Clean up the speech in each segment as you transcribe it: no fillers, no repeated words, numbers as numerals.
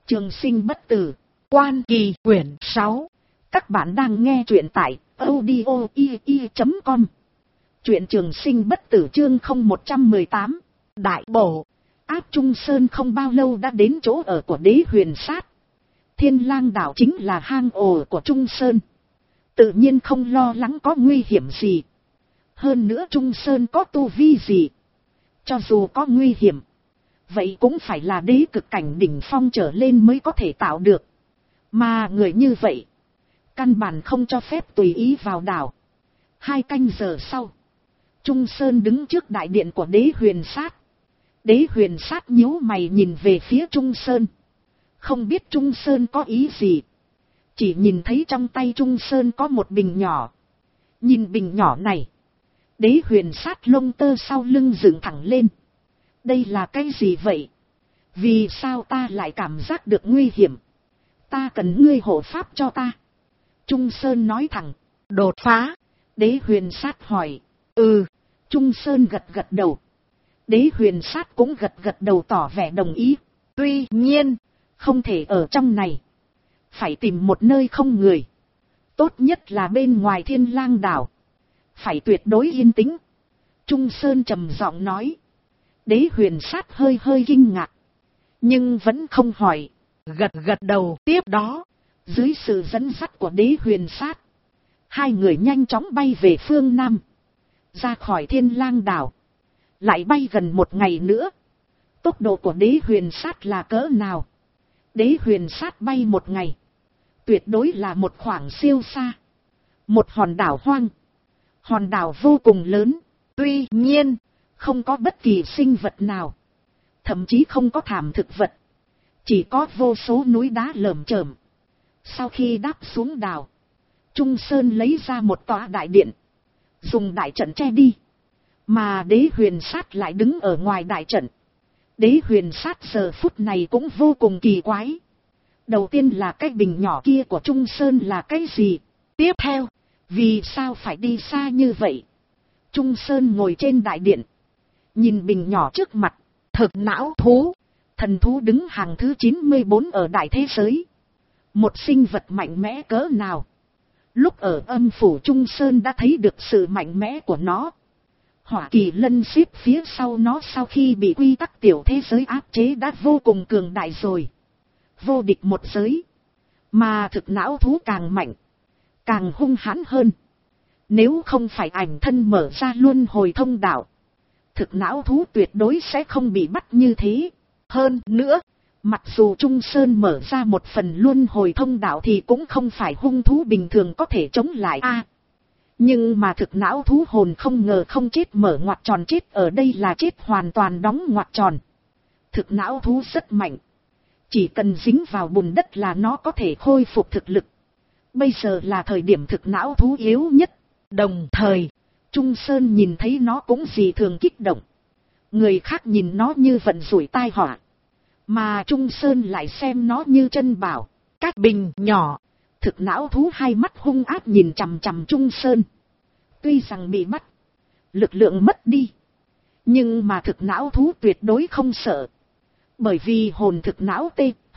Trường sinh bất tử, Quan Kỳ quyển 6. Các bạn đang nghe truyện tại audio.com. Truyện Trường sinh bất tử chương 0118. Đại bổ. Áp Trung Sơn không bao lâu đã đến chỗ ở của Đế Huyền Sát. Thiên Lang đảo chính là hang ổ của Trung Sơn. Tự nhiên không lo lắng có nguy hiểm gì. Hơn nữa Trung Sơn có tu vi gì. Cho dù có nguy hiểm, vậy cũng phải là đế cực cảnh đỉnh phong trở lên mới có thể tạo được. Mà người như vậy, căn bản không cho phép tùy ý vào đảo. 2 canh giờ sau, Trung Sơn đứng trước đại điện của Đế Huyền Sát. Đế Huyền Sát nhíu mày nhìn về phía Trung Sơn. Không biết Trung Sơn có ý gì. Chỉ nhìn thấy trong tay Trung Sơn có một bình nhỏ. Nhìn bình nhỏ này, Đế Huyền Sát lông tơ sau lưng dựng thẳng lên. Đây là cái gì vậy? Vì sao ta lại cảm giác được nguy hiểm? Ta cần ngươi hộ pháp cho ta. Trung Sơn nói thẳng. Đột phá. Đế Huyền Sát hỏi. Trung Sơn gật gật đầu. Đế Huyền Sát cũng gật gật đầu tỏ vẻ đồng ý. Tuy nhiên, không thể ở trong này. Phải tìm một nơi không người. Tốt nhất là bên ngoài Thiên Lang đảo. Phải tuyệt đối yên tĩnh. Trung Sơn trầm giọng nói. Đế Huyền Sát hơi kinh ngạc. Nhưng vẫn không hỏi. Gật gật đầu. Tiếp đó, dưới sự dẫn dắt của Đế Huyền Sát, 2 người nhanh chóng bay về phương Nam. Ra khỏi Thiên Lang đảo. Lại bay gần 1 ngày nữa. Tốc độ của Đế Huyền Sát là cỡ nào? Đế Huyền Sát bay 1 ngày. Tuyệt đối là một khoảng siêu xa. Một hòn đảo hoang. Hòn đảo vô cùng lớn. Tuy nhiên, không có bất kỳ sinh vật nào. Thậm chí không có thảm thực vật. Chỉ có vô số núi đá lởm chởm. Sau khi đáp xuống đảo, Trung Sơn lấy ra một tòa đại điện. Dùng đại trận che đi. Mà Đế Huyền Sát lại đứng ở ngoài đại trận. Đế Huyền Sát giờ phút này cũng vô cùng kỳ quái. Đầu tiên là cái bình nhỏ kia của Trung Sơn là cái gì? Tiếp theo, vì sao phải đi xa như vậy? Trung Sơn ngồi trên đại điện. Nhìn bình nhỏ trước mặt. Thực não thú. Thần thú đứng hàng thứ 94 ở đại thế giới. Một sinh vật mạnh mẽ cỡ nào? Lúc ở âm phủ Trung Sơn đã thấy được sự mạnh mẽ của nó. Hỏa Kỳ Lân xếp phía sau nó sau khi bị quy tắc tiểu thế giới áp chế đã vô cùng cường đại rồi. Vô địch một giới. Mà thực não thú càng mạnh, càng hung hãn hơn. Nếu không phải ảnh thân mở ra luân hồi thông đạo, thực não thú tuyệt đối sẽ không bị bắt như thế. Hơn nữa, mặc dù Trung Sơn mở ra một phần luân hồi thông đạo thì cũng không phải hung thú bình thường có thể chống lại nhưng mà thực não thú hồn không ngờ không chết mở ngoặc tròn chết ở đây là chết hoàn toàn đóng ngoặc tròn. Thực não thú rất mạnh. Chỉ cần dính vào bùn đất là nó có thể khôi phục thực lực. Bây giờ là thời điểm thực não thú yếu nhất. Đồng thời, Trung Sơn nhìn thấy nó cũng dị thường kích động. Người khác nhìn nó như vận rủi tai họa. Mà Trung Sơn lại xem nó như chân bảo. Các bình nhỏ. Thực não thú 2 mắt hung ác nhìn chằm chằm Trung Sơn. Tuy rằng bị bắt, lực lượng mất đi. Nhưng mà thực não thú tuyệt đối không sợ. Bởi vì hồn thực não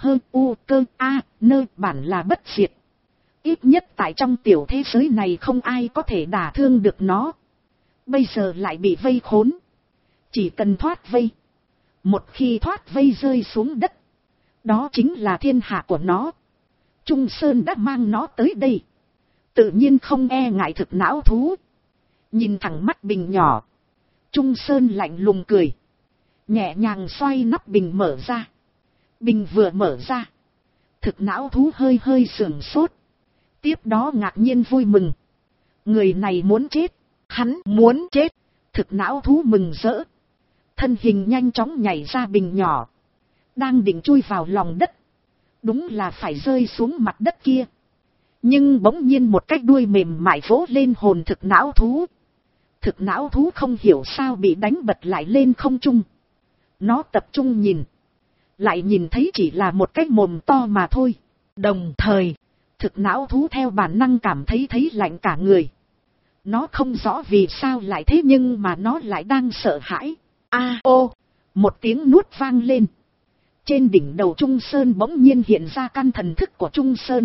bản là bất diệt. Ít nhất tại trong tiểu thế giới này không ai có thể đả thương được nó. Bây giờ lại bị vây khốn. Chỉ cần thoát vây. Một khi thoát vây rơi xuống đất, đó chính là thiên hạ của nó. Trung Sơn đã mang nó tới đây. Tự nhiên không e ngại thực não thú. Nhìn thẳng mắt bình nhỏ, Trung Sơn lạnh lùng cười. Nhẹ nhàng xoay nắp bình mở ra. Bình vừa mở ra, thực não thú hơi sửng sốt. Tiếp đó ngạc nhiên vui mừng. Người này muốn chết. Hắn muốn chết. Thực não thú mừng rỡ. Thân hình nhanh chóng nhảy ra bình nhỏ. Đang định chui vào lòng đất. Đúng là phải rơi xuống mặt đất kia. Nhưng bỗng nhiên một cái đuôi mềm mại vỗ lên hồn thực não thú. Thực não thú không hiểu sao bị đánh bật lại lên không trung. Nó tập trung nhìn. Lại nhìn thấy chỉ là một cái mồm to mà thôi. Đồng thời, thực não thú theo bản năng cảm thấy lạnh cả người. Nó không rõ vì sao lại thế nhưng mà nó lại đang sợ hãi. Một tiếng nuốt vang lên. Trên đỉnh đầu Trung Sơn bỗng nhiên hiện ra căn thần thức của Trung Sơn.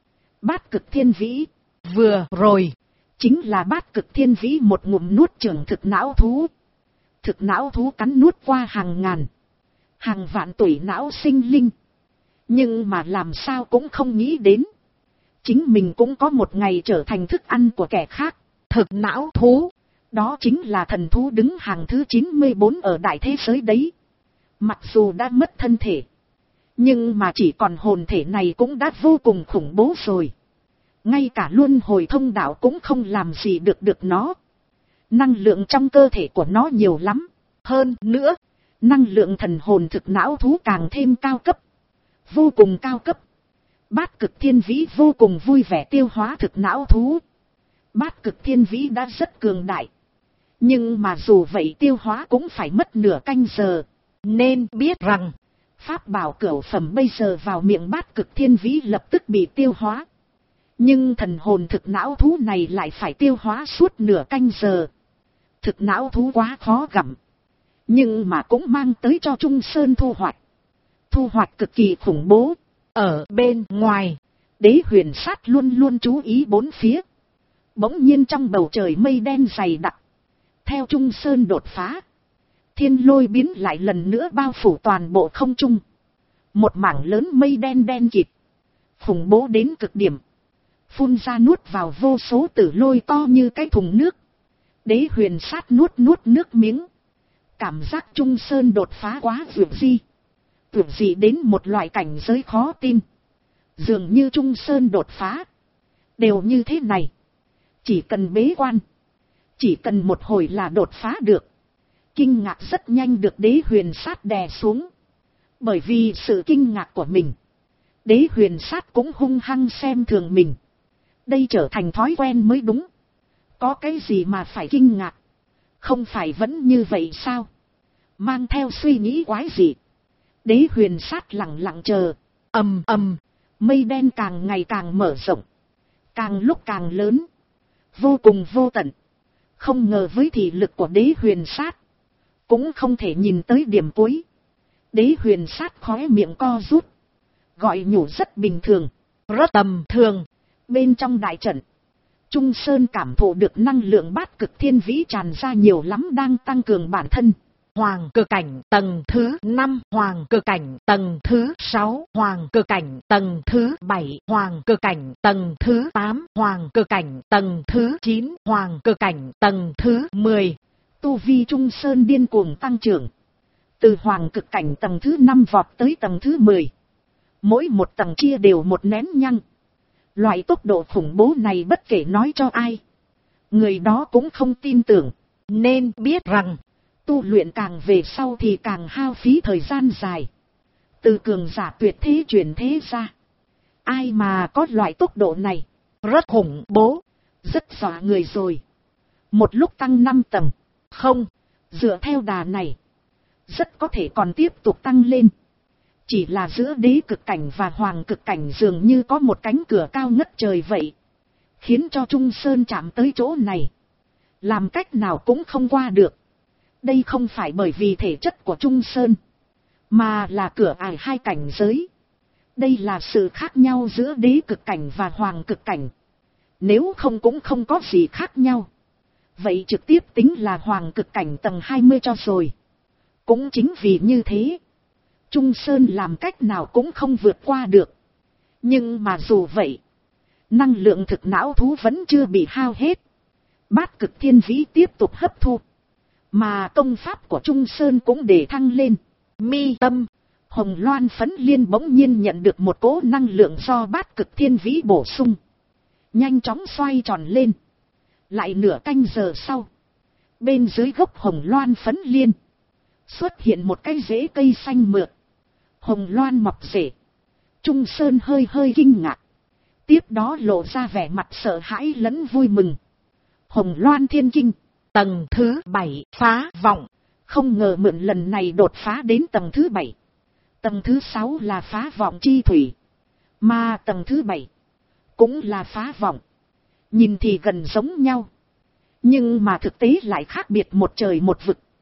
Bát Cực Thiên Vĩ. Vừa rồi, chính là Bát Cực Thiên Vĩ một ngụm nuốt chửng thực não thú. Thực não thú cắn nuốt qua hàng ngàn, hàng vạn tuổi não sinh linh. Nhưng mà làm sao cũng không nghĩ đến, chính mình cũng có một ngày trở thành thức ăn của kẻ khác. Thực não thú, đó chính là thần thú đứng hàng thứ 94 ở đại thế giới đấy. Mặc dù đã mất thân thể, nhưng mà chỉ còn hồn thể này cũng đã vô cùng khủng bố rồi. Ngay cả luân hồi thông đạo cũng không làm gì được nó. Năng lượng trong cơ thể của nó nhiều lắm. Hơn nữa, năng lượng thần hồn thực não thú càng thêm cao cấp. Vô cùng cao cấp. Bát Cực Thiên Vĩ vô cùng vui vẻ tiêu hóa thực não thú. Bát Cực Thiên Vĩ đã rất cường đại. Nhưng mà dù vậy tiêu hóa cũng phải mất nửa canh giờ. Nên biết rằng, pháp bảo cửu phẩm bây giờ vào miệng Bát Cực Thiên Vĩ lập tức bị tiêu hóa. Nhưng thần hồn thực não thú này lại phải tiêu hóa suốt nửa canh giờ. Thực não thú quá khó gặm. Nhưng mà cũng mang tới cho Trung Sơn thu hoạch. Thu hoạch cực kỳ khủng bố. Ở bên ngoài, Đế Huyền Sát luôn luôn chú ý bốn phía. Bỗng nhiên trong bầu trời mây đen dày đặc. Theo Trung Sơn đột phá, thiên lôi biến lại lần nữa bao phủ toàn bộ không trung. Một mảng lớn mây đen đen kịt, khủng bố đến cực điểm. Phun ra nuốt vào vô số tử lôi to như cái thùng nước. Đế Huyền Sát nuốt nước miếng. Cảm giác Trung Sơn đột phá quá vượt di. Vượt gì đến một loại cảnh giới khó tin. Dường như Trung Sơn đột phá đều như thế này. Chỉ cần bế quan, chỉ cần một hồi là đột phá được. Kinh ngạc rất nhanh được Đế Huyền Sát đè xuống. Bởi vì sự kinh ngạc của mình, Đế Huyền Sát cũng hung hăng xem thường mình. Đây trở thành thói quen mới đúng. Có cái gì mà phải kinh ngạc? Không phải vẫn như vậy sao? Mang theo suy nghĩ quái gì, Đế Huyền Sát lặng lặng chờ. Ầm ầm, mây đen càng ngày càng mở rộng, càng lúc càng lớn, vô cùng vô tận. Không ngờ với thị lực của Đế Huyền Sát, cũng không thể nhìn tới điểm cuối. Đế Huyền Sát khóe miệng co rút, gọi nhủ rất bình thường, rất tầm thường. Bên trong đại trận, Trung Sơn cảm thụ được năng lượng Bát Cực Thiên Vĩ tràn ra nhiều lắm, đang tăng cường bản thân. Hoàng cực cảnh tầng thứ 5, hoàng cực cảnh tầng thứ 6, hoàng cực cảnh tầng thứ 7, hoàng cực cảnh tầng thứ 8, hoàng cực cảnh tầng thứ 9, hoàng cực cảnh tầng thứ 10. Tu vi Trung Sơn điên cuồng tăng trưởng. Từ hoàng cực cảnh tầng thứ 5 vọt tới tầng thứ 10. Mỗi một tầng chia đều một nén nhăng. Loại tốc độ khủng bố này bất kể nói cho ai, người đó cũng không tin tưởng. Nên biết rằng, tu luyện càng về sau thì càng hao phí thời gian dài. Từ cường giả tuyệt thế chuyển thế ra, ai mà có loại tốc độ này, rất khủng bố, rất dọa người rồi. Một lúc tăng 5 tầng, không, dựa theo đà này, rất có thể còn tiếp tục tăng lên. Chỉ là giữa đế cực cảnh và hoàng cực cảnh dường như có một cánh cửa cao ngất trời vậy, khiến cho Trung Sơn chạm tới chỗ này, làm cách nào cũng không qua được. Đây không phải bởi vì thể chất của Trung Sơn, mà là cửa ải hai cảnh giới. Đây là sự khác nhau giữa đế cực cảnh và hoàng cực cảnh. Nếu không cũng không có gì khác nhau, vậy trực tiếp tính là hoàng cực cảnh tầng 20 cho rồi. Cũng chính vì như thế, Trung Sơn làm cách nào cũng không vượt qua được. Nhưng mà dù vậy, năng lượng thực não thú vẫn chưa bị hao hết. Bát Cực Thiên Vĩ tiếp tục hấp thu, mà công pháp của Trung Sơn cũng để thăng lên. Mi tâm, Hồng Loan Phấn Liên bỗng nhiên nhận được một cỗ năng lượng do Bát Cực Thiên Vĩ bổ sung, nhanh chóng xoay tròn lên. Lại nửa canh giờ sau, bên dưới gốc Hồng Loan Phấn Liên xuất hiện một cái rễ cây xanh mượt. Hồng Loan mọc rễ. Trung Sơn hơi kinh ngạc, tiếp đó lộ ra vẻ mặt sợ hãi lẫn vui mừng. Hồng Loan Thiên Kinh tầng thứ 7 phá vọng. Không ngờ mượn lần này đột phá đến tầng thứ 7. Tầng thứ 6 là phá vọng chi thủy, mà tầng thứ 7 cũng là phá vọng. Nhìn thì gần giống nhau, nhưng mà thực tế lại khác biệt một trời một vực.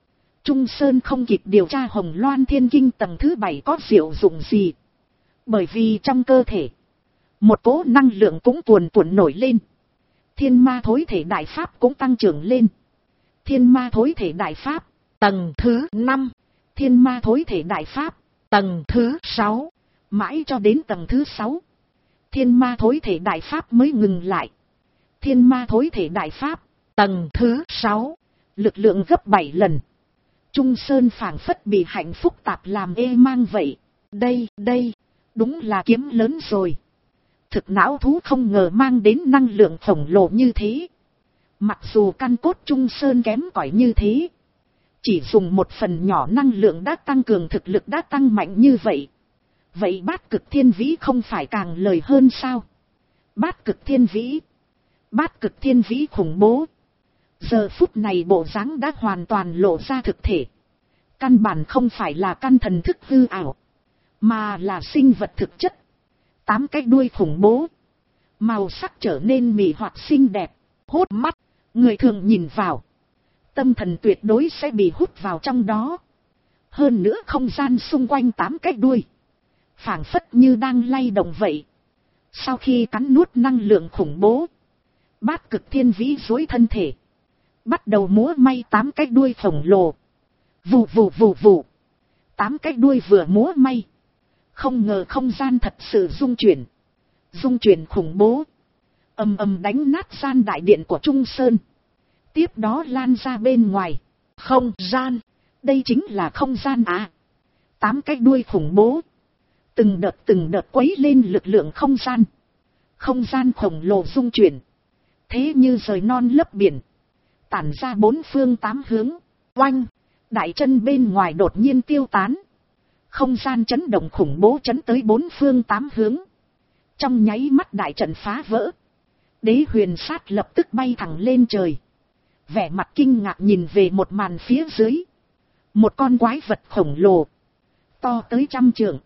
Trung Sơn không kịp điều tra Hồng Loan Thiên Kinh tầng thứ 7 có diệu dụng gì. Bởi vì trong cơ thể, một cỗ năng lượng cũng cuồn cuộn nổi lên. Thiên ma thối thể đại pháp cũng tăng trưởng lên. Thiên ma thối thể đại pháp, tầng thứ 5. Thiên ma thối thể đại pháp, tầng thứ 6. Mãi cho đến tầng thứ 6. Thiên ma thối thể đại pháp mới ngừng lại. Thiên ma thối thể đại pháp, tầng thứ 6. Lực lượng gấp 7 lần. Trung Sơn phảng phất bị hạnh phúc tạp làm ê mang vậy. Đây, đúng là kiếm lớn rồi. Thực não thú không ngờ mang đến năng lượng khổng lồ như thế. Mặc dù căn cốt Trung Sơn kém cỏi như thế, chỉ dùng một phần nhỏ năng lượng đã tăng cường thực lực đã tăng mạnh như vậy. Vậy Bát Cực Thiên Vĩ không phải càng lời hơn sao? Bát Cực Thiên Vĩ khủng bố. Giờ phút này bộ dáng đã hoàn toàn lộ ra thực thể. Căn bản không phải là căn thần thức hư ảo, mà là sinh vật thực chất. 8 cái đuôi khủng bố, màu sắc trở nên mị hoặc xinh đẹp, hút mắt. Người thường nhìn vào, tâm thần tuyệt đối sẽ bị hút vào trong đó. Hơn nữa không gian xung quanh 8 cái đuôi, phảng phất như đang lay động vậy. Sau khi cắn nuốt năng lượng khủng bố, Bát Cực Thiên Vĩ duỗi thân thể, bắt đầu múa may 8 cái đuôi khổng lồ. Vù vù vù vù. 8 cái đuôi vừa múa may, không ngờ không gian thật sự rung chuyển khủng bố. Ầm ầm đánh nát gian đại điện của Trung Sơn. Tiếp đó lan ra bên ngoài. Không gian. Đây chính là không gian à. 8 cái đuôi khủng bố, từng đợt quấy lên lực lượng không gian. Không gian khổng lồ rung chuyển, thế như rời non lấp biển, tản ra 4 phương 8 hướng. Oanh. Đại chân bên ngoài đột nhiên tiêu tán. Không gian chấn động khủng bố chấn tới 4 phương 8 hướng. Trong nháy mắt đại trận phá vỡ. Đế Huyền Sát lập tức bay thẳng lên trời, vẻ mặt kinh ngạc nhìn về một màn phía dưới. Một con quái vật khổng lồ, to tới 100 trượng,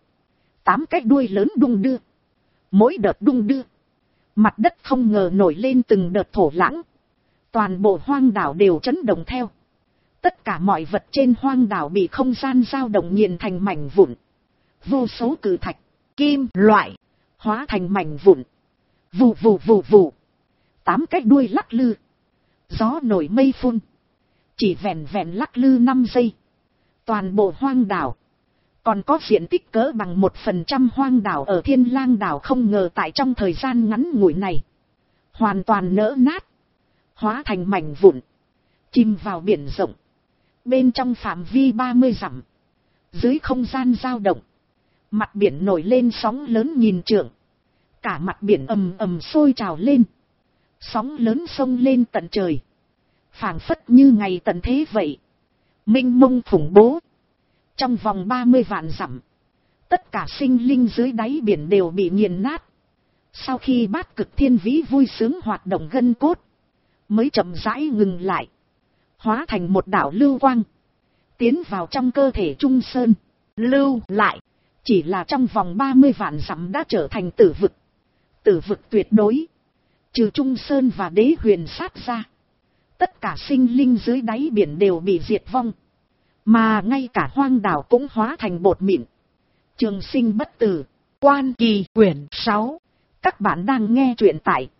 8 cái đuôi lớn đung đưa. Mỗi đợt đung đưa, mặt đất không ngờ nổi lên từng đợt thổ lãng. Toàn bộ hoang đảo đều chấn động theo. Tất cả mọi vật trên hoang đảo bị không gian dao động nghiền thành mảnh vụn. Vô số cự thạch, kim, loại, hóa thành mảnh vụn. Vù vù vù vù. 8 cái đuôi lắc lư. Gió nổi mây phun. Chỉ vẹn vẹn lắc lư 5 giây. Toàn bộ hoang đảo, còn có diện tích cỡ bằng 1% hoang đảo ở Thiên Lang đảo không ngờ tại trong thời gian ngắn ngủi này, hoàn toàn nỡ nát, hóa thành mảnh vụn, chìm vào biển rộng. Bên trong phạm vi 30 dặm, dưới không gian dao động, mặt biển nổi lên sóng lớn nghìn trượng. Cả mặt biển ầm ầm sôi trào lên. Sóng lớn sông lên tận trời, phảng phất như ngày tận thế vậy. Mênh mông khủng bố. Trong vòng 30 vạn dặm, tất cả sinh linh dưới đáy biển đều bị nghiền nát. Sau khi Bát Cực Thiên Vĩ vui sướng hoạt động gân cốt, mới chậm rãi ngừng lại, hóa thành một đạo lưu quang, tiến vào trong cơ thể Trung Sơn. Lưu lại, chỉ là trong vòng 30 vạn dặm đã trở thành tử vực. Tử vực tuyệt đối. Trừ Trung Sơn và Đế Huyền Sát ra, tất cả sinh linh dưới đáy biển đều bị diệt vong. Mà ngay cả hoang đảo cũng hóa thành bột mịn. Trường Sinh Bất Tử, Quan Kỳ quyển 6. Các bạn đang nghe truyện tại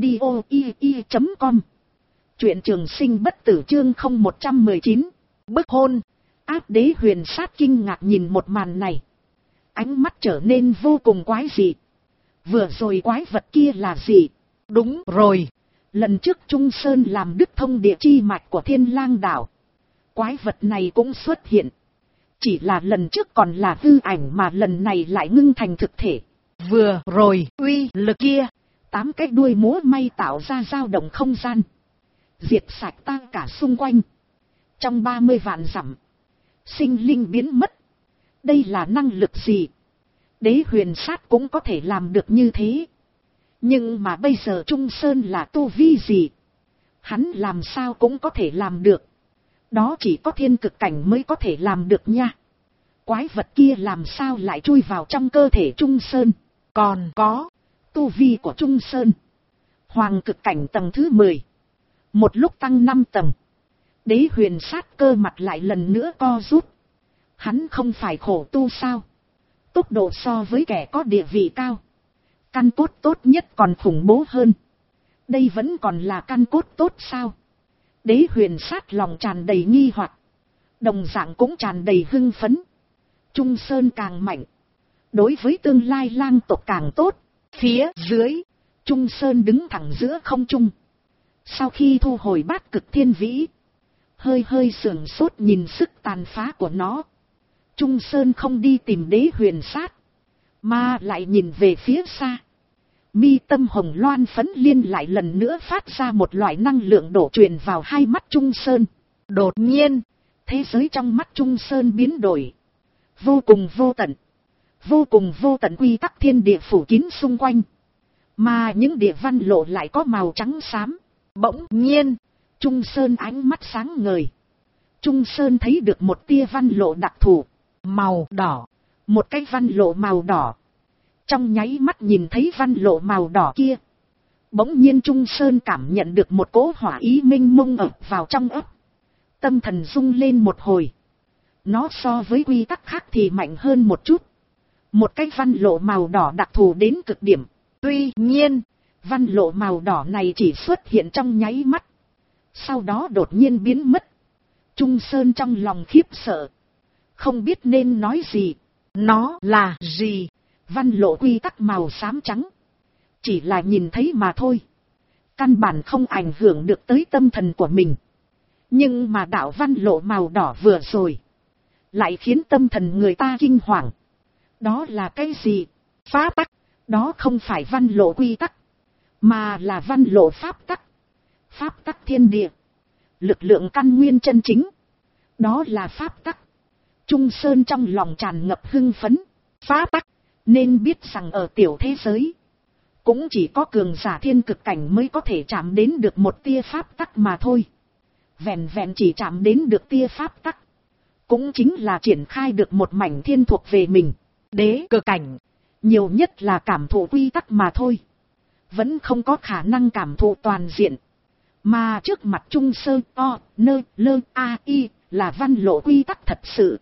audio.com. Truyện Trường Sinh Bất Tử chương 0119. Bức hôn. Áp Đế Huyền Sát kinh ngạc nhìn một màn này, ánh mắt trở nên vô cùng quái dị. Vừa rồi quái vật kia là gì? Đúng rồi, lần trước Trung Sơn làm đứt thông địa chi mạch của Thiên Lang đảo, quái vật này cũng xuất hiện. Chỉ là lần trước còn là hư ảnh mà lần này lại ngưng thành thực thể. Vừa rồi uy lực kia, 8 cái đuôi múa may tạo ra dao động không gian, diệt sạch ta cả xung quanh. Trong 30 vạn dặm, sinh linh biến mất. Đây là năng lực gì? Đế Huyền Sát cũng có thể làm được như thế. Nhưng mà bây giờ Trung Sơn là tu vi gì? Hắn làm sao cũng có thể làm được. Đó chỉ có thiên cực cảnh mới có thể làm được nha. Quái vật kia làm sao lại chui vào trong cơ thể Trung Sơn? Còn có tu vi của Trung Sơn, Hoàng cực cảnh tầng thứ 10. Một lúc tăng 5 tầng. Đế huyền sát cơ mặt lại lần nữa co rút. Hắn không phải khổ tu sao? Tốc độ so với kẻ có địa vị cao. Căn cốt tốt nhất còn khủng bố hơn. Đây vẫn còn là căn cốt tốt sao? Đế huyền sát lòng tràn đầy nghi hoặc. Đồng dạng cũng tràn đầy hưng phấn. Trung Sơn càng mạnh. Đối với tương lai lang tộc càng tốt. Phía dưới, Trung Sơn đứng thẳng giữa không trung. Sau khi thu hồi bát cực thiên vĩ, hơi hơi sườn sốt nhìn sức tàn phá của nó. Trung Sơn không đi tìm đế huyền sát, mà lại nhìn về phía xa. Mi tâm hồng loan phấn liên lại lần nữa phát ra một loại năng lượng đổ truyền vào hai mắt Trung Sơn. Đột nhiên, thế giới trong mắt Trung Sơn biến đổi. Vô cùng vô tận. Vô cùng vô tận quy tắc thiên địa phủ kín xung quanh. Mà những địa văn lộ lại có màu trắng xám. Bỗng nhiên, Trung Sơn ánh mắt sáng ngời. Trung Sơn thấy được một tia văn lộ đặc thù. Màu đỏ. Một cái văn lộ màu đỏ. Trong nháy mắt nhìn thấy văn lộ màu đỏ kia. Bỗng nhiên Trung Sơn cảm nhận được một cỗ hỏa ý minh mông ập vào trong ấp. Tâm thần rung lên một hồi. Nó so với quy tắc khác thì mạnh hơn một chút. Một cái văn lộ màu đỏ đặc thù đến cực điểm. Tuy nhiên, văn lộ màu đỏ này chỉ xuất hiện trong nháy mắt. Sau đó đột nhiên biến mất. Trung Sơn trong lòng khiếp sợ. Không biết nên nói gì. Nó là gì? Văn lộ quy tắc màu xám trắng. Chỉ là nhìn thấy mà thôi. Căn bản không ảnh hưởng được tới tâm thần của mình. Nhưng mà đạo văn lộ màu đỏ vừa rồi lại khiến tâm thần người ta kinh hoàng. Đó là cái gì? Pháp tắc. Đó không phải văn lộ quy tắc, mà là văn lộ pháp tắc. Pháp tắc thiên địa. Lực lượng căn nguyên chân chính. Đó là pháp tắc. Trung Sơn trong lòng tràn ngập hưng phấn. Pháp tắc. Nên biết rằng ở tiểu thế giới, cũng chỉ có cường giả thiên cực cảnh mới có thể chạm đến được một tia pháp tắc mà thôi. Vẹn vẹn chỉ chạm đến được tia pháp tắc, cũng chính là triển khai được một mảnh thiên thuộc về mình. Đế cực cảnh, nhiều nhất là cảm thụ quy tắc mà thôi. Vẫn không có khả năng cảm thụ toàn diện. Mà trước mặt Trung Sơn o, nơ, lơ, a, i là văn lộ quy tắc thật sự.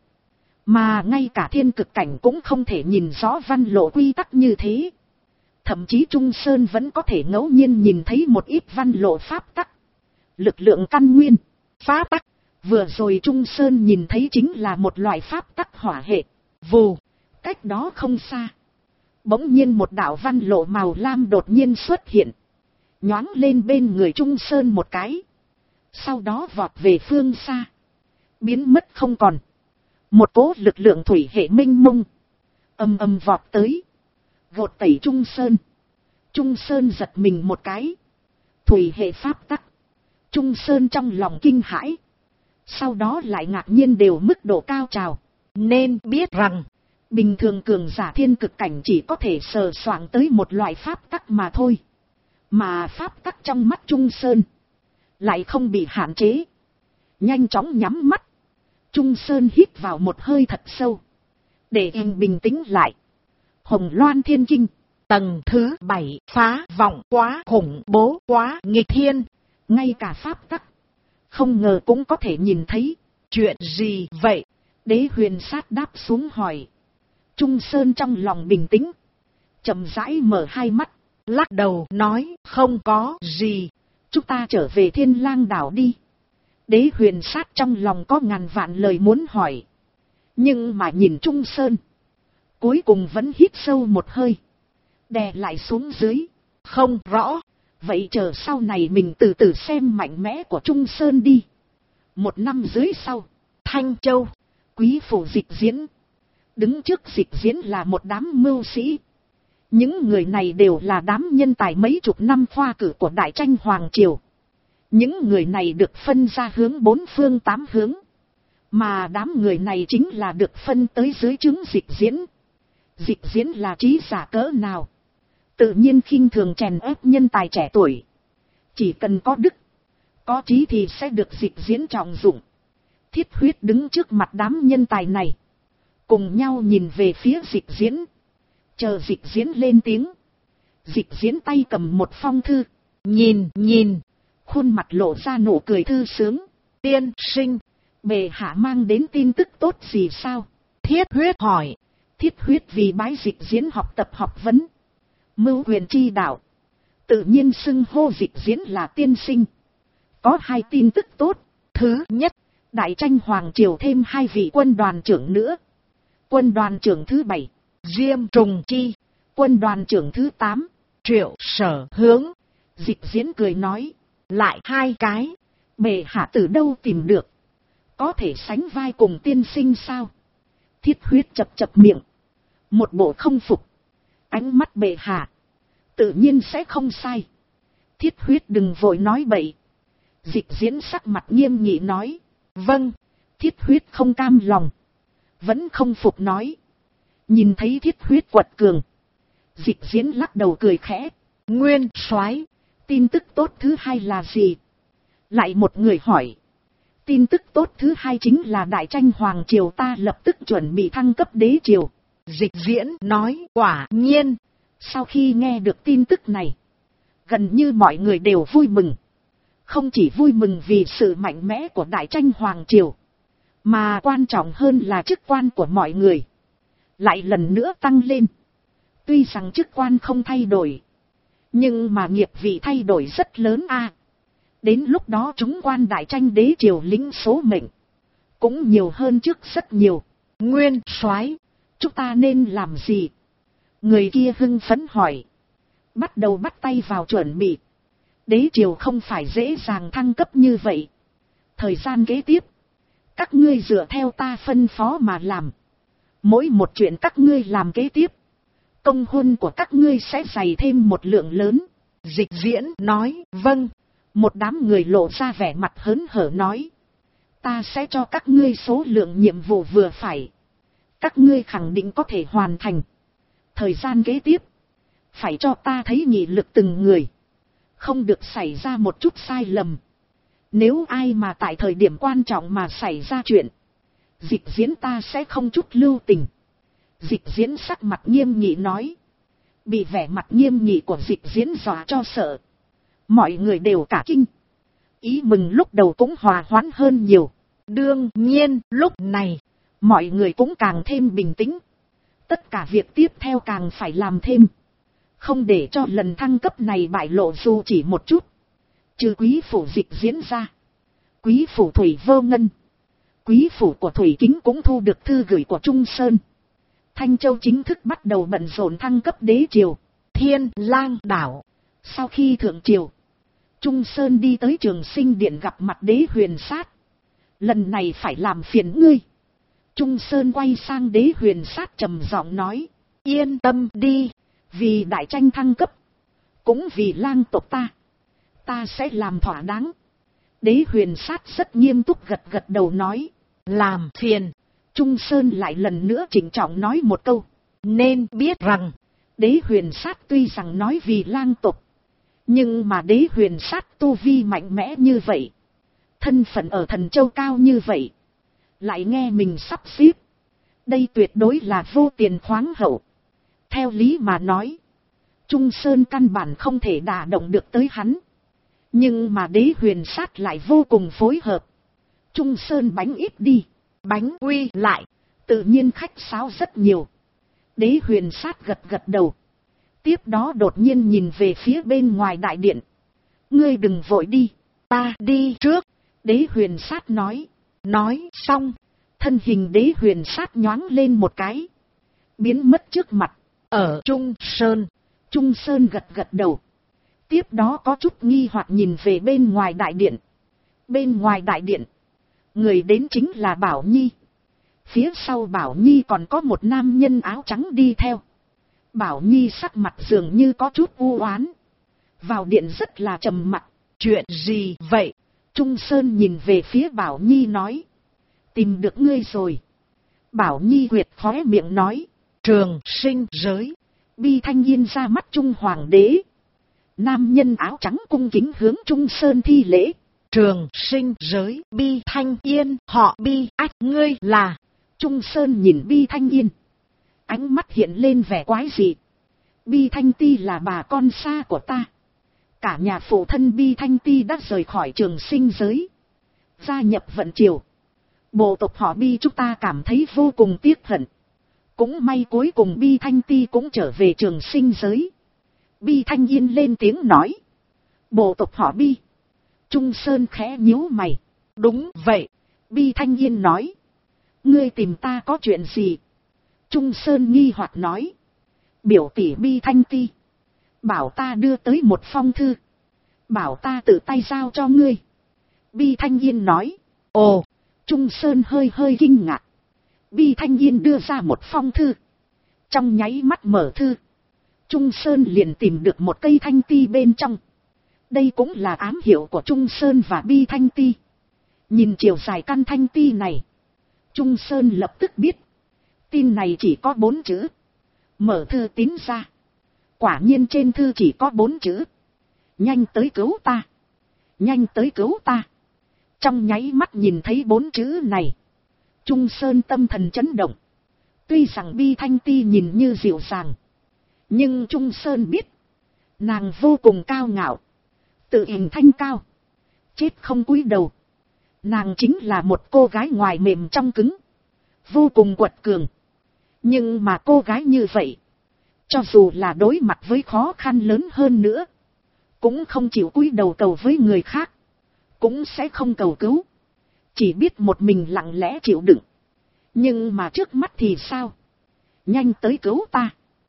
Mà ngay cả thiên cực cảnh cũng không thể nhìn rõ văn lộ quy tắc như thế. Thậm chí Trung Sơn vẫn có thể ngẫu nhiên nhìn thấy một ít văn lộ pháp tắc. Lực lượng căn nguyên, pháp tắc. Vừa rồi Trung Sơn nhìn thấy chính là một loại pháp tắc hỏa hệ. Vù, cách đó không xa. Bỗng nhiên một đạo văn lộ màu lam đột nhiên xuất hiện. Nhoáng lên bên người Trung Sơn một cái. Sau đó vọt về phương xa. Biến mất không còn. Một cỗ lực lượng thủy hệ minh mông. Ầm ầm vọt tới. Vột tẩy Trung Sơn. Trung Sơn giật mình một cái. Thủy hệ pháp tắc. Trung Sơn trong lòng kinh hãi. Sau đó lại ngạc nhiên đều mức độ cao trào. Nên biết rằng, bình thường cường giả thiên cực cảnh chỉ có thể sờ soạng tới một loại pháp tắc mà thôi. Mà pháp tắc trong mắt Trung Sơn lại không bị hạn chế. Nhanh chóng nhắm mắt. Trung Sơn hít vào một hơi thật sâu. Để em bình tĩnh lại. Hồng Loan Thiên Kinh. Tầng thứ 7. Phá vọng quá khủng bố quá nghịch thiên. Ngay cả pháp tắc không ngờ cũng có thể nhìn thấy. Chuyện gì vậy? Đế huyền sát đáp xuống hỏi. Trung Sơn trong lòng bình tĩnh. Chậm rãi mở hai mắt. Lắc đầu nói không có gì. Chúng ta trở về Thiên Lang đảo đi. Đế huyền sát trong lòng có ngàn vạn lời muốn hỏi. Nhưng mà nhìn Trung Sơn, cuối cùng vẫn hít sâu một hơi. Đè lại xuống dưới. Không rõ. Vậy chờ sau này mình từ từ xem mạnh mẽ của Trung Sơn đi. Một năm dưới sau, Thanh Châu, quý phủ Dịch Diễn. Đứng trước Dịch Diễn là một đám mưu sĩ. Những người này đều là đám nhân tài mấy chục năm khoa cử của Đại Tranh Hoàng Triều. Những người này được phân ra hướng bốn phương tám hướng. Mà đám người này chính là được phân tới dưới trướng Dịch Diễn. Dịch Diễn là trí giả cỡ nào? Tự nhiên khinh thường chèn ép nhân tài trẻ tuổi. Chỉ cần có đức, có trí thì sẽ được Dịch Diễn trọng dụng. Thiết Huyết đứng trước mặt đám nhân tài này. Cùng nhau nhìn về phía Dịch Diễn. Chờ Dịch Diễn lên tiếng. Dịch Diễn tay cầm một phong thư. Nhìn. Khuôn mặt lộ ra nụ cười thư sướng. tiên sinh, bệ hạ mang đến tin tức tốt gì sao? Thiết Huyết hỏi. Thiết Huyết vì bái Dịch Diễn học tập học vấn, mưu quyền chi đạo, tự nhiên xưng hô Dịch Diễn là tiên sinh. Có 2 tin tức tốt. Thứ nhất, Đại tranh hoàng triều thêm 2 vị quân đoàn trưởng nữa. Quân đoàn trưởng thứ 7, Diêm Trùng Chi. quân đoàn trưởng thứ 8, Triệu Sở Hướng. Dịch Diễn cười nói, lại 2 cái. bệ hạ từ đâu tìm được? Có thể sánh vai cùng tiên sinh sao? Thiết Huyết chập chập miệng, một bộ không phục. Ánh mắt bệ hạ, tự nhiên sẽ không sai. Thiết Huyết đừng vội nói bậy. Dịch Diễn sắc mặt nghiêm nghị nói, vâng. Thiết Huyết không cam lòng, vẫn không phục nói. Nhìn thấy Thiết Huyết quật cường, Dịch Diễn lắc đầu cười khẽ. Nguyên soái, tin tức tốt thứ 2 là gì? Lại một người hỏi. Tin tức tốt thứ 2 chính là đại tranh hoàng triều ta lập tức chuẩn bị thăng cấp đế triều. Dịch Diễn nói, quả nhiên. Sau khi nghe được tin tức này, gần như mọi người đều vui mừng. Không chỉ vui mừng vì sự mạnh mẽ của đại tranh hoàng triều, mà quan trọng hơn là chức quan của mọi người lại lần nữa tăng lên. Tuy rằng chức quan không thay đổi, nhưng mà nghiệp vị thay đổi rất lớn a. Đến lúc đó chúng quan đại tranh đế triều lĩnh số mệnh cũng nhiều hơn trước rất nhiều. Nguyên soái, chúng ta nên làm gì? Người kia hưng phấn hỏi. Bắt đầu bắt tay vào chuẩn bị. Đế triều không phải dễ dàng thăng cấp như vậy. Thời gian kế tiếp, các ngươi dựa theo ta phân phó mà làm. Mỗi một chuyện các ngươi làm kế tiếp, công huân của các ngươi sẽ dày thêm một lượng lớn. Dịch Diễn nói, vâng. Một đám người lộ ra vẻ mặt hớn hở nói, ta sẽ cho các ngươi số lượng nhiệm vụ vừa phải. Các ngươi khẳng định có thể hoàn thành. Thời gian kế tiếp, phải cho ta thấy nghị lực từng người, không được xảy ra một chút sai lầm. Nếu ai mà tại thời điểm quan trọng mà xảy ra chuyện, Dịch Diễn ta sẽ không chút lưu tình. Dịch Diễn sắc mặt nghiêm nghị nói. Bị vẻ mặt nghiêm nghị của Dịch Diễn dọa cho sợ, mọi người đều cả kinh. Ý mừng lúc đầu cũng hòa hoãn hơn nhiều. Đương nhiên lúc này, mọi người cũng càng thêm bình tĩnh. Tất cả việc tiếp theo càng phải làm thêm, không để cho lần thăng cấp này bại lộ dù chỉ một chút. Trừ quý phủ Dịch Diễn ra, quý phủ Thủy Vô Ngân, quý phủ của Thủy Kính cũng thu được thư gửi của Trung Sơn. Thanh Châu chính thức bắt đầu bận rộn thăng cấp đế triều. Thiên Lang đảo. Sau khi thượng triều, Trung Sơn đi tới Trường Sinh Điện gặp mặt Đế Huyền Sát. Lần này phải làm phiền ngươi. Trung Sơn quay sang Đế Huyền Sát trầm giọng nói, yên tâm đi, vì đại tranh thăng cấp, cũng vì lang tộc ta sẽ làm thỏa đáng. Đế Huyền Sát rất nghiêm túc gật gật đầu nói, làm phiền. Trung Sơn lại lần nữa trịnh trọng nói một câu, nên biết rằng, Đế Huyền Sát tuy rằng nói vì lang tộc, nhưng mà Đế Huyền Sát tu vi mạnh mẽ như vậy, thân phận ở Thần Châu cao như vậy, lại nghe mình sắp xếp, đây tuyệt đối là vô tiền khoáng hậu. Theo lý mà nói, Trung Sơn căn bản không thể đả động được tới hắn, nhưng mà Đế Huyền Sát lại vô cùng phối hợp. Trung Sơn bánh ít đi, bánh quy lại, tự nhiên khách sáo rất nhiều. Đế Huyền Sát gật gật đầu, tiếp đó đột nhiên nhìn về phía bên ngoài đại điện. Ngươi đừng vội đi, ta đi trước. Đế Huyền Sát nói. Nói xong, thân hình Đế Huyền Sát nhoáng lên một cái, biến mất trước mặt. Ở Trung Sơn, Trung Sơn gật gật đầu, tiếp đó có chút nghi hoặc nhìn về bên ngoài đại điện. Bên ngoài đại điện, người đến chính là Bảo Nhi. Phía sau Bảo Nhi còn có một nam nhân áo trắng đi theo. Bảo Nhi sắc mặt dường như có chút u oán, vào điện rất là trầm mặc. Chuyện gì vậy? Trung Sơn nhìn về phía Bảo Nhi nói. Tìm được ngươi rồi. Bảo Nhi huyệt khóe miệng nói. Trường sinh giới. Bi Thanh Yên ra mắt Trung Hoàng đế. Nam nhân áo trắng cung kính hướng Trung Sơn thi lễ. Trường sinh giới Bi Thanh Yên, họ Bi, ách ngươi là. Trung Sơn nhìn Bi Thanh Yên, ánh mắt hiện lên vẻ quái dị. Bi Thanh Ti là bà con xa của ta. Cả nhà phụ thân Bi Thanh Ti đã rời khỏi Trường sinh giới. Gia nhập vận triều, bộ tộc họ Bi chúng ta cảm thấy vô cùng tiếc hận. Cũng may cuối cùng Bi Thanh Ti cũng trở về trường sinh giới. Bi Thanh Yên lên tiếng nói. Bộ tộc họ Bi. Trung Sơn khẽ nhíu mày. Đúng vậy. Bi Thanh Yên nói. Ngươi tìm ta có chuyện gì? Trung Sơn nghi hoặc nói. Biểu tỷ Bi Thanh Ti. Bảo ta đưa tới một phong thư. Bảo ta tự tay giao cho ngươi. Bi Thanh Yên nói. Ồ. Trung Sơn hơi kinh ngạc. Bi Thanh Yên đưa ra một phong thư. Trong nháy mắt mở thư. Trung Sơn liền tìm được một cây thanh ti bên trong. Đây cũng là ám hiệu của Trung Sơn và Bi Thanh Ti. Nhìn chiều dài căn thanh ti này, Trung Sơn lập tức biết. Tin này chỉ có 4 chữ. Mở thư tín ra. Quả nhiên trên thư chỉ có 4 chữ. Nhanh tới cứu ta. Nhanh tới cứu ta. Trong nháy mắt nhìn thấy 4 chữ này, Trung Sơn tâm thần chấn động. Tuy rằng Bi Thanh Ti nhìn như dịu dàng, nhưng Trung Sơn biết, nàng vô cùng cao ngạo, tự hình thanh cao, chết không cúi đầu. Nàng chính là một cô gái ngoài mềm trong cứng, vô cùng quật cường. Nhưng mà cô gái như vậy, cho dù là đối mặt với khó khăn lớn hơn nữa, cũng không chịu cúi đầu cầu với người khác, cũng sẽ không cầu cứu, chỉ biết một mình lặng lẽ chịu đựng. Nhưng mà trước mắt thì sao? Nhanh tới cứu ta.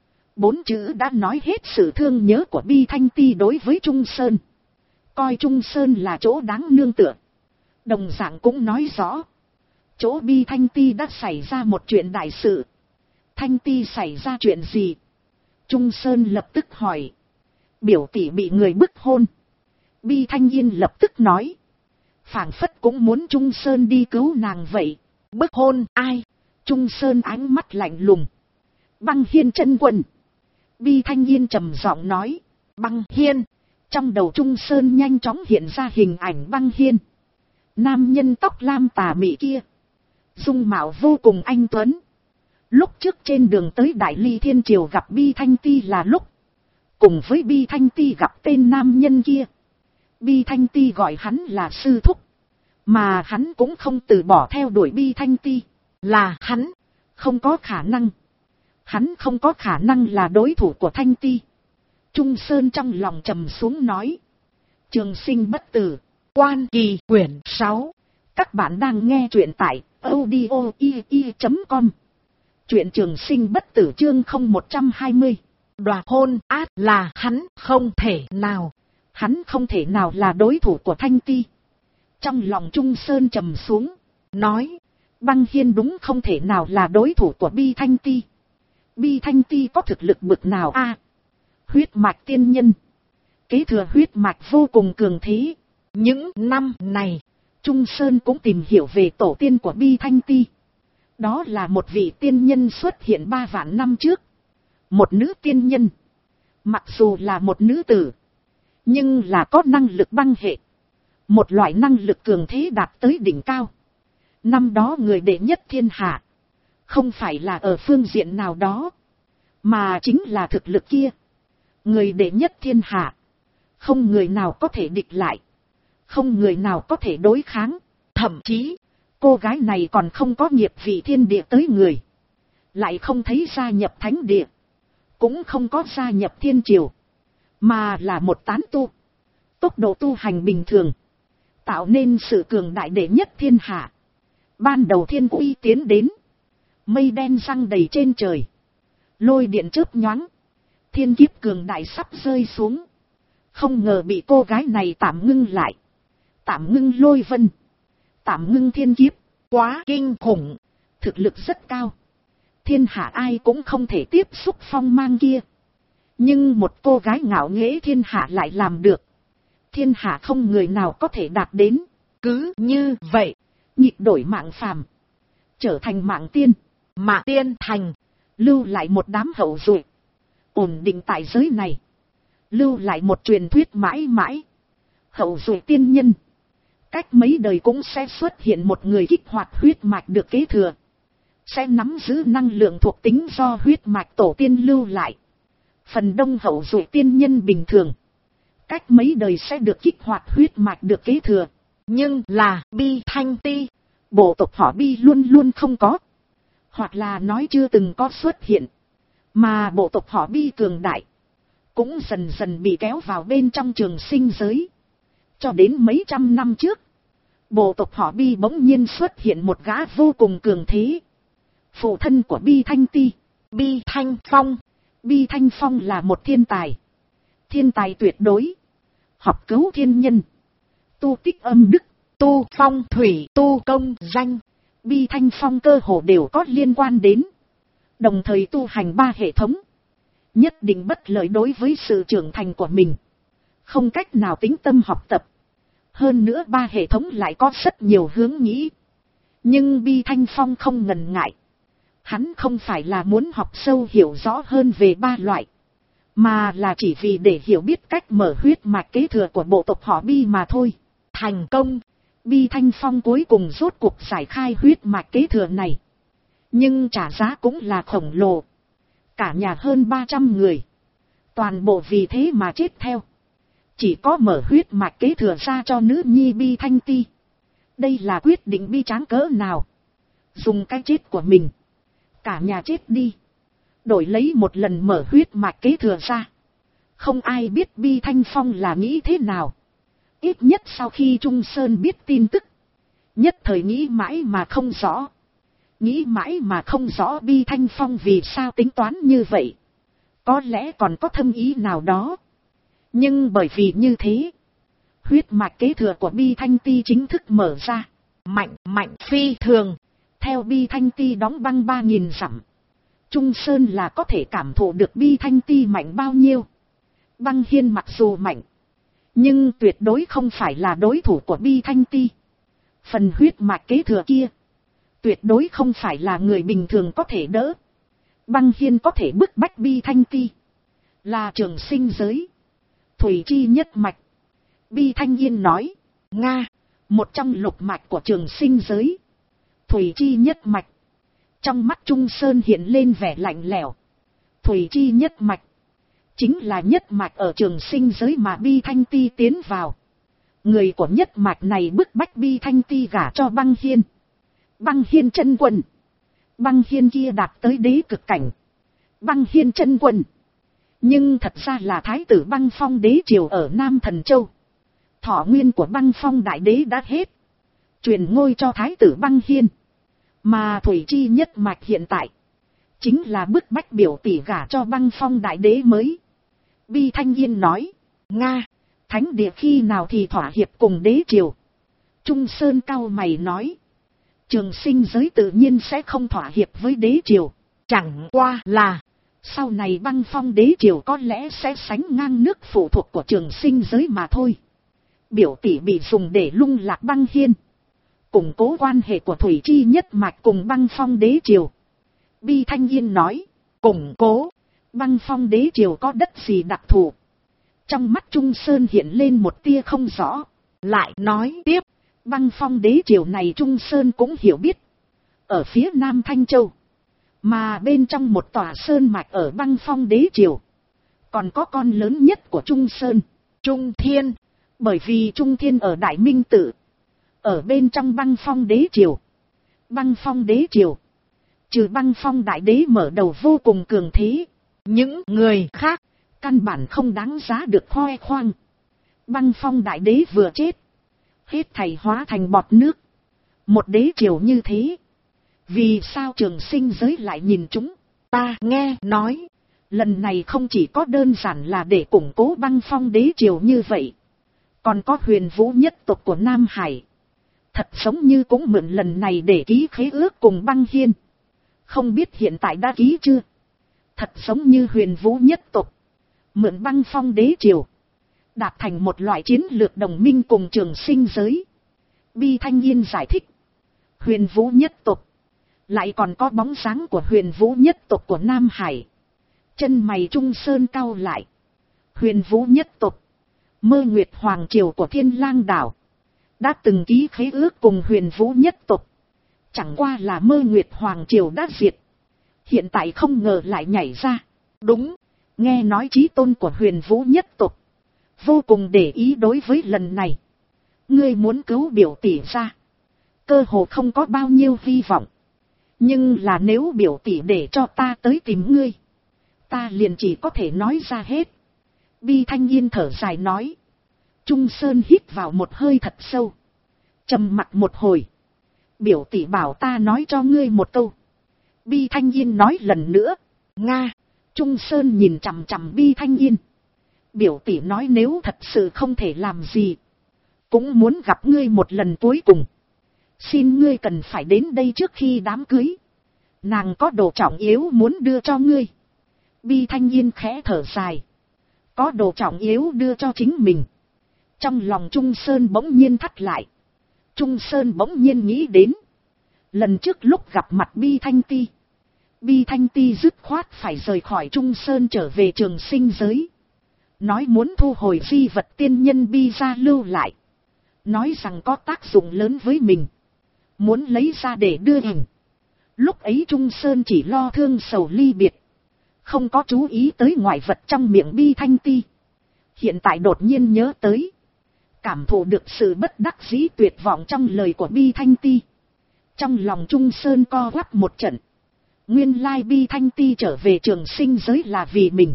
4 chữ đã nói hết sự thương nhớ của Bi Thanh Ti đối với Trung Sơn. Coi Trung Sơn là chỗ đáng nương tựa. Đồng dạng cũng nói rõ, chỗ Bi Thanh Ti đã xảy ra một chuyện đại sự. Thanh Ti xảy ra chuyện gì? Trung Sơn lập tức hỏi. Biểu tỷ bị người bức hôn. Bi Thanh Yên lập tức nói. Phảng phất cũng muốn Trung Sơn đi cứu nàng vậy. Bức hôn ai? Trung Sơn ánh mắt lạnh lùng. Băng Hiên chân quân. Bi Thanh Yên trầm giọng nói. Băng Hiên. Trong đầu Trung Sơn nhanh chóng hiện ra hình ảnh Băng Hiên. Nam nhân tóc lam tà mị kia. Dung mạo vô cùng anh tuấn. Lúc trước trên đường tới Đại Ly Thiên Triều gặp Bi Thanh Ti là lúc. Cùng với Bi Thanh Ti gặp tên nam nhân kia. Bi Thanh Ti gọi hắn là sư thúc. Mà hắn cũng không từ bỏ theo đuổi Bi Thanh Ti. Là hắn. Không có khả năng. Hắn không có khả năng là đối thủ của Thanh Ti. Trung Sơn trong lòng trầm xuống nói. Trường sinh bất tử. Quan Kỳ quyển 6. Các bạn đang nghe truyện tại audio.com. Truyện Trường Sinh bất tử chương 0120. Đoạt hôn át là hắn không thể nào. Hắn không thể nào là đối thủ của Thanh Ti. Trong lòng Trung Sơn trầm xuống. Nói. Băng Hiên đúng không thể nào là đối thủ của Bi Thanh Ti. Bi Thanh Ti có thực lực bực nào a? Huyết mạch tiên nhân. Kế thừa huyết mạch vô cùng cường thế. Những năm này, Trung Sơn cũng tìm hiểu về tổ tiên của Bi Thanh Ti. Đó là một vị tiên nhân xuất hiện 3 vạn năm trước. Một nữ tiên nhân. Mặc dù là một nữ tử, nhưng là có năng lực băng hệ. Một loại năng lực cường thế đạt tới đỉnh cao. Năm đó người đệ nhất thiên hạ. Không phải là ở phương diện nào đó, mà chính là thực lực kia. Người đệ nhất thiên hạ. Không người nào có thể địch lại. Không người nào có thể đối kháng. Thậm chí, cô gái này còn không có nghiệp vị thiên địa tới người. Lại không thấy gia nhập thánh địa. Cũng không có gia nhập thiên triều. Mà là một tán tu. Tốc độ tu hành bình thường. Tạo nên sự cường đại đệ nhất thiên hạ. Ban đầu thiên uy tiến đến. Mây đen răng đầy trên trời. Lôi điện chớp nhoáng. Thiên kiếp cường đại sắp rơi xuống. Không ngờ bị cô gái này tạm ngưng lại. Tạm ngưng lôi vân. Tạm ngưng thiên kiếp. Quá kinh khủng. Thực lực rất cao. Thiên hạ ai cũng không thể tiếp xúc phong mang kia. Nhưng một cô gái ngạo nghễ thiên hạ lại làm được. Thiên hạ không người nào có thể đạt đến. Cứ như vậy, nhịp đổi mạng phàm. Trở thành mạng tiên. Mạng tiên thành. Lưu lại một đám hậu duệ. Ổn định tại giới này. Lưu lại một truyền thuyết mãi mãi. Hậu duệ tiên nhân. Cách mấy đời cũng sẽ xuất hiện một người kích hoạt huyết mạch được kế thừa. Sẽ nắm giữ năng lượng thuộc tính do huyết mạch tổ tiên lưu lại. Phần đông hậu duệ tiên nhân bình thường. Cách mấy đời sẽ được kích hoạt huyết mạch được kế thừa. Nhưng là Bi Thanh Ti, bộ tộc họ Bi luôn luôn không có, hoặc là nói chưa từng có xuất hiện, mà bộ tộc họ Bi cường đại, cũng dần dần bị kéo vào bên trong trường sinh giới. Cho đến mấy trăm năm trước, bộ tộc họ Bi bỗng nhiên xuất hiện một gã vô cùng cường thế, phụ thân của Bi Thanh Ti, Bi Thanh Phong. Bi Thanh Phong là một thiên tài tuyệt đối, học cứu thiên nhân, tu tích âm đức, Tu phong thủy, tu công danh. Bi Thanh Phong cơ hồ đều có liên quan đến, đồng thời tu hành 3 hệ thống, nhất định bất lợi đối với sự trưởng thành của mình, không cách nào tĩnh tâm học tập. Hơn nữa 3 hệ thống lại có rất nhiều hướng nghĩ, nhưng Bi Thanh Phong không ngần ngại. Hắn không phải là muốn học sâu hiểu rõ hơn về 3 loại, mà là chỉ vì để hiểu biết cách mở huyết mạch kế thừa của bộ tộc họ Bi mà thôi. Thành công, Bi Thanh Phong cuối cùng rốt cuộc giải khai huyết mạch kế thừa này, nhưng trả giá cũng là khổng lồ. Cả nhà hơn 300 người, toàn bộ vì thế mà chết theo. Chỉ có mở huyết mạch kế thừa ra cho nữ nhi Bi Thanh Ti. Đây là quyết định bi tráng cỡ nào. Dùng cái chết của mình, cả nhà chết đi, đổi lấy một lần mở huyết mạch kế thừa ra. Không ai biết Bi Thanh Phong là nghĩ thế nào. Ít nhất sau khi Trung Sơn biết tin tức, nhất thời nghĩ mãi mà không rõ. Nghĩ mãi mà không rõ Bi Thanh Phong vì sao tính toán như vậy. Có lẽ còn có thâm ý nào đó. Nhưng bởi vì như thế, huyết mạch kế thừa của Bi Thanh Ti chính thức mở ra. Mạnh phi thường. Theo Bi Thanh Ti đóng băng 3000 dặm, Trung Sơn là có thể cảm thụ được Bi Thanh Ti mạnh bao nhiêu. Băng Hiên mặc dù mạnh, nhưng tuyệt đối không phải là đối thủ của Bi Thanh Ti. Phần huyết mạch kế thừa kia, tuyệt đối không phải là người bình thường có thể đỡ. Băng Hiên có thể bức bách Bi Thanh Ti, là trường sinh giới, thủy chi nhất mạch. Bi Thanh Yên nói, Nga, một trong lục mạch của trường sinh giới, thủy chi nhất mạch. Trong mắt Trung Sơn hiện lên vẻ lạnh lẽo. Thủy chi nhất mạch chính là nhất mạch ở trường sinh giới mà Bi Thanh Ti tiến vào. Người của nhất mạch này bức bách Bi Thanh Ti gả cho Băng Hiên. Băng Hiên chân quân. Băng Hiên kia đạt tới đế cực cảnh. Băng Hiên chân quân, nhưng thật ra là thái tử Băng Phong đế triều ở Nam Thần Châu. Thọ nguyên của Băng Phong đại đế đã hết, truyền ngôi cho thái tử Băng Hiên. Mà thủy chi nhất mạch hiện tại chính là bức bách biểu tỷ gả cho Băng Phong đại đế mới. Bi Thanh Yên nói, Nga, thánh địa khi nào thì thỏa hiệp cùng đế triều. Trung Sơn cau mày nói, trường sinh giới tự nhiên sẽ không thỏa hiệp với đế triều. Chẳng qua là sau này Băng Phong đế triều có lẽ sẽ sánh ngang nước phụ thuộc của trường sinh giới mà thôi. Biểu tỷ bị dùng để lung lạc Băng Hiên, củng cố quan hệ của thủy chi nhất mạch cùng Băng Phong đế triều. Bi Thanh Yên nói, củng cố. Băng Phong đế triều có đất gì đặc thù? Trong mắt Trung Sơn hiện lên một tia không rõ. Lại nói tiếp, Băng Phong đế triều này Trung Sơn cũng hiểu biết. Ở phía Nam Thanh Châu, mà bên trong một tòa sơn mạch ở Băng Phong đế triều, còn có con lớn nhất của Trung Sơn, Trung Thiên. Bởi vì Trung Thiên ở Đại Minh Tự, ở bên trong Băng Phong đế triều. Băng Phong đế triều, trừ Băng Phong đại đế mở đầu vô cùng cường thế, những người khác căn bản không đáng giá được khoe khoang. Băng Phong đại đế vừa chết, hết thảy hóa thành bọt nước. Một đế triều như thế, vì sao trường sinh giới lại nhìn chúng? Ta nghe nói, lần này không chỉ có đơn giản là để củng cố Băng Phong đế triều như vậy, còn có Huyền Vũ nhất tộc của Nam Hải, thật giống như cũng mượn lần này để ký khế ước cùng Băng Hiên. Không biết hiện tại đã ký chưa? Thật giống như Huyền Vũ nhất tộc mượn Băng Phong đế triều, đạt thành một loại chiến lược đồng minh cùng trường sinh giới. Bi Thanh Yên giải thích, Huyền Vũ nhất tộc lại còn có bóng dáng của Huyền Vũ nhất tộc của Nam Hải. Chân mày Trung Sơn cau lại. Huyền Vũ nhất tộc, Mơ Nguyệt Hoàng triều của Thiên Lang đảo, đã từng ký khế ước cùng Huyền Vũ nhất tộc. Chẳng qua là Mơ Nguyệt Hoàng triều đã diệt, hiện tại không ngờ lại nhảy ra. Đúng, nghe nói chí tôn của Huyền Vũ nhất tộc vô cùng để ý đối với lần này. Ngươi muốn cứu biểu tỷ ra, cơ hồ không có bao nhiêu hy vọng. Nhưng là nếu biểu tỷ để cho ta tới tìm ngươi, ta liền chỉ có thể nói ra hết. Bi Thanh Yên thở dài nói. Trung Sơn hít vào một hơi thật sâu, trầm mặc một hồi. Biểu tỷ bảo ta nói cho ngươi một câu. Bi Thanh Yên nói lần nữa. Nga. Trung Sơn nhìn chằm chằm Bi Thanh Yên. Biểu tỷ nói nếu thật sự không thể làm gì, cũng muốn gặp ngươi một lần cuối cùng. Xin ngươi cần phải đến đây trước khi đám cưới. Nàng có đồ trọng yếu muốn đưa cho ngươi. Bi Thanh Yên khẽ thở dài. Có đồ trọng yếu đưa cho chính mình. Trong lòng Trung Sơn bỗng nhiên thắt lại. Trung Sơn bỗng nhiên nghĩ đến. Lần trước lúc gặp mặt Bi Thanh Ti, Bi Thanh Ti dứt khoát phải rời khỏi Trung Sơn trở về trường sinh giới. Nói muốn thu hồi di vật tiên nhân Bi ra lưu lại. Nói rằng có tác dụng lớn với mình. Muốn lấy ra để đưa hình. Lúc ấy Trung Sơn chỉ lo thương sầu ly biệt, không có chú ý tới ngoại vật trong miệng Bi Thanh Ti. Hiện tại đột nhiên nhớ tới, cảm thụ được sự bất đắc dĩ tuyệt vọng trong lời của Bi Thanh Ti. Trong lòng Trung Sơn co quắp một trận. Nguyên lai Bi Thanh Ti trở về trường sinh giới là vì mình.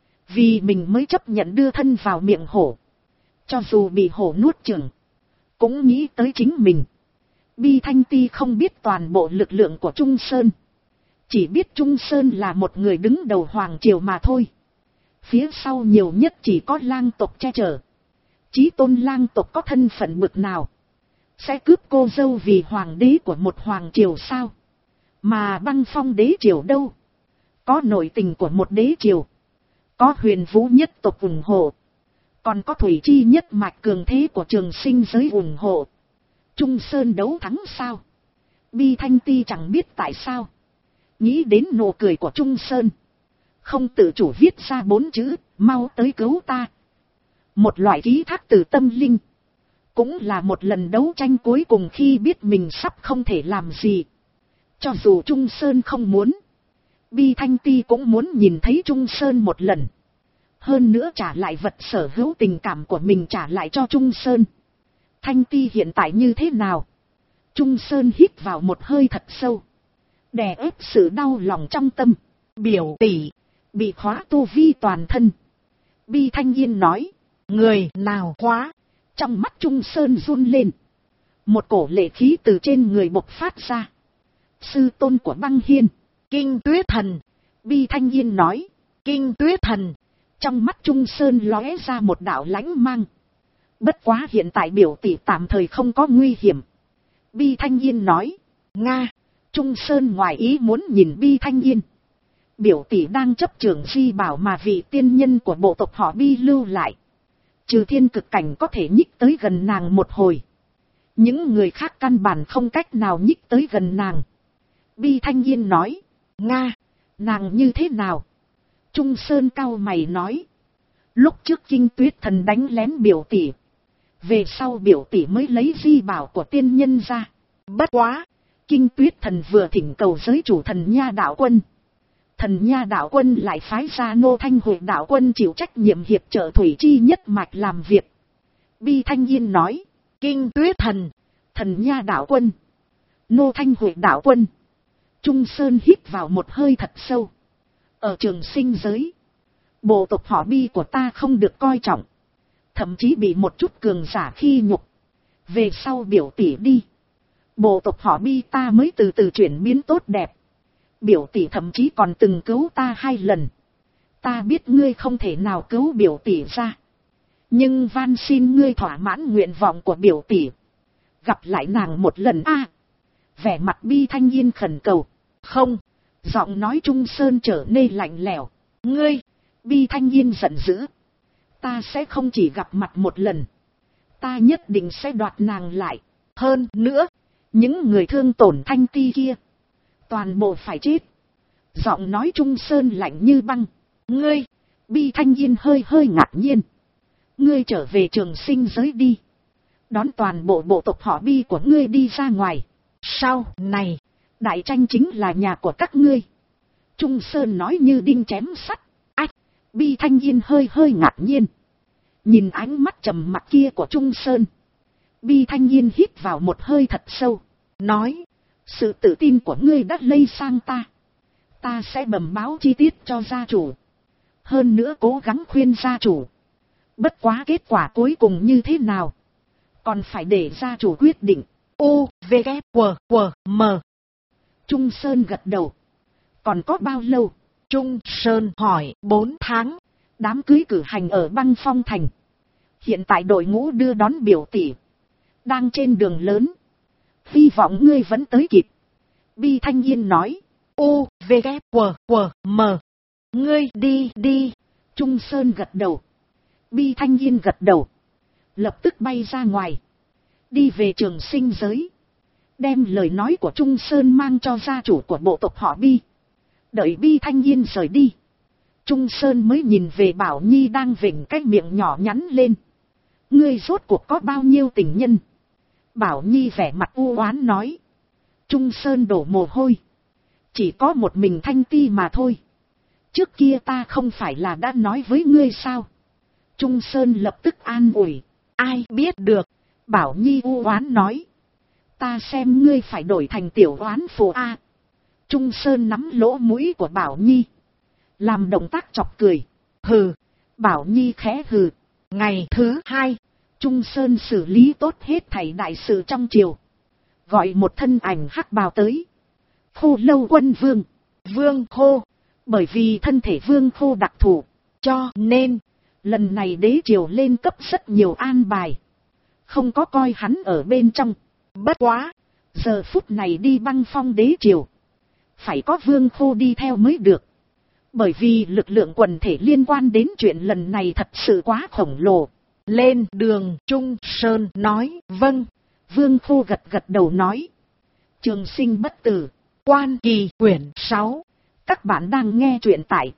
Vì mình mới chấp nhận đưa thân vào miệng hổ. Cho dù bị hổ nuốt chửng, cũng nghĩ tới chính mình. Bi Thanh Ti không biết toàn bộ lực lượng của Trung Sơn. Chỉ biết Trung Sơn là một người đứng đầu hoàng triều mà thôi. Phía sau nhiều nhất chỉ có lang tộc che chở. Chí tôn lang tộc có thân phận bực nào, sẽ cướp cô dâu vì hoàng đế của một hoàng triều sao? Mà Băng Phong đế triều đâu? Có nội tình của một đế triều, có Huyền Vũ nhất tộc ủng hộ, còn có Thủy Chi nhất mạch cường thế của trường sinh giới ủng hộ. Trung Sơn đấu thắng sao? Bi Thanh Ti chẳng biết tại sao, nghĩ đến nụ cười của Trung Sơn, không tự chủ viết ra 4 chữ, mau tới cứu ta. Một loại ký thác từ tâm linh, cũng là một lần đấu tranh cuối cùng khi biết mình sắp không thể làm gì. Cho dù Trung Sơn không muốn, Bi Thanh Ti cũng muốn nhìn thấy Trung Sơn một lần. Hơn nữa trả lại vật sở hữu tình cảm của mình trả lại cho Trung Sơn. Thanh Ti hiện tại như thế nào? Trung Sơn hít vào một hơi thật sâu, đè ép sự đau lòng trong tâm. Biểu tỷ bị khóa tu vi toàn thân. Bi Thanh Yên nói. Người nào khóa? Trong mắt Trung Sơn run lên. Một cổ lệ khí từ trên người bộc phát ra. Sư tôn của Băng Hiên, Kinh Tuyết Thần. Bi Thanh Yên nói. Kinh Tuyết Thần. Trong mắt Trung Sơn lóe ra một đạo lãnh mang. Bất quá hiện tại biểu tỷ tạm thời không có nguy hiểm. Bi Thanh Yên nói. Nga. Trung Sơn ngoài ý muốn nhìn Bi Thanh Yên. Biểu tỷ đang chấp trưởng di bảo mà vị tiên nhân của bộ tộc họ Bi lưu lại. Trừ thiên cực cảnh có thể nhích tới gần nàng một hồi, những người khác căn bản không cách nào nhích tới gần nàng. Bi Thanh Yên nói. Nga. Nàng như thế nào? Trung Sơn cau mày nói. Lúc trước Kinh Tuyết Thần đánh lén biểu tỷ, về sau biểu tỷ mới lấy di bảo của tiên nhân ra. Bất quá, Kinh Tuyết Thần vừa thỉnh cầu giới chủ Thần Nha Đạo Quân, Thần Nha Đạo Quân lại phái ra Nô Thanh Huệ Đạo Quân chịu trách nhiệm hiệp trợ Thủy Chi nhất mạch làm việc. Bi Thanh Yên nói. Kinh Tuyết Thần, Thần Nha Đạo Quân, Nô Thanh Huệ Đạo Quân. Trung Sơn hít vào một hơi thật sâu. Ở trường sinh giới, bộ tộc họ Bi của ta không được coi trọng, thậm chí bị một chút cường giả khi nhục. Về sau biểu tỷ đi, bộ tộc họ Bi ta mới từ từ chuyển biến tốt đẹp. Biểu tỷ thậm chí còn từng cứu ta 2 lần. Ta biết ngươi không thể nào cứu biểu tỷ ra, nhưng van xin ngươi thỏa mãn nguyện vọng của biểu tỷ, gặp lại nàng một lần a. Vẻ mặt Bi Thanh Yên khẩn cầu. Không. Giọng nói Trung Sơn trở nên lạnh lẽo. Ngươi. Bi Thanh Yên giận dữ. Ta sẽ không chỉ gặp mặt một lần, ta nhất định sẽ đoạt nàng lại. Hơn nữa, những người thương tổn Thanh Ti kia toàn bộ phải chết. Giọng nói Trung Sơn lạnh như băng. Ngươi. Bi Thanh Yên hơi hơi ngạc nhiên. Ngươi trở về trường sinh giới đi, đón toàn bộ bộ tộc họ Bi của ngươi đi ra ngoài. Sau này, đại tranh chính là nhà của các ngươi. Trung Sơn nói như đinh chém sắt. Ách. Bi Thanh Yên hơi hơi ngạc nhiên, nhìn ánh mắt trầm mặc kia của Trung Sơn. Bi Thanh Yên hít vào một hơi thật sâu, nói, sự tự tin của ngươi đã lây sang ta. Ta sẽ bẩm báo chi tiết cho gia chủ. Hơn nữa cố gắng khuyên gia chủ. Bất quá kết quả cuối cùng như thế nào, còn phải để gia chủ quyết định. U, V, K, W, M. Trung Sơn gật đầu. Còn có bao lâu? Trung Sơn hỏi. 4 tháng. Đám cưới cử hành ở Băng Phong Thành. Hiện tại đội ngũ đưa đón biểu tỷ đang trên đường lớn. Hy vọng ngươi vẫn tới kịp. Bi Thanh Yên nói. U, V, K, W, M. Ngươi đi. Trung Sơn gật đầu. Bi Thanh Yên gật đầu. Lập tức bay ra ngoài. Đi về trường sinh giới. Đem lời nói của Trung Sơn mang cho gia chủ của bộ tộc họ Bi. Đợi Bi Thanh Yên rời đi, Trung Sơn mới nhìn về Bảo Nhi đang vểnh cái miệng nhỏ nhắn lên. Ngươi rốt cuộc có bao nhiêu tình nhân? Bảo Nhi vẻ mặt u oán nói. Trung Sơn đổ mồ hôi. Chỉ có một mình Thanh Ti mà thôi. Trước kia ta không phải là đã nói với ngươi sao? Trung Sơn lập tức an ủi. Ai biết được. Bảo Nhi u oán nói. Ta xem ngươi phải đổi thành tiểu oán phù a. Trung Sơn nắm lỗ mũi của Bảo Nhi, làm động tác chọc cười. Hừ. Bảo Nhi khẽ hừ. Ngày thứ 2, Trung Sơn xử lý tốt hết thảy đại sự trong triều. Gọi một thân ảnh hắc bào tới. Khô Lâu Quân Vương. Vương Khô. Bởi vì thân thể Vương Khô đặc thù, cho nên lần này đế triều lên cấp rất nhiều an bài. Không có coi hắn ở bên trong. Bất quá, giờ phút này đi Băng Phong đế triều, phải có Vương Khô đi theo mới được. Bởi vì lực lượng quần thể liên quan đến chuyện lần này thật sự quá khổng lồ. Lên đường. Trung Sơn nói. Vâng. Vương Khô gật gật đầu nói. Trường sinh bất tử. Quan Kỳ quyển 6. Các bạn đang nghe truyện tại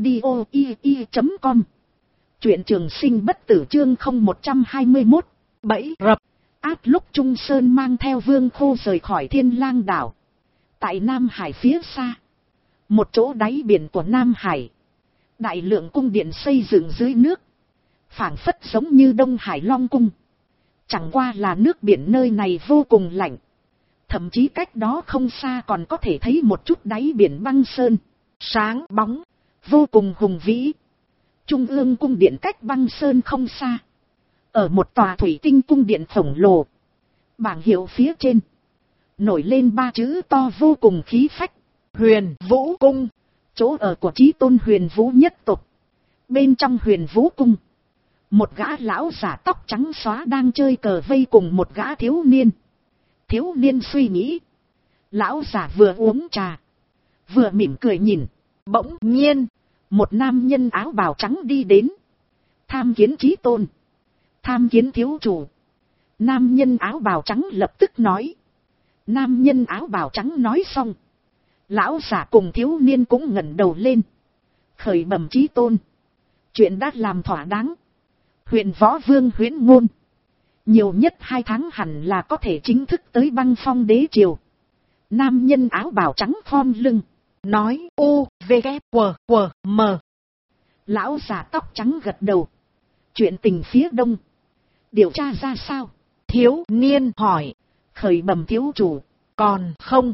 audio.com. Truyện Trường Sinh bất tử chương 0121. Bẫy rập. Áp lúc Trung Sơn mang theo Vương Khô rời khỏi Thiên Lang đảo. Tại Nam Hải phía xa, một chỗ đáy biển của Nam Hải, đại lượng cung điện xây dựng dưới nước, phảng phất giống như Đông Hải Long Cung. Chẳng qua là nước biển nơi này vô cùng lạnh. Thậm chí cách đó không xa còn có thể thấy một chút đáy biển băng sơn, sáng bóng, vô cùng hùng vĩ. Trung ương cung điện cách băng sơn không xa, ở một tòa thủy tinh cung điện khổng lồ. Bảng hiệu phía trên nổi lên 3 chữ to vô cùng khí phách. Huyền Vũ Cung. Chỗ ở của Chí Tôn Huyền Vũ nhất tộc. Bên trong Huyền Vũ Cung, một gã lão giả tóc trắng xóa đang chơi cờ vây cùng một gã thiếu niên. Thiếu niên suy nghĩ. Lão giả vừa uống trà, vừa mỉm cười nhìn. Bỗng nhiên, một nam nhân áo bào trắng đi đến. Tham kiến Chí Tôn. Tham kiến thiếu chủ. Nam nhân áo bào trắng lập tức nói. Nam nhân áo bào trắng nói xong, lão giả cùng thiếu niên cũng ngẩng đầu lên. Khởi bẩm Chí Tôn. Chuyện đã làm thỏa đáng. Huyện Võ Vương Huyễn Ngôn, nhiều nhất 2 tháng hẳn là có thể chính thức tới Băng Phong đế triều. Nam nhân áo bào trắng khom lưng, nói. U, V, K, W, M. Lão giả tóc trắng gật đầu. Chuyện tình phía đông, điều tra ra sao? Thiếu niên hỏi. Khởi bẩm thiếu chủ. Còn không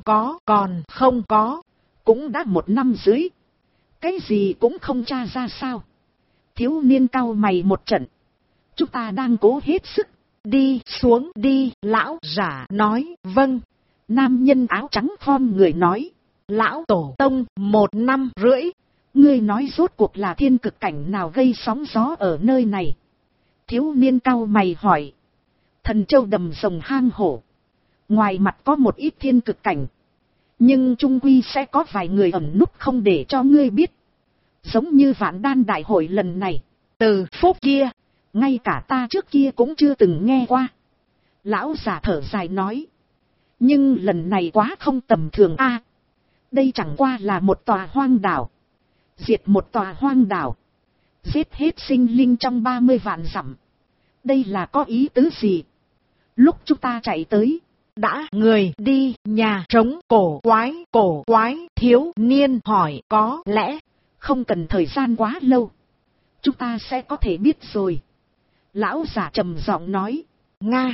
có. Cũng đã 1 năm dưới. Cái gì cũng không tra ra sao? Thiếu niên cau mày một trận. Chúng ta đang cố hết sức. Đi xuống đi. Lão giả nói. Vâng. Nam nhân áo trắng khom người nói. Lão tổ tông 1 năm rưỡi. Ngươi nói rốt cuộc là thiên cực cảnh nào gây sóng gió ở nơi này? Thiếu niên cau mày hỏi. Thần châu đầm rồng hang hổ. Ngoài mặt có một ít thiên cực cảnh, nhưng trung quy sẽ có vài người ẩn núp không để cho ngươi biết. Giống như Vạn Đan đại hội lần này, từ phúc kia, ngay cả ta trước kia cũng chưa từng nghe qua. Lão già thở dài nói. Nhưng lần này quá không tầm thường a. Đây chẳng qua là một tòa hoang đảo. Diệt một tòa hoang đảo, giết hết sinh linh trong 30 vạn dặm. Đây là có ý tứ gì? Lúc chúng ta chạy tới, đã người đi nhà trống. Cổ quái. Thiếu niên hỏi. Có lẽ không cần thời gian quá lâu, chúng ta sẽ có thể biết rồi. Lão giả trầm giọng nói. Nga.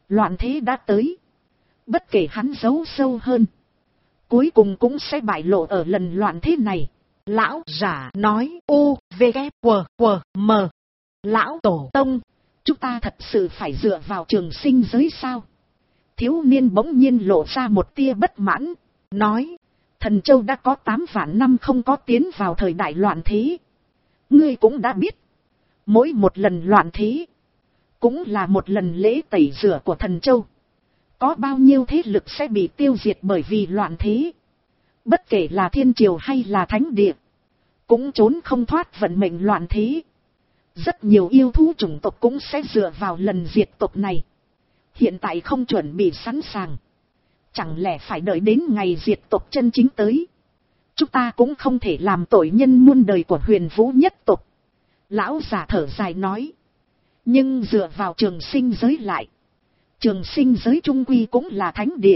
Loạn thế đã tới. Bất kể hắn giấu sâu hơn, cuối cùng cũng sẽ bại lộ ở lần loạn thế này. Lão giả nói u, v, k, w, m. Lão tổ tông, chúng ta thật sự phải dựa vào trường sinh giới sao? Thiếu niên bỗng nhiên lộ ra một tia bất mãn, nói, Thần Châu đã có 8 vạn năm không có tiến vào thời đại loạn thế. Ngươi cũng đã biết, mỗi một lần loạn thế, cũng là một lần lễ tẩy rửa của Thần Châu. Có bao nhiêu thế lực sẽ bị tiêu diệt bởi vì loạn thế. Bất kể là thiên triều hay là thánh địa, cũng trốn không thoát vận mệnh loạn thế. Rất nhiều yêu thú chủng tộc cũng sẽ dựa vào lần diệt tộc này. Hiện tại không chuẩn bị sẵn sàng, chẳng lẽ phải đợi đến ngày diệt tộc chân chính tới? Chúng ta cũng không thể làm tội nhân muôn đời của Huyền Vũ nhất tộc. Lão già thở dài nói. Nhưng dựa vào trường sinh giới lại, trường sinh giới trung quy cũng là thánh địa,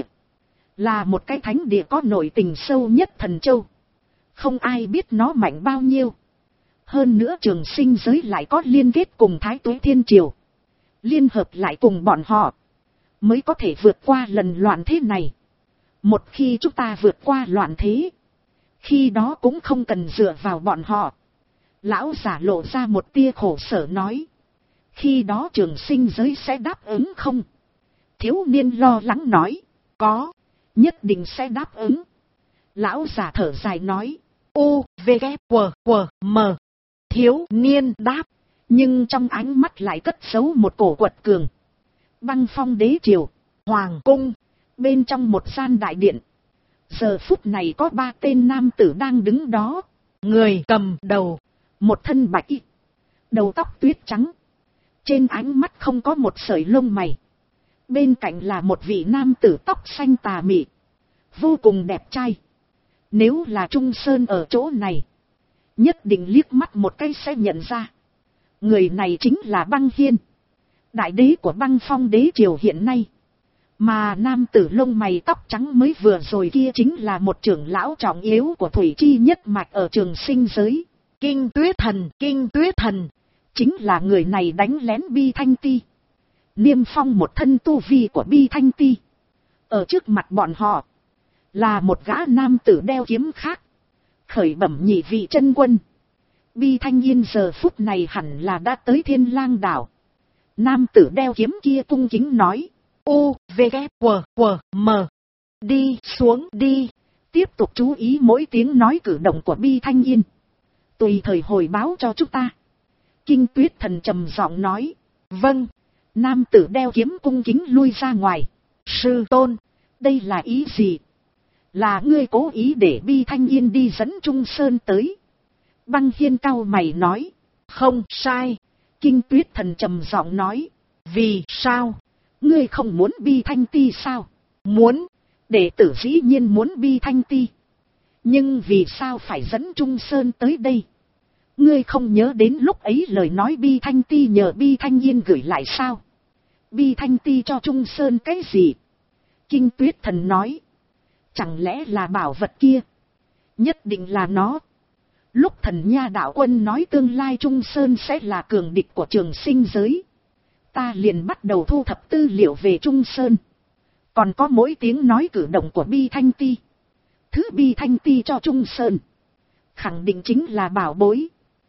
là một cái thánh địa có nội tình sâu nhất Thần Châu. Không ai biết nó mạnh bao nhiêu. Hơn nữa trường sinh giới lại có liên kết cùng Thái Tuế Thiên Triều, liên hợp lại cùng bọn họ, mới có thể vượt qua lần loạn thế này. Một khi chúng ta vượt qua loạn thế, khi đó cũng không cần dựa vào bọn họ. Lão giả lộ ra một tia khổ sở nói. Khi đó trường sinh giới sẽ đáp ứng không? Thiếu niên lo lắng nói. Có, nhất định sẽ đáp ứng. Lão giả thở dài nói. U, v, k, w, m. Thiếu niên đáp, nhưng trong ánh mắt lại cất giấu một cổ quật cường. Băng Phong đế triều, hoàng cung, bên trong một gian đại điện. Giờ phút này có 3 tên nam tử đang đứng đó. Người cầm đầu, một thân bạch y, đầu tóc tuyết trắng, trên ánh mắt không có một sợi lông mày. Bên cạnh là một vị nam tử tóc xanh tà mị, vô cùng đẹp trai. Nếu là Trung Sơn ở chỗ này, nhất định liếc mắt một cái sẽ nhận ra. Người này chính là Băng Hiên, đại đế của Băng Phong đế triều hiện nay. Mà nam tử lông mày tóc trắng mới vừa rồi kia chính là một trưởng lão trọng yếu của Thủy Chi nhất mạch ở trường sinh giới. Kinh Tuyết Thần, Kinh Tuyết Thần, chính là người này đánh lén Bi Thanh Ti. Niêm phong một thân tu vi của Bi Thanh Ti. Ở trước mặt bọn họ, là một gã nam tử đeo kiếm khác, khởi bẩm nhị vị chân quân. Bi Thanh Yên giờ phút này hẳn là đã tới Thiên Lang đảo. Nam tử đeo kiếm kia cung kính nói. U, v, k, w, m. Đi xuống đi. Tiếp tục chú ý mỗi tiếng nói cử động của Bi Thanh Yên, tùy thời hồi báo cho chúng ta. Kinh Tuyết Thần trầm giọng nói. Vâng. Nam tử đeo kiếm cung kính lui ra ngoài. Sư tôn, đây là ý gì? Là ngươi cố ý để Bi Thanh Yên đi dẫn Trung Sơn tới? Băng Hiên cau mày nói. Không sai. Kinh Tuyết Thần trầm giọng nói. Vì sao? Ngươi không muốn Bi Thanh Ti sao? Muốn. Đệ tử dĩ nhiên muốn Bi Thanh Ti. Nhưng vì sao phải dẫn Trung Sơn tới đây? Ngươi không nhớ đến lúc ấy lời nói Bi Thanh Ti nhờ Bi Thanh Yên gửi lại sao? Bi Thanh Ti cho Trung Sơn cái gì? Kinh Tuyết Thần nói. Chẳng lẽ là bảo vật kia? Nhất định là nó. Lúc Thần Nha đạo quân nói tương lai Trung Sơn sẽ là cường địch của trường sinh giới, ta liền bắt đầu thu thập tư liệu về Trung Sơn. Còn có mỗi tiếng nói cử động của Bi Thanh Ti. Thứ Bi Thanh Ti cho Trung Sơn, khẳng định chính là bảo bối.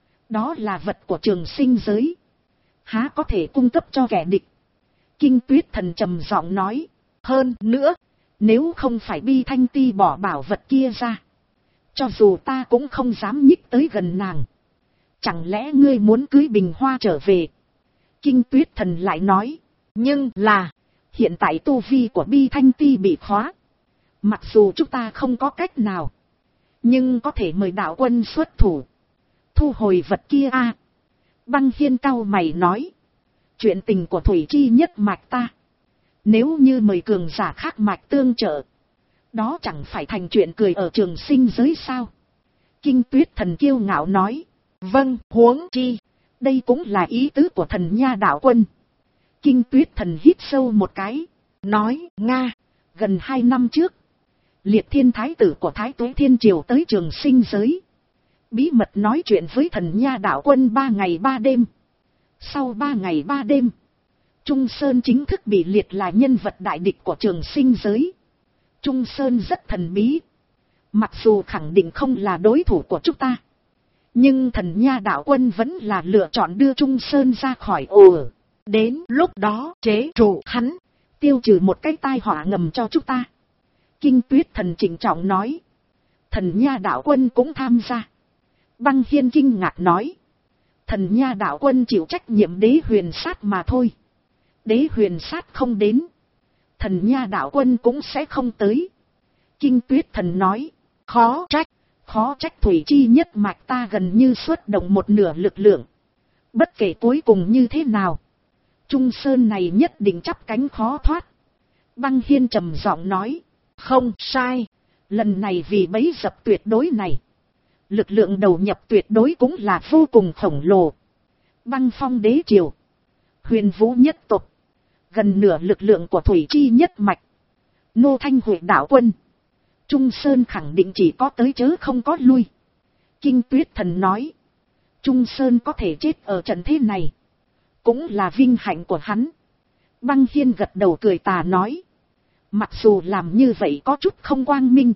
Đó là vật của trường sinh giới, há có thể cung cấp cho kẻ địch. Kinh Tuyết Thần trầm giọng nói. Hơn nữa, nếu không phải Bi Thanh Ti bỏ bảo vật kia ra, cho dù ta cũng không dám nhích tới gần nàng. Chẳng lẽ ngươi muốn cưới Bình Hoa trở về? Kinh Tuyết Thần lại nói. Nhưng là, hiện tại tu vi của Bi Thanh Ti bị khóa. Mặc dù chúng ta không có cách nào, nhưng có thể mời đạo quân xuất thủ, thu hồi vật kia a. Băng Hiên cau mày nói. Chuyện tình của Thủy Chi nhất mạch ta, nếu như mời cường giả khác mạch tương trợ, đó chẳng phải thành chuyện cười ở trường sinh giới sao? Kinh Tuyết Thần kiêu ngạo nói. Vâng, huống chi, đây cũng là ý tứ của Thần Nha đạo quân. Kinh Tuyết Thần hít sâu một cái, nói. Nga, gần 2 năm trước, Liệt Thiên Thái tử của Thái Tuế Thiên Triều tới trường sinh giới, bí mật nói chuyện với Thần Nha đạo quân 3 ngày 3 đêm. Sau 3 ngày 3 đêm, Trung Sơn chính thức bị liệt là nhân vật đại địch của Trường Sinh giới. Trung Sơn rất thần bí. Mặc dù khẳng định không là đối thủ của chúng ta, nhưng Thần Nha đạo quân vẫn là lựa chọn đưa Trung Sơn ra khỏi ổ. Đến lúc đó chế trụ hắn, tiêu trừ một cái tai họa ngầm cho chúng ta. Kinh Tuyết Thần trịnh trọng nói. Thần Nha đạo quân cũng tham gia. Băng Hiên kinh ngạc nói. Thần Nha đạo quân chịu trách nhiệm Đế Huyền Sát mà thôi. Đế Huyền Sát không đến, Thần Nha đạo quân cũng sẽ không tới. Kinh Tuyết Thần nói. Khó trách Thủy Chi nhất mạch ta gần như xuất động một nửa lực lượng. Bất kể cuối cùng như thế nào, Trung Sơn này nhất định chắp cánh khó thoát. Băng Hiên trầm giọng nói. Không sai, lần này vì bẫy dập tuyệt đối này, lực lượng đầu nhập tuyệt đối cũng là vô cùng khổng lồ. Băng Phong đế triều, Huyền Vũ nhất tộc, gần nửa lực lượng của Thủy Chi nhất mạch, Nô Thanh Huệ đạo quân, Trung Sơn khẳng định chỉ có tới chớ không có lui. Kinh Tuyết Thần nói. Trung Sơn có thể chết ở trận thế này, cũng là vinh hạnh của hắn. Băng Hiên gật đầu cười tà nói. Mặc dù làm như vậy có chút không quang minh,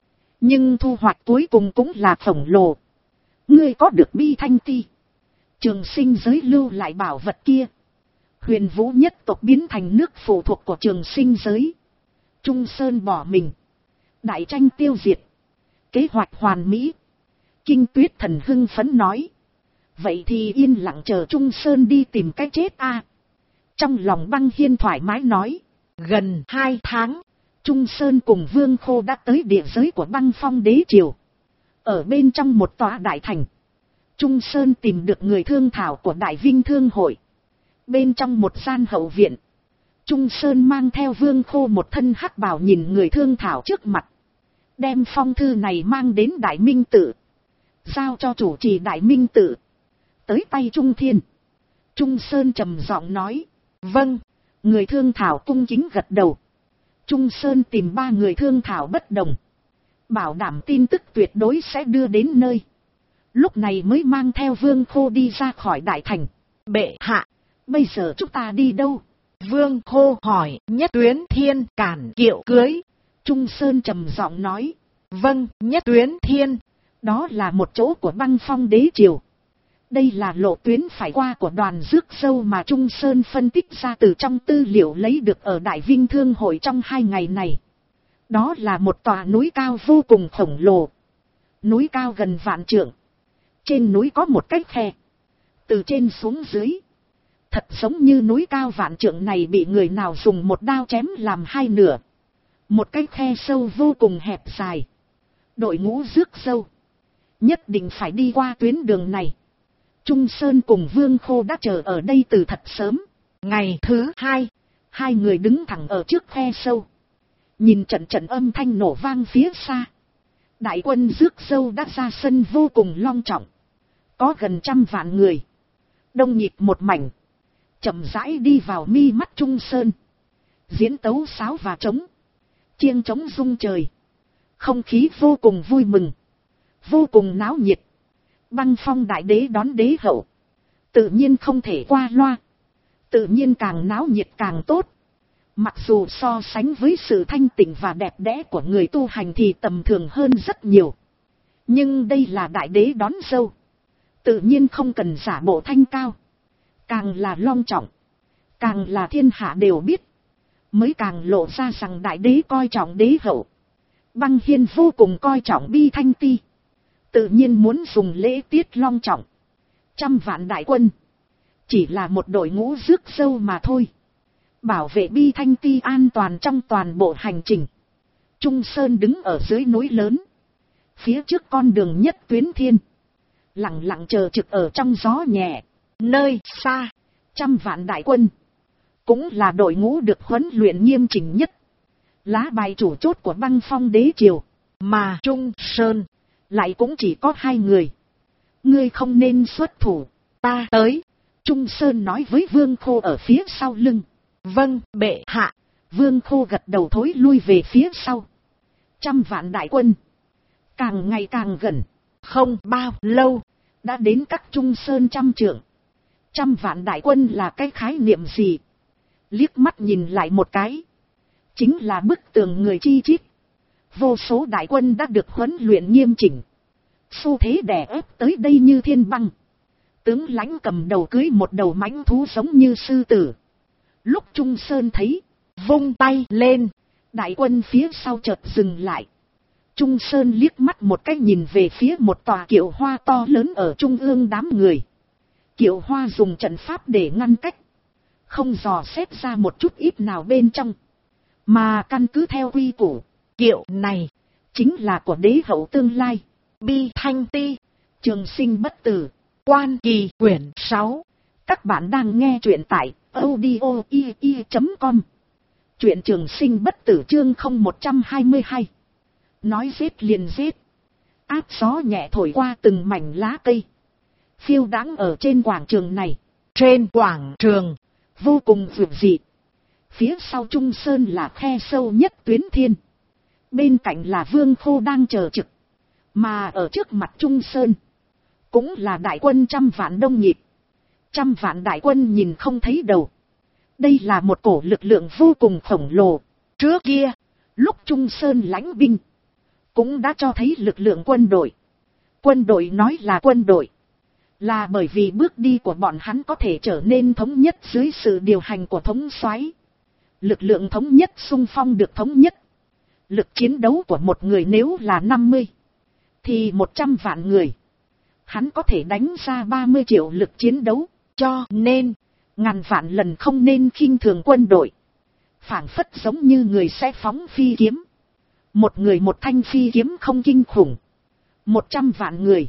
nhưng thu hoạch cuối cùng cũng là khổng lồ. Ngươi có được Bi Thanh Ti, Trường Sinh giới lưu lại bảo vật kia. Huyền Vũ nhất tộc biến thành nước phụ thuộc của Trường Sinh giới. Trung Sơn bỏ mình, đại tranh tiêu diệt, kế hoạch hoàn mỹ. Kinh Tuyết Thần hưng phấn nói. Vậy thì yên lặng chờ Trung Sơn đi tìm cái chết a. Trong lòng Băng Hiên thoải mái nói. Gần 2 tháng, Trung Sơn cùng Vương Khô đã tới địa giới của Băng Phong đế triều. Ở bên trong một tòa đại thành, Trung Sơn tìm được người thương thảo của Đại Vinh Thương hội. Bên trong một gian hậu viện, Trung Sơn mang theo Vương Khô một thân hắc bào nhìn người thương thảo trước mặt. Đem phong thư này mang đến Đại Minh Tự, giao cho chủ trì Đại Minh Tự. Tới tay Trung Thiên, Trung Sơn trầm giọng nói. Vâng. Người thương thảo cung kính gật đầu. Trung Sơn tìm 3 người thương thảo bất đồng, bảo đảm tin tức tuyệt đối sẽ đưa đến nơi. Lúc này mới mang theo Vương Khô đi ra khỏi đại thành. Bệ hạ, bây giờ chúng ta đi đâu? Vương Khô hỏi. Nhất Tuyến Thiên cản kiệu cưới. Trung Sơn trầm giọng nói. Vâng, Nhất Tuyến Thiên, đó là một chỗ của Băng Phong đế triều. Đây là lộ tuyến phải qua của đoàn rước dâu mà Trung Sơn phân tích ra từ trong tư liệu lấy được ở Đại Vinh Thương hội trong 2 ngày này. Đó là một tòa núi cao vô cùng khổng lồ. Núi cao gần vạn trượng. Trên núi có một cái khe. Từ trên xuống dưới, thật giống như núi cao vạn trượng này bị người nào dùng một đao chém làm 2 nửa. Một cái khe sâu vô cùng hẹp dài. Đội ngũ rước dâu nhất định phải đi qua tuyến đường này. Trung Sơn cùng Vương Khô đã chờ ở đây từ thật sớm. Ngày thứ 2, 2 người đứng thẳng ở trước khe sâu, nhìn trận trận âm thanh nổ vang phía xa. Đại quân rước dâu đã ra sân vô cùng long trọng. Có gần 100 vạn người, đông nhịp một mảnh, chậm rãi đi vào mi mắt Trung Sơn. Diễn tấu sáo và trống, chiêng trống rung trời. Không khí vô cùng vui mừng, vô cùng náo nhiệt. Băng Phong đại đế đón đế hậu, tự nhiên không thể qua loa. Tự nhiên càng náo nhiệt càng tốt. Mặc dù so sánh với sự thanh tịnh và đẹp đẽ của người tu hành thì tầm thường hơn rất nhiều, nhưng đây là đại đế đón dâu, tự nhiên không cần giả bộ thanh cao. Càng là long trọng, càng là thiên hạ đều biết, mới càng lộ ra rằng đại đế coi trọng đế hậu. Băng Hiên vô cùng coi trọng Bi Thanh Ti, tự nhiên muốn dùng lễ tiết long trọng. 100 vạn đại quân chỉ là một đội ngũ rước dâu mà thôi, bảo vệ Bi Thanh Ti an toàn trong toàn bộ hành trình. Trung Sơn đứng ở dưới núi lớn, phía trước con đường Nhất Tuyến Thiên, lặng lặng chờ trực ở trong gió nhẹ. Nơi xa, 100 vạn đại quân, cũng là đội ngũ được huấn luyện nghiêm chỉnh nhất, lá bài chủ chốt của Băng Phong đế triều. Mà Trung Sơn lại cũng chỉ có 2 người. Ngươi không nên xuất thủ, ta tới. Trung Sơn nói với Vương Khô ở phía sau lưng. Vâng, bệ hạ. Vương Khô gật đầu thối lui về phía sau. 100 vạn đại quân càng ngày càng gần. Không bao lâu đã đến các Trung Sơn 100 trượng. 100 vạn đại quân là cái khái niệm gì? Liếc mắt nhìn lại một cái. Chính là bức tường người chi chít. Vô số đại quân đã được huấn luyện nghiêm chỉnh. Xu thế đè ép tới đây như thiên băng. Tướng lãnh cầm đầu cưới một đầu mãnh thú giống như sư tử. Lúc Trung Sơn thấy, vung tay lên, đại quân phía sau chợt dừng lại. Trung Sơn liếc mắt một cái nhìn về phía một tòa kiệu hoa to lớn ở trung ương đám người. Kiệu hoa dùng trận pháp để ngăn cách, không dò xét ra một chút ít nào bên trong. Mà căn cứ theo quy củ, kiệu này chính là của đế hậu tương lai, Bi Thanh Ti, trường sinh bất tử. Quan Kỳ quyển 6. Các bạn đang nghe truyện tại audio.com. Truyện trường sinh bất tử chương 0122. Nói giết liền giết. Áp gió nhẹ thổi qua từng mảnh lá cây. Phiêu đãng ở trên quảng trường này. Trên quảng trường, vô cùng vượt dị. Phía sau Trung Sơn là khe sâu nhất tuyến thiên. Bên cạnh là Vương Khô đang chờ trực. Mà ở trước mặt Trung Sơn, cũng là đại quân trăm vạn đông nhịp. Trăm vạn đại quân nhìn không thấy đầu. Đây là một cổ lực lượng vô cùng khổng lồ. Trước kia, lúc Trung Sơn lãnh binh, cũng đã cho thấy lực lượng quân đội. Quân đội nói là quân đội, là bởi vì bước đi của bọn hắn có thể trở nên thống nhất dưới sự điều hành của thống soái. Lực lượng thống nhất xung phong được thống nhất. Lực chiến đấu của một người nếu là 50, thì 100 vạn người. Hắn có thể đánh ra 30 triệu lực chiến đấu, cho nên, ngàn vạn lần không nên khinh thường quân đội. Phảng phất giống như người sẽ phóng phi kiếm. Một người một thanh phi kiếm không kinh khủng. 100 vạn người,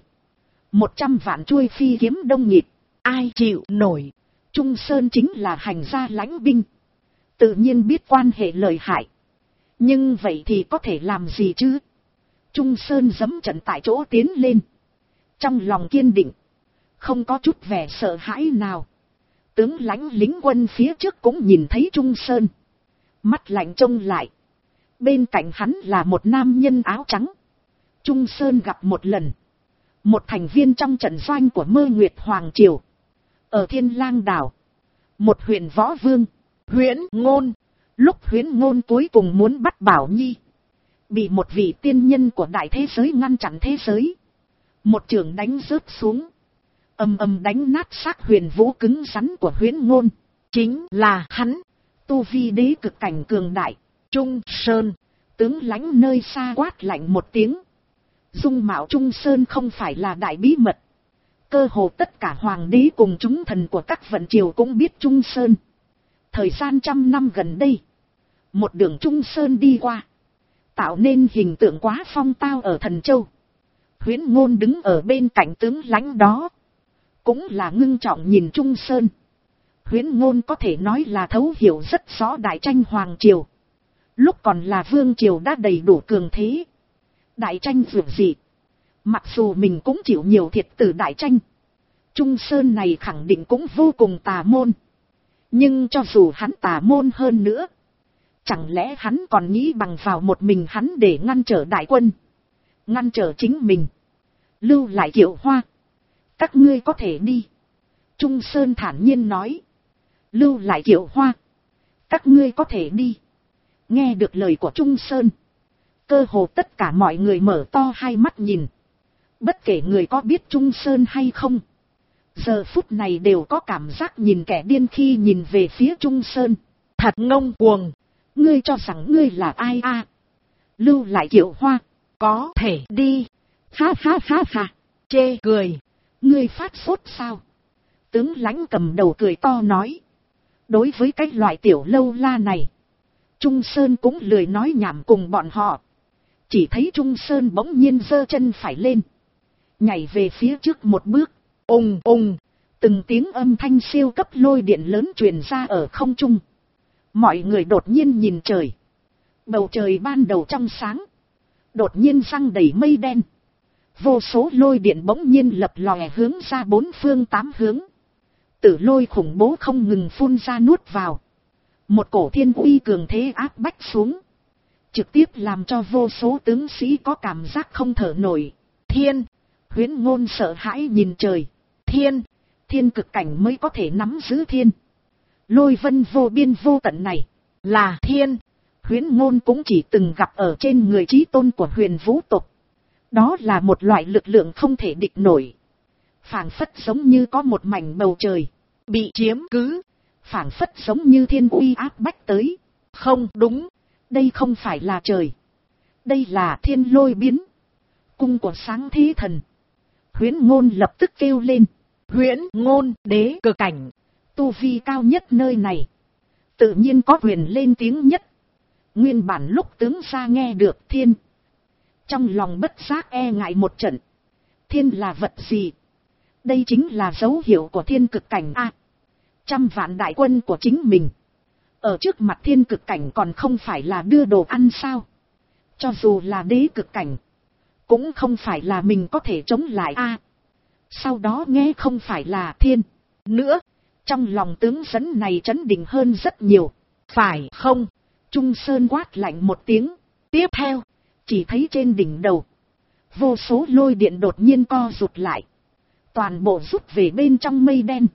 100 vạn chuôi phi kiếm đông nhịp, ai chịu nổi. Trung Sơn chính là hành gia lãnh binh, tự nhiên biết quan hệ lợi hại. Nhưng vậy thì có thể làm gì chứ? Trung Sơn giẫm trận tại chỗ tiến lên. Trong lòng kiên định, không có chút vẻ sợ hãi nào. Tướng lãnh lính quân phía trước cũng nhìn thấy Trung Sơn. Mắt lạnh trông lại. Bên cạnh hắn là một nam nhân áo trắng. Trung Sơn gặp một lần. Một thành viên trong trận doanh của Mơ Nguyệt Hoàng Triều. Ở Thiên Lang Đảo. Một huyện võ vương, Huyễn Ngôn. Lúc Huyễn Ngôn cuối cùng muốn bắt Bảo Nhi, bị một vị tiên nhân của đại thế giới ngăn chặn thế giới. Một chưởng đánh rớt xuống, ầm ầm đánh nát xác huyền vũ cứng rắn của Huyễn Ngôn. Chính là hắn, tu vi đế cực cảnh cường đại. Trung Sơn, tướng lãnh nơi xa quát lạnh một tiếng. Dung mạo Trung Sơn không phải là đại bí mật. Cơ hồ tất cả hoàng đế cùng chúng thần của các vận triều cũng biết Trung Sơn. Thời gian trăm năm gần đây, một đường Trung Sơn đi qua, tạo nên hình tượng quá phong tao ở Thần Châu. Huyễn Ngôn đứng ở bên cạnh tướng lãnh đó, cũng là ngưng trọng nhìn Trung Sơn. Huyễn Ngôn có thể nói là thấu hiểu rất rõ đại tranh hoàng triều. Lúc còn là vương triều đã đầy đủ cường thế. Đại tranh vượt dị. Mặc dù mình cũng chịu nhiều thiệt từ đại tranh, Trung Sơn này khẳng định cũng vô cùng tà môn. Nhưng cho dù hắn tà môn hơn nữa, chẳng lẽ hắn còn nghĩ bằng vào một mình hắn để ngăn trở đại quân, ngăn trở chính mình. Lưu lại Kiệu Hoa, các ngươi có thể đi. Trung Sơn thản nhiên nói. Lưu lại Kiệu Hoa, các ngươi có thể đi. Nghe được lời của Trung Sơn, cơ hồ tất cả mọi người mở to hai mắt nhìn. Bất kể người có biết Trung Sơn hay không, giờ phút này đều có cảm giác nhìn kẻ điên khi nhìn về phía Trung Sơn. Thật ngông cuồng. Ngươi cho rằng ngươi là ai à? Lưu lại Kiệu Hoa, có thể đi. Ha ha ha ha. Chê cười. Ngươi phát sốt sao? Tướng lãnh cầm đầu cười to nói. Đối với cái loại tiểu lâu la này, Trung Sơn cũng lười nói nhảm cùng bọn họ. Chỉ thấy Trung Sơn bỗng nhiên giơ chân phải lên, nhảy về phía trước một bước. Ùng ùng, từng tiếng âm thanh siêu cấp lôi điện lớn truyền ra ở không trung. Mọi người đột nhiên nhìn trời. Bầu trời ban đầu trong sáng, đột nhiên răng đầy mây đen. Vô số lôi điện bỗng nhiên lập lòe hướng ra bốn phương tám hướng. Tử lôi khủng bố không ngừng phun ra nuốt vào. Một cổ thiên uy cường thế áp bách xuống, trực tiếp làm cho vô số tướng sĩ có cảm giác không thở nổi. Thiên! Huyễn Ngôn sợ hãi nhìn trời. Thiên! Thiên cực cảnh mới có thể nắm giữ thiên. Lôi vân vô biên vô tận này, là thiên. Huyễn Ngôn cũng chỉ từng gặp ở trên người chí tôn của Huyền Vũ tộc. Đó là một loại lực lượng không thể địch nổi. Phảng phất giống như có một mảnh bầu trời Bị chiếm cứ. phảng phất giống như thiên uy áp bách tới. Không đúng. Đây không phải là trời. Đây là thiên lôi biến. Cung của sáng thế thần. Huyễn Ngôn lập tức kêu lên. Huyễn Ngôn đế cực cảnh. Tu vi cao nhất nơi này, tự nhiên có quyền lên tiếng nhất. Nguyên bản lúc tướng ra nghe được thiên, trong lòng bất giác e ngại một trận. Thiên là vật gì? Đây chính là dấu hiệu của thiên cực cảnh a. Trăm vạn đại quân của chính mình, ở trước mặt thiên cực cảnh còn không phải là đưa đồ ăn sao? Cho dù là đế cực cảnh, cũng không phải là mình có thể chống lại a. Sau đó nghe không phải là thiên nữa, trong lòng tướng dẫn này chấn định hơn rất nhiều. Phải không? Trung Sơn quát lạnh một tiếng. Tiếp theo, chỉ thấy trên đỉnh đầu, vô số lôi điện đột nhiên co rụt lại. Toàn bộ rút về bên trong mây đen.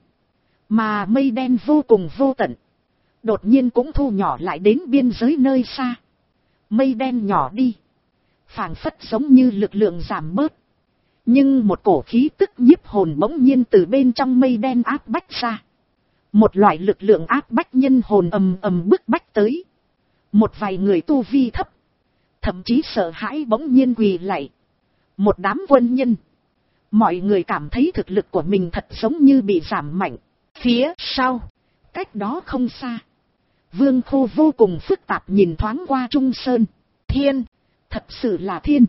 Mà mây đen vô cùng vô tận, đột nhiên cũng thu nhỏ lại đến biên giới nơi xa. Mây đen nhỏ đi, phảng phất giống như lực lượng giảm bớt. Nhưng một cổ khí tức nhiếp hồn bỗng nhiên từ bên trong mây đen áp bách ra. Một loại lực lượng áp bách nhân hồn ầm ầm bức bách tới. Một vài người tu vi thấp, thậm chí sợ hãi bỗng nhiên quỳ lạy. Một đám quân nhân, mọi người cảm thấy thực lực của mình thật giống như bị giảm mạnh. Phía sau, cách đó không xa, Vương Khô vô cùng phức tạp nhìn thoáng qua Trung Sơn. Thiên, thật sự là thiên.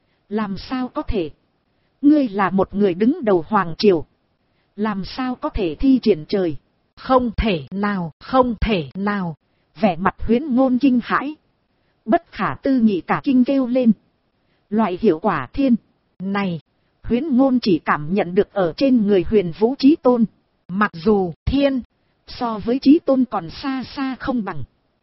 Làm sao có thể? Ngươi là một người đứng đầu hoàng triều, làm sao có thể thi triển trời? Không thể nào, không thể nào. Vẻ mặt Huyễn Ngôn kinh hãi, bất khả tư nghị cả kinh kêu lên. Loại hiệu quả thiên này, Huyễn Ngôn chỉ cảm nhận được ở trên người Huyền Vũ Chí Tôn. Mặc dù thiên so với Chí Tôn còn xa xa không bằng,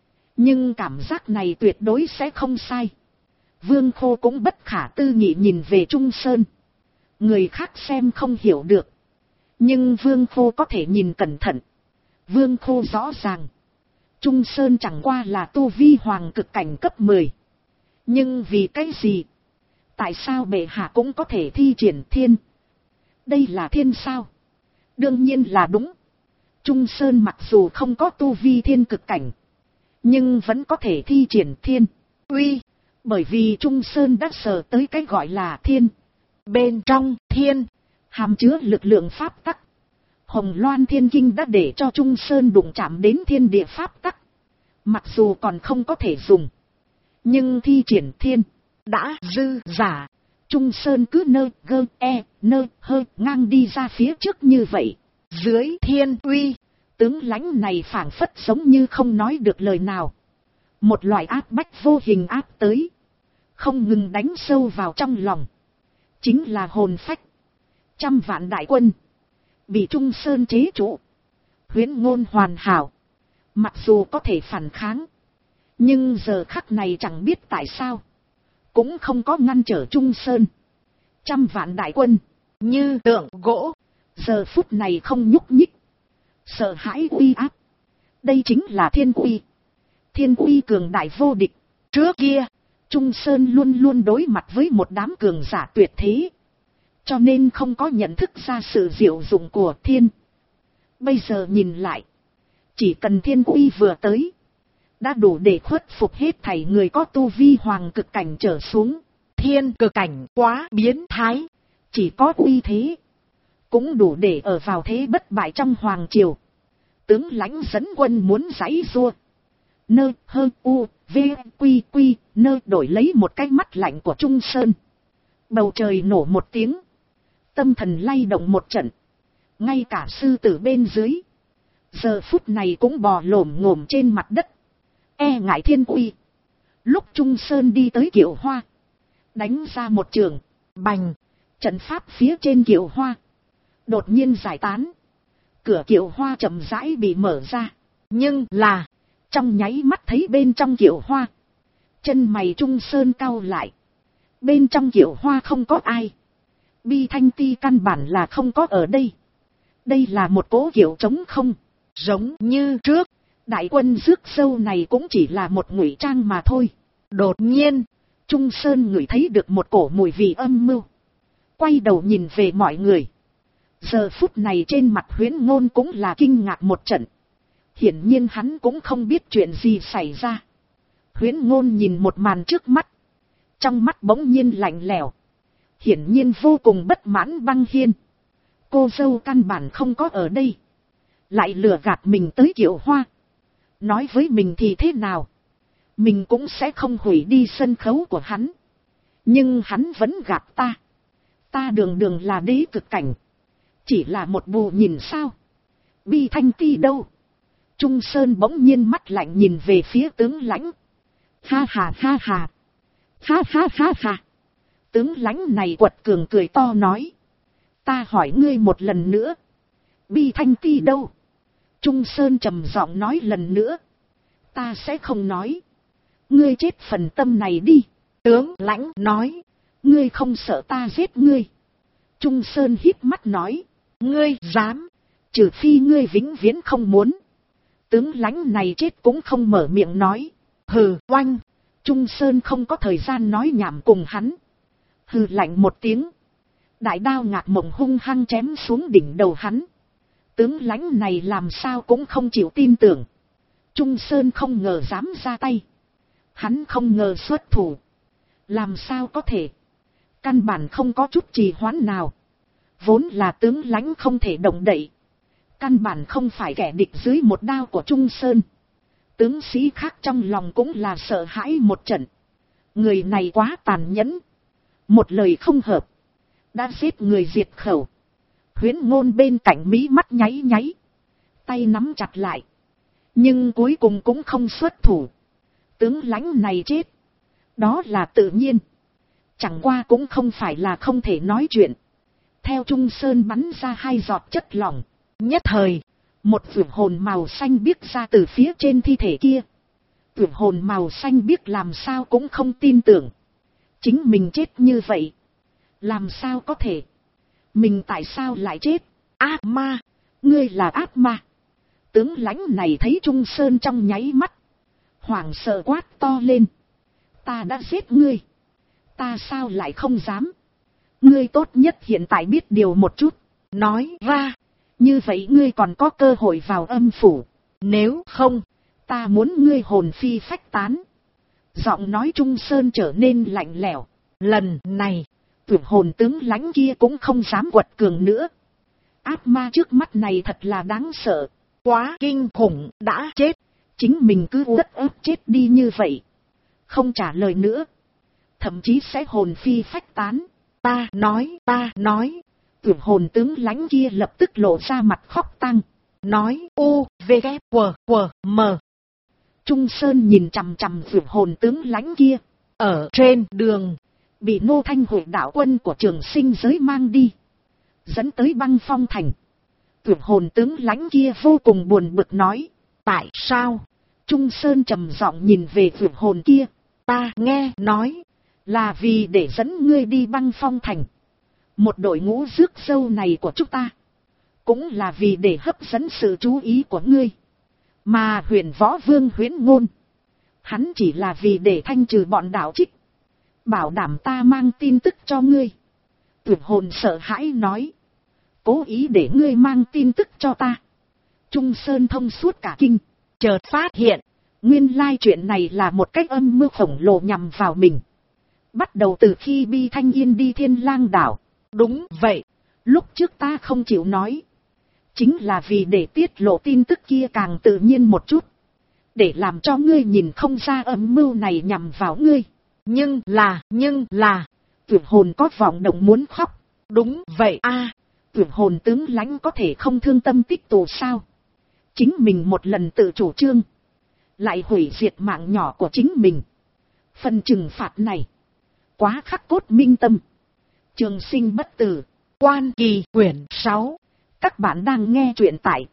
nhưng cảm giác này tuyệt đối sẽ không sai. Vương Khô cũng bất khả tư nghị nhìn về Trung Sơn. Người khác xem không hiểu được, nhưng Vương Khô có thể nhìn cẩn thận. Vương Khô rõ ràng, Trung Sơn chẳng qua là tu vi hoàng cực cảnh cấp 10. Nhưng vì cái gì? Tại sao bệ hạ cũng có thể thi triển thiên? Đây là thiên sao? Đương nhiên là đúng. Trung Sơn mặc dù không có tu vi thiên cực cảnh, nhưng vẫn có thể thi triển thiên uy. Bởi vì Trung Sơn đã sờ tới cái gọi là thiên. Bên trong thiên hàm chứa lực lượng pháp tắc. Hồng Loan Thiên Kinh đã để cho Trung Sơn đụng chạm đến thiên địa pháp tắc. Mặc dù còn không có thể dùng, nhưng thi triển thiên đã dư giả. Trung Sơn cứ nơ hơi ngang đi ra phía trước như vậy. Dưới thiên uy, tướng lãnh này phảng phất giống như không nói được lời nào. Một loại áp bách vô hình áp tới, không ngừng đánh sâu vào trong lòng. Chính là hồn phách. Trăm vạn đại quân bị Trung Sơn chế trụ. Huyễn Ngôn hoàn hảo, mặc dù có thể phản kháng, nhưng giờ khắc này chẳng biết tại sao, cũng không có ngăn trở Trung Sơn. Trăm vạn đại quân như tượng gỗ, giờ phút này không nhúc nhích, sợ hãi uy áp. Đây chính là thiên uy. Thiên uy cường đại vô địch. Trước kia, Trung Sơn luôn luôn đối mặt với một đám cường giả tuyệt thế, cho nên không có nhận thức ra sự diệu dụng của thiên. Bây giờ nhìn lại, chỉ cần thiên uy vừa tới, đã đủ để khuất phục hết thảy người có tu vi hoàng cực cảnh trở xuống. Thiên cực cảnh quá biến thái, chỉ có uy thế, cũng đủ để ở vào thế bất bại trong hoàng triều. Tướng lãnh dẫn quân muốn giãy giụa. Nơ hơ u v quy quy nơ đổi lấy một cái mắt lạnh của Trung Sơn. Bầu trời nổ một tiếng, tâm thần lay động một trận. Ngay cả sư tử bên dưới, giờ phút này cũng bò lổm ngổm trên mặt đất, e ngại thiên uy. Lúc Trung Sơn đi tới Kiệu Hoa, đánh ra một trường, bành, trận pháp phía trên Kiệu Hoa đột nhiên giải tán. Cửa Kiệu Hoa chậm rãi bị mở ra, nhưng là trong nháy mắt thấy bên trong Kiệu Hoa, chân mày Trung Sơn cau lại. Bên trong Kiệu Hoa không có ai. Bi Thanh Ti căn bản là không có ở đây. Đây là một cỗ kiệu trống không. giống như trước. Đại quân rước dâu này cũng chỉ là một ngụy trang mà thôi. Đột nhiên, Trung Sơn ngửi thấy được một cổ mùi vị âm mưu. Quay đầu nhìn về mọi người. Giờ phút này trên mặt Huyễn Ngôn cũng là kinh ngạc một trận. Hiển nhiên hắn cũng không biết chuyện gì xảy ra. Huyễn Ngôn nhìn một màn trước mắt. Trong mắt bỗng nhiên lạnh lẽo. Hiển nhiên vô cùng bất mãn Băng Hiên. Cô dâu căn bản không có ở đây. Lại lừa gạt mình tới Kiệu Hoa. Nói với mình thì thế nào? Mình cũng sẽ không hủy đi sân khấu của hắn. Nhưng hắn vẫn gạt ta. Ta đường đường là đế cực cảnh. Chỉ là một bù nhìn sao? Bi Thanh Ti đâu? Trung Sơn bỗng nhiên mắt lạnh nhìn về phía tướng lãnh. Ha ha ha ha. Ha ha ha ha. Tướng lãnh này quật cường cười to nói. Ta hỏi ngươi một lần nữa. Bi Thanh Ti đâu? Trung Sơn trầm giọng nói lần nữa. Ta sẽ không nói. Ngươi chết phần tâm này đi. Tướng lãnh nói. Ngươi không sợ ta giết ngươi. Trung Sơn híp mắt nói. Ngươi dám. Trừ phi ngươi vĩnh viễn không muốn. Tướng lãnh này chết cũng không mở miệng nói. Hừ, oanh. Trung Sơn không có thời gian nói nhảm cùng hắn. Hừ lạnh một tiếng. Đại đao Ngạc Mộng hung hăng chém xuống đỉnh đầu hắn. Tướng lãnh này làm sao cũng không chịu tin tưởng. Trung Sơn không ngờ dám ra tay. Hắn không ngờ xuất thủ. Làm sao có thể. Căn bản không có chút trì hoãn nào. Vốn là tướng lãnh không thể động đậy. Căn bản không phải kẻ địch dưới một đao của Trung Sơn. Tướng sĩ khác trong lòng cũng là sợ hãi một trận. Người này quá tàn nhẫn. Một lời không hợp. Đã giết người diệt khẩu. Huyễn Ngôn bên cạnh mí mắt nháy nháy. Tay nắm chặt lại. Nhưng cuối cùng cũng không xuất thủ. Tướng lãnh này chết. Đó là tự nhiên. Chẳng qua cũng không phải là không thể nói chuyện. Theo Trung Sơn bắn ra 2 giọt chất lỏng. Nhất thời, một vượt hồn màu xanh biếc ra từ phía trên thi thể kia. Vượt hồn màu xanh biếc làm sao cũng không tin tưởng. Chính mình chết như vậy. Làm sao có thể? Mình tại sao lại chết? Ác ma! Ngươi là ác ma! Tướng lãnh này thấy Trung Sơn trong nháy mắt. Hoảng sợ quát to lên. Ta đã giết ngươi. Ta sao lại không dám? Ngươi tốt nhất hiện tại biết điều một chút. Nói ra. Như vậy ngươi còn có cơ hội vào âm phủ. Nếu không, ta muốn ngươi hồn phi phách tán. Giọng nói Trung Sơn trở nên lạnh lẽo. Lần này, tuyệt hồn tướng lãnh kia cũng không dám quật cường nữa. Ác ma trước mắt này thật là đáng sợ. Quá kinh khủng, đã chết. Chính mình cứ đất ép chết đi như vậy. Không trả lời nữa. Thậm chí sẽ hồn phi phách tán. Ta nói. Tuyệt hồn tướng lãnh kia lập tức lộ ra mặt khóc tăng. Nói u, v, k, w, m. Trung Sơn nhìn chằm chằm tuyệt hồn tướng lãnh kia. Ở trên đường, bị Ngô Thanh hội đạo quân của Trường Sinh giới mang đi. Dẫn tới Băng Phong thành. Tuyệt hồn tướng lãnh kia vô cùng buồn bực nói. Tại sao? Trung Sơn trầm giọng nhìn về tuyệt hồn kia. Ta nghe nói. Là vì để dẫn ngươi đi Băng Phong thành. Một đội ngũ rước dâu này của chúng ta. Cũng là vì để hấp dẫn sự chú ý của ngươi. Mà Huyền Võ Vương Huyễn Ngôn. Hắn chỉ là vì để thanh trừ bọn đạo trích. Bảo đảm ta mang tin tức cho ngươi. Tuyệt hồn sợ hãi nói. Cố ý để ngươi mang tin tức cho ta. Trung Sơn thông suốt cả kinh. Chợt phát hiện. Nguyên lai chuyện này là một cách âm mưu khổng lồ nhằm vào mình. Bắt đầu từ khi Bi Thanh Yên đi Thiên Lang đảo. Đúng vậy. Lúc trước ta không chịu nói. Chính là vì để tiết lộ tin tức kia càng tự nhiên một chút. Để làm cho ngươi nhìn không ra âm mưu này nhằm vào ngươi. Nhưng là. Tuyệt hồn có vọng động muốn khóc. Đúng vậy a. Tuyệt hồn tướng lãnh có thể không thương tâm tích tụ sao? Chính mình một lần tự chủ trương. Lại hủy diệt mạng nhỏ của chính mình. Phần trừng phạt này. Quá khắc cốt minh tâm. Trường Sinh bất tử. Quan Kỳ quyển 6. Các bạn đang nghe truyện tại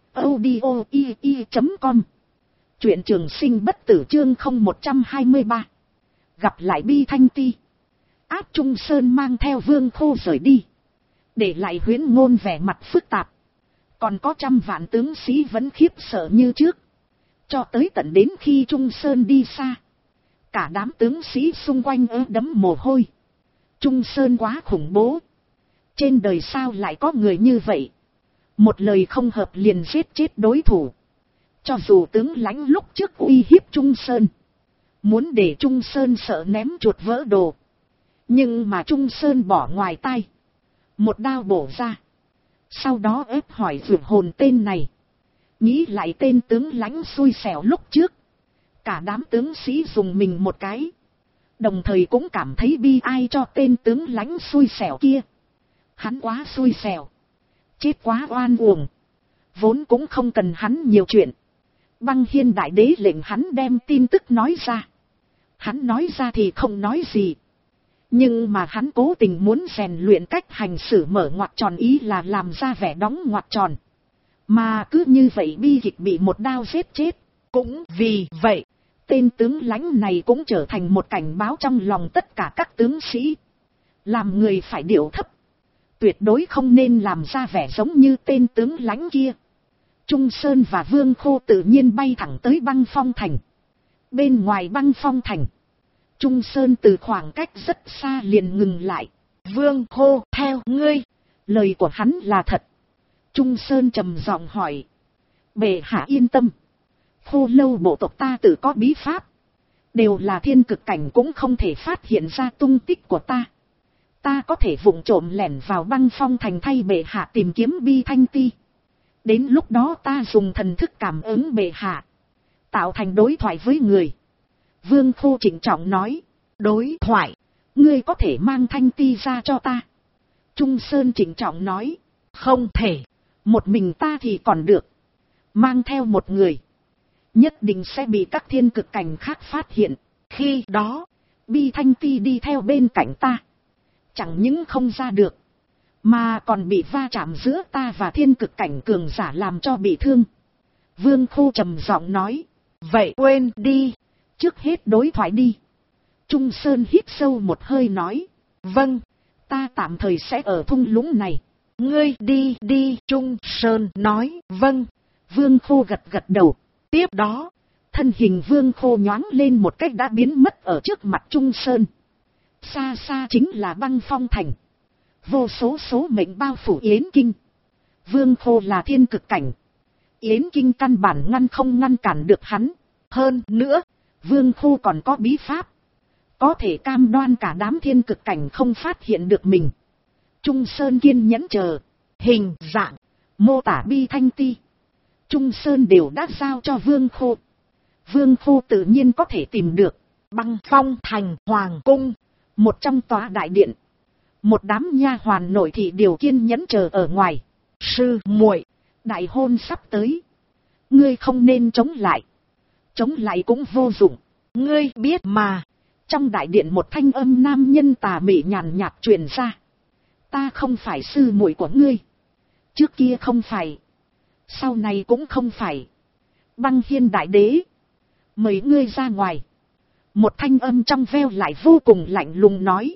audio.com. Truyện Trường Sinh bất tử chương 0123. Gặp lại Bi Thanh Ti. Áp Trung Sơn mang theo Vương Khô rời đi. Để lại Huyễn Ngôn vẻ mặt phức tạp. Còn có trăm vạn tướng sĩ vẫn khiếp sợ như trước. Cho tới tận đến khi Trung Sơn đi xa, cả đám tướng sĩ xung quanh đẫm mồ hôi. Trung Sơn quá khủng bố. Trên đời sao lại có người như vậy? Một lời không hợp liền giết chết đối thủ. Cho dù tướng lãnh lúc trước uy hiếp Trung Sơn, muốn để Trung Sơn sợ ném chuột vỡ đồ. Nhưng mà Trung Sơn bỏ ngoài tai, một đao bổ ra. Sau đó ép hỏi vượt hồn tên này. Nghĩ lại tên tướng lãnh xui xẻo lúc trước. Cả đám tướng sĩ dùng mình một cái. Đồng thời cũng cảm thấy bi ai cho tên tướng lãnh xui xẻo kia. Hắn quá xui xẻo. Chết quá oan uổng. Vốn cũng không cần hắn nhiều chuyện. Băng Hiên đại đế lệnh hắn đem tin tức nói ra. Hắn nói ra thì không nói gì. Nhưng mà hắn cố tình muốn rèn luyện cách hành xử mở ngoặc tròn, ý là làm ra vẻ đóng ngoặc tròn. Mà cứ như vậy bi kịch bị một đao giết chết. Cũng vì vậy, tên tướng lãnh này cũng trở thành một cảnh báo trong lòng tất cả các tướng sĩ. Làm người phải điệu thấp. Tuyệt đối không nên làm ra vẻ giống như tên tướng lãnh kia. Trung Sơn và Vương Khô tự nhiên bay thẳng tới Băng Phong Thành. Bên ngoài Băng Phong Thành, Trung Sơn từ khoảng cách rất xa liền ngừng lại. Vương Khô, theo ngươi. Lời của hắn là thật. Trung Sơn trầm giọng hỏi. Bệ hạ yên tâm. Khô lâu bộ tộc ta tự có bí pháp. Đều là thiên cực cảnh cũng không thể phát hiện ra tung tích của ta. Ta có thể vụng trộm lẻn vào Băng Phong Thành thay bệ hạ tìm kiếm Bi Thanh Ti. Đến lúc đó ta dùng thần thức cảm ứng bệ hạ, tạo thành đối thoại với người. Vương Khô trịnh trọng nói. Đối thoại? Ngươi có thể mang Thanh Ti ra cho ta? Trung Sơn trịnh trọng nói. Không thể. Một mình ta thì còn được. Mang theo một người, nhất định sẽ bị các thiên cực cảnh khác phát hiện. Khi đó, Bi Thanh Ti đi theo bên cạnh ta, chẳng những không ra được, mà còn bị va chạm giữa ta và thiên cực cảnh cường giả làm cho bị thương. Vương Khô trầm giọng nói. Vậy quên đi. Trước hết đối thoại đi. Trung Sơn hít sâu một hơi nói. Vâng, ta tạm thời sẽ ở thung lũng này. Ngươi đi đi. Trung Sơn nói. Vâng. Vương Khô gật gật đầu. Tiếp đó, thân hình Vương Khô nhoáng lên một cách đã biến mất ở trước mặt Trung Sơn. Xa xa chính là Băng Phong Thành. Vô số số mệnh bao phủ Yến Kinh. Vương Khô là thiên cực cảnh. Yến Kinh căn bản ngăn cản được hắn. Hơn nữa, Vương Khô còn có bí pháp. Có thể cam đoan cả đám thiên cực cảnh không phát hiện được mình. Trung Sơn kiên nhẫn chờ. Hình dạng, mô tả Bi Thanh Ti, Trung Sơn đều đã giao cho Vương Khô. Vương Khô tự nhiên có thể tìm được. Băng Phong Thành Hoàng Cung, một trong tòa đại điện. Một đám nha hoàn nội thị đều kiên nhẫn chờ ở ngoài. Sư muội, đại hôn sắp tới. Ngươi không nên chống lại. Chống lại cũng vô dụng. Ngươi biết mà. Trong đại điện một thanh âm nam nhân tà mị nhàn nhạt truyền ra. Ta không phải sư muội của ngươi. Trước kia không phải. Sau này cũng không phải. Băng Hiên đại đế, mời ngươi ra ngoài. Một thanh âm trong veo lại vô cùng lạnh lùng nói.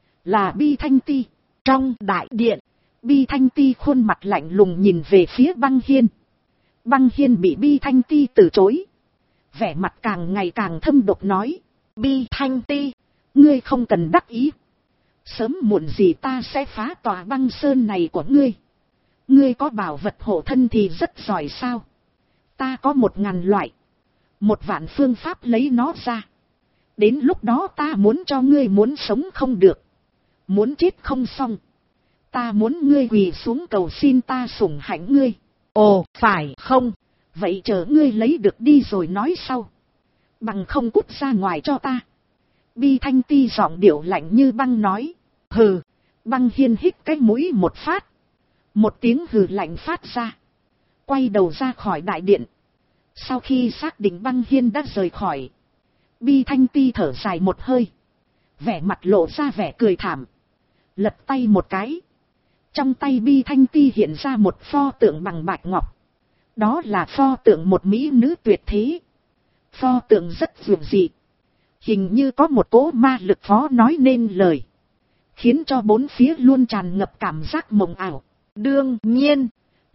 Là Bi Thanh Ti. Trong đại điện, Bi Thanh Ti khuôn mặt lạnh lùng nhìn về phía Băng Hiên. Băng Hiên bị Bi Thanh Ti từ chối. Vẻ mặt càng ngày càng thâm độc nói. Bi Thanh Ti, ngươi không cần đắc ý. Sớm muộn gì ta sẽ phá tòa băng sơn này của ngươi. Ngươi có bảo vật hộ thân thì rất giỏi sao. Ta có 1000 loại. 1.000 phương pháp lấy nó ra. Đến lúc đó ta muốn cho ngươi muốn sống không được. Muốn chết không xong. Ta muốn ngươi quỳ xuống cầu xin ta sủng hạnh ngươi. Ồ, phải không? Vậy chờ ngươi lấy được đi rồi nói sau. Bằng không cút ra ngoài cho ta. Bi Thanh Ti giọng điệu lạnh như băng nói. Hừ. Băng Hiên hít cái mũi một phát. Một tiếng hừ lạnh phát ra. Quay đầu ra khỏi đại điện. Sau khi xác định Băng Hiên đã rời khỏi, Bi Thanh Ti thở dài một hơi. Vẻ mặt lộ ra vẻ cười thảm. Lật tay một cái. Trong tay Bi Thanh Ti hiện ra một pho tượng bằng bạch ngọc. Đó là pho tượng một mỹ nữ tuyệt thế. Pho tượng rất dường dị. Hình như có một cỗ ma lực khó nói nên lời. Khiến cho bốn phía luôn tràn ngập cảm giác mộng ảo. Đương nhiên,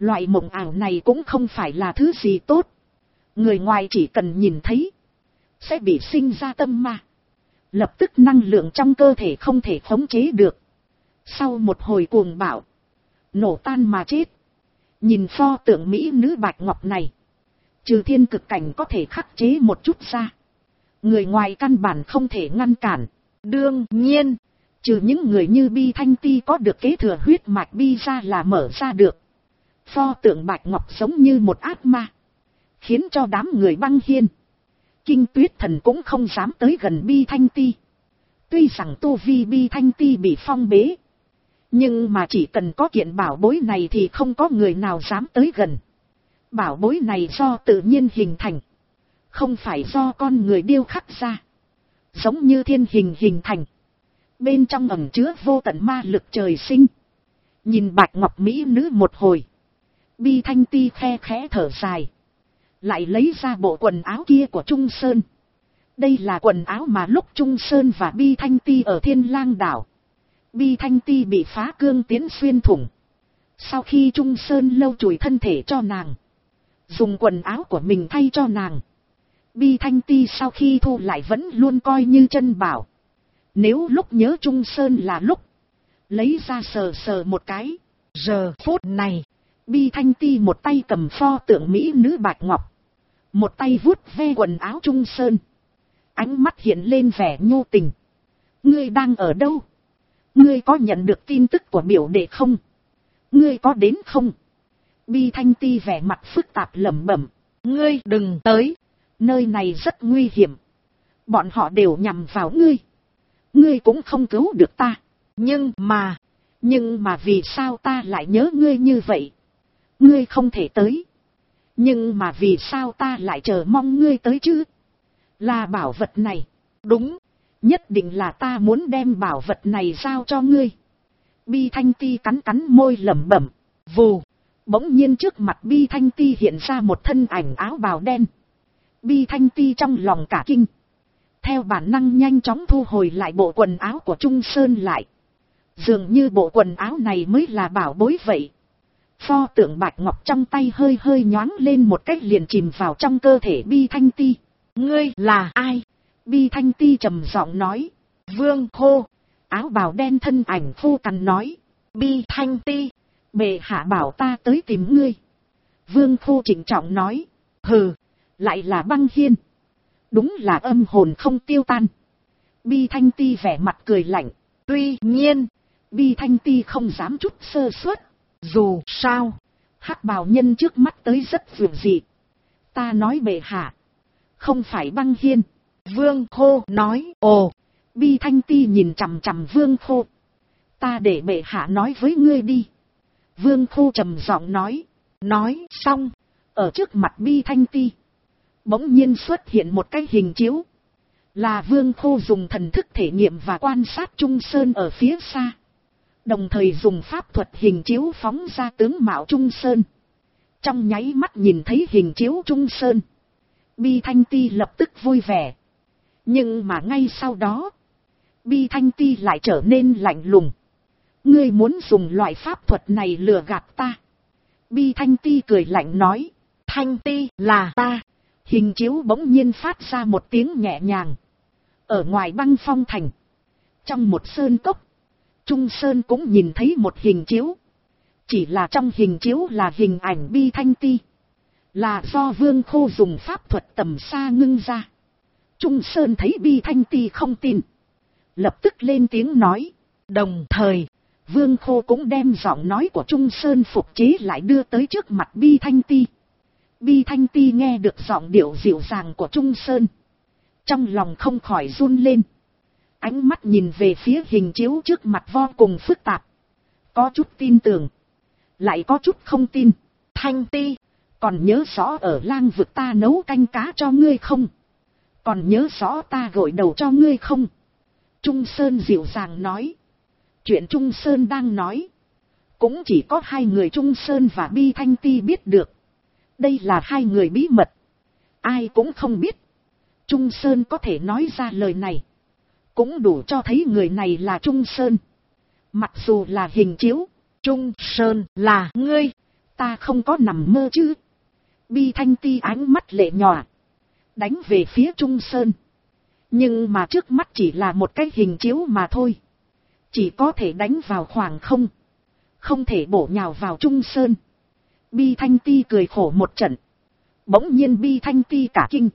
Loại mộng ảo này cũng không phải là thứ gì tốt. Người ngoài chỉ cần nhìn thấy, sẽ bị sinh ra tâm ma. Lập tức năng lượng trong cơ thể không thể khống chế được. Sau một hồi cuồng bạo, nổ tan mà chết. Nhìn pho tượng mỹ nữ bạch ngọc này, trừ thiên cực cảnh có thể khắc chế một chút ra, người ngoài căn bản không thể ngăn cản. Đương nhiên, trừ những người như Bi Thanh Ti có được kế thừa huyết mạch Bi ra là mở ra được. Pho tượng bạch ngọc giống như một ác ma, khiến cho đám người Băng Hiên, Kinh Tuyết Thần cũng không dám tới gần Bi Thanh Ti. Tuy rằng tu vi Bi Thanh Ti bị phong bế, nhưng mà chỉ cần có kiện bảo bối này thì không có người nào dám tới gần. Bảo bối này do tự nhiên hình thành, không phải do con người điêu khắc ra. Giống như thiên hình hình thành, bên trong ẩn chứa vô tận ma lực trời sinh. Nhìn bạch ngọc mỹ nữ một hồi, Bi Thanh Ti khe khẽ thở dài, lại lấy ra bộ quần áo kia của Trung Sơn. Đây là quần áo mà lúc Trung Sơn và Bi Thanh Ti ở Thiên Lang đảo, Bi Thanh Ti bị phá cương tiến xuyên thủng. Sau khi Trung Sơn lâu chùi thân thể cho nàng, dùng quần áo của mình thay cho nàng, Bi Thanh Ti sau khi thu lại vẫn luôn coi như chân bảo. Nếu lúc nhớ Trung Sơn là lúc lấy ra sờ sờ một cái. Giờ phút này, Bi Thanh Ti một tay cầm pho tượng mỹ nữ bạch ngọc, một tay vuốt ve quần áo Trung Sơn, ánh mắt hiện lên vẻ nhu tình. Ngươi đang ở đâu? Ngươi có nhận được tin tức của biểu đệ không? Ngươi có đến không? Bi Thanh Ti vẻ mặt phức tạp lẩm bẩm. Ngươi đừng tới. Nơi này rất nguy hiểm. Bọn họ đều nhằm vào ngươi. Ngươi cũng không cứu được ta. Nhưng mà vì sao ta lại nhớ ngươi như vậy? Ngươi không thể tới. Nhưng mà vì sao ta lại chờ mong ngươi tới chứ? Là bảo vật này. Đúng. Nhất định là ta muốn đem bảo vật này giao cho ngươi. Bi Thanh Ti cắn cắn môi lẩm bẩm. Vù. Bỗng nhiên trước mặt Bi Thanh Ti hiện ra một thân ảnh áo bào đen. Bi Thanh Ti trong lòng cả kinh, theo bản năng nhanh chóng thu hồi lại bộ quần áo của Trung Sơn lại. Dường như bộ quần áo này mới là bảo bối vậy. Pho tượng bạch ngọc trong tay hơi hơi nhoáng lên một cách liền chìm vào trong cơ thể Bi Thanh Ti. Ngươi là ai? Bi Thanh Ti trầm giọng nói. Vương Khô. Áo bào đen thân ảnh khô cằn nói. Bi Thanh Ti, bệ hạ bảo ta tới tìm ngươi. Vương Khô trịnh trọng nói. Hừ, lại là Băng Hiên. Đúng là âm hồn không tiêu tan. Bi Thanh Ti vẻ mặt cười lạnh. Tuy nhiên, Bi Thanh Ti không dám chút sơ suất. Dù sao, hắc bào nhân trước mắt tới rất vượt dị. Ta nói bệ hạ, không phải Băng Hiên. Vương Khô nói. Ồ. Bi Thanh Ti nhìn chằm chằm Vương Khô. Ta để bệ hạ nói với ngươi đi. Vương Khô trầm giọng nói. Nói xong, ở trước mặt Bi Thanh Ti, bỗng nhiên xuất hiện một cái hình chiếu. Là Vương Khô dùng thần thức thể nghiệm và quan sát Trung Sơn ở phía xa. Đồng thời dùng pháp thuật hình chiếu phóng ra tướng mạo Trung Sơn. Trong nháy mắt nhìn thấy hình chiếu Trung Sơn, Bi Thanh Ti lập tức vui vẻ. Nhưng mà ngay sau đó, Bi Thanh Ti lại trở nên lạnh lùng. Ngươi muốn dùng loại pháp thuật này lừa gạt ta? Bi Thanh Ti cười lạnh nói. Thanh Ti là ta. Hình chiếu bỗng nhiên phát ra một tiếng nhẹ nhàng. Ở ngoài Băng Phong thành, trong một sơn cốc, Trung Sơn cũng nhìn thấy một hình chiếu. Chỉ là trong hình chiếu là hình ảnh Bi Thanh Ti, là do Vương Khô dùng pháp thuật tầm xa ngưng ra. Trung Sơn thấy Bi Thanh Ti không tin, lập tức lên tiếng nói. Đồng thời, Vương Khô cũng đem giọng nói của Trung Sơn phục chế lại đưa tới trước mặt Bi Thanh Ti. Bi Thanh Ti nghe được giọng điệu dịu dàng của Trung Sơn, trong lòng không khỏi run lên. Ánh mắt nhìn về phía hình chiếu trước mặt vô cùng phức tạp. Có chút tin tưởng, lại có chút không tin. Thanh Ti, còn nhớ rõ ở Lang vực ta nấu canh cá cho ngươi không? Còn nhớ rõ ta gội đầu cho ngươi không? Trung Sơn dịu dàng nói. Chuyện Trung Sơn đang nói, cũng chỉ có hai người Trung Sơn và Bi Thanh Ti biết được. Đây là hai người bí mật, ai cũng không biết. Trung Sơn có thể nói ra lời này, cũng đủ cho thấy người này là Trung Sơn. Mặc dù là hình chiếu, Trung Sơn là ngươi, Ta không có nằm mơ chứ. Bi Thanh Ti ánh mắt lệ nhòa, đánh về phía Trung Sơn. Nhưng mà trước mắt chỉ là một cái hình chiếu mà thôi. Chỉ có thể đánh vào khoảng không. Không thể bổ nhào vào Trung Sơn. Bi Thanh Ti cười khổ một trận. Bỗng nhiên Bi Thanh Ti cả kinh.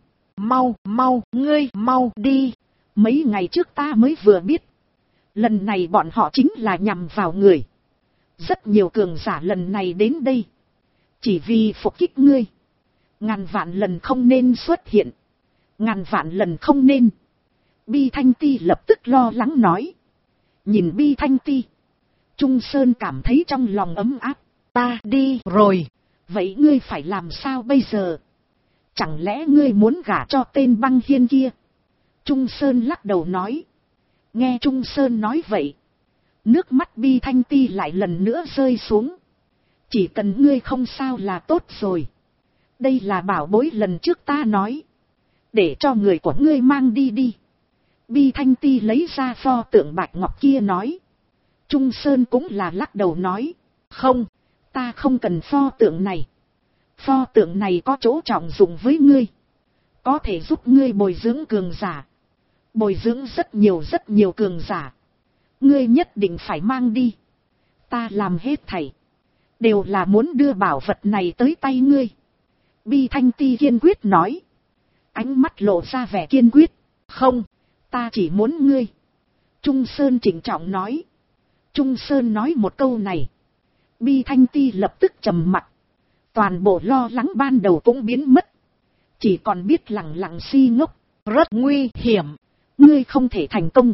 Mau, ngươi mau đi. Mấy ngày trước ta mới vừa biết. Lần này bọn họ chính là nhằm vào người. Rất nhiều cường giả lần này đến đây. Chỉ vì phục kích ngươi. Ngàn vạn lần không nên xuất hiện. Ngàn vạn lần không nên. Bi Thanh Ti lập tức lo lắng nói. Nhìn Bi Thanh Ti, Trung Sơn cảm thấy trong lòng ấm áp. Ta đi rồi. Vậy ngươi phải làm sao bây giờ? Chẳng lẽ ngươi muốn gả cho tên Băng Hiên kia? Trung Sơn lắc đầu nói. Nghe Trung Sơn nói vậy, nước mắt Bi Thanh Ti lại lần nữa rơi xuống. Chỉ cần ngươi không sao là tốt rồi. Đây là bảo bối lần trước ta nói. Để cho người của ngươi mang đi đi. Bi Thanh Ti lấy ra pho tượng bạch ngọc kia nói. Trung Sơn cũng là lắc đầu nói. Không, ta không cần pho tượng này. Pho tượng này có chỗ trọng dụng với ngươi. Có thể giúp ngươi bồi dưỡng cường giả. Bồi dưỡng rất nhiều cường giả. Ngươi nhất định phải mang đi. Ta làm hết thảy đều là muốn đưa bảo vật này tới tay ngươi. Bi Thanh Ti kiên quyết nói. Ánh mắt lộ ra vẻ kiên quyết. Không, ta chỉ muốn ngươi. Trung Sơn trịnh trọng nói. Trung Sơn nói một câu này, Bi Thanh Ti lập tức trầm mặc. Toàn bộ lo lắng ban đầu cũng biến mất. Chỉ còn biết lặng lặng si ngốc. Rất nguy hiểm. Ngươi không thể thành công.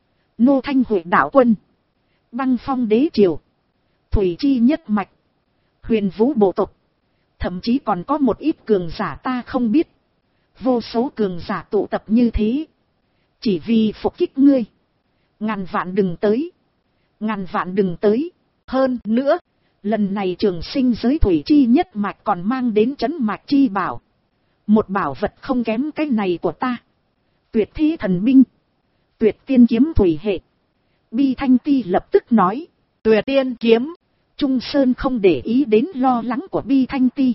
Nô Thanh Huệ đạo quân, Băng Phong đế triều, Thủy Chi nhất mạch, Huyền Vũ bộ tộc, thậm chí còn có một ít cường giả ta không biết. Vô số cường giả tụ tập như thế, chỉ vì phục kích ngươi. Ngàn vạn đừng tới. Ngàn vạn đừng tới. Hơn nữa, lần này Trường Sinh giới Thủy Chi nhất mạch còn mang đến Trấn Mạch Chi bảo. Một bảo vật không kém cái này của ta. Tuyệt thế thần binh, Tuyệt tiên kiếm thủy hệ. Bi Thanh Ti lập tức nói. Tuyệt tiên kiếm. Trung Sơn không để ý đến lo lắng của Bi Thanh Ti.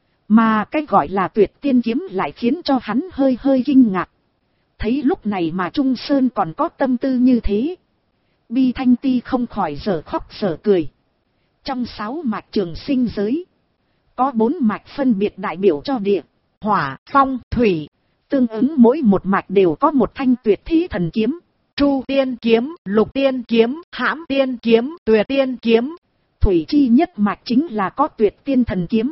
Mà cái gọi là tuyệt tiên kiếm lại khiến cho hắn hơi kinh ngạc. Thấy lúc này mà Trung Sơn còn có tâm tư như thế. Bi Thanh Ti không khỏi dở khóc dở cười. Trong 6 mạch Trường Sinh giới, có 4 mạch phân biệt đại biểu cho địa, hỏa, phong, thủy. Tương ứng mỗi một mạch đều có một thanh tuyệt thế thần kiếm. Chu tiên kiếm, lục tiên kiếm, hãm tiên kiếm, tuyệt tiên kiếm. Thủy Chi nhất mạch chính là có tuyệt tiên thần kiếm.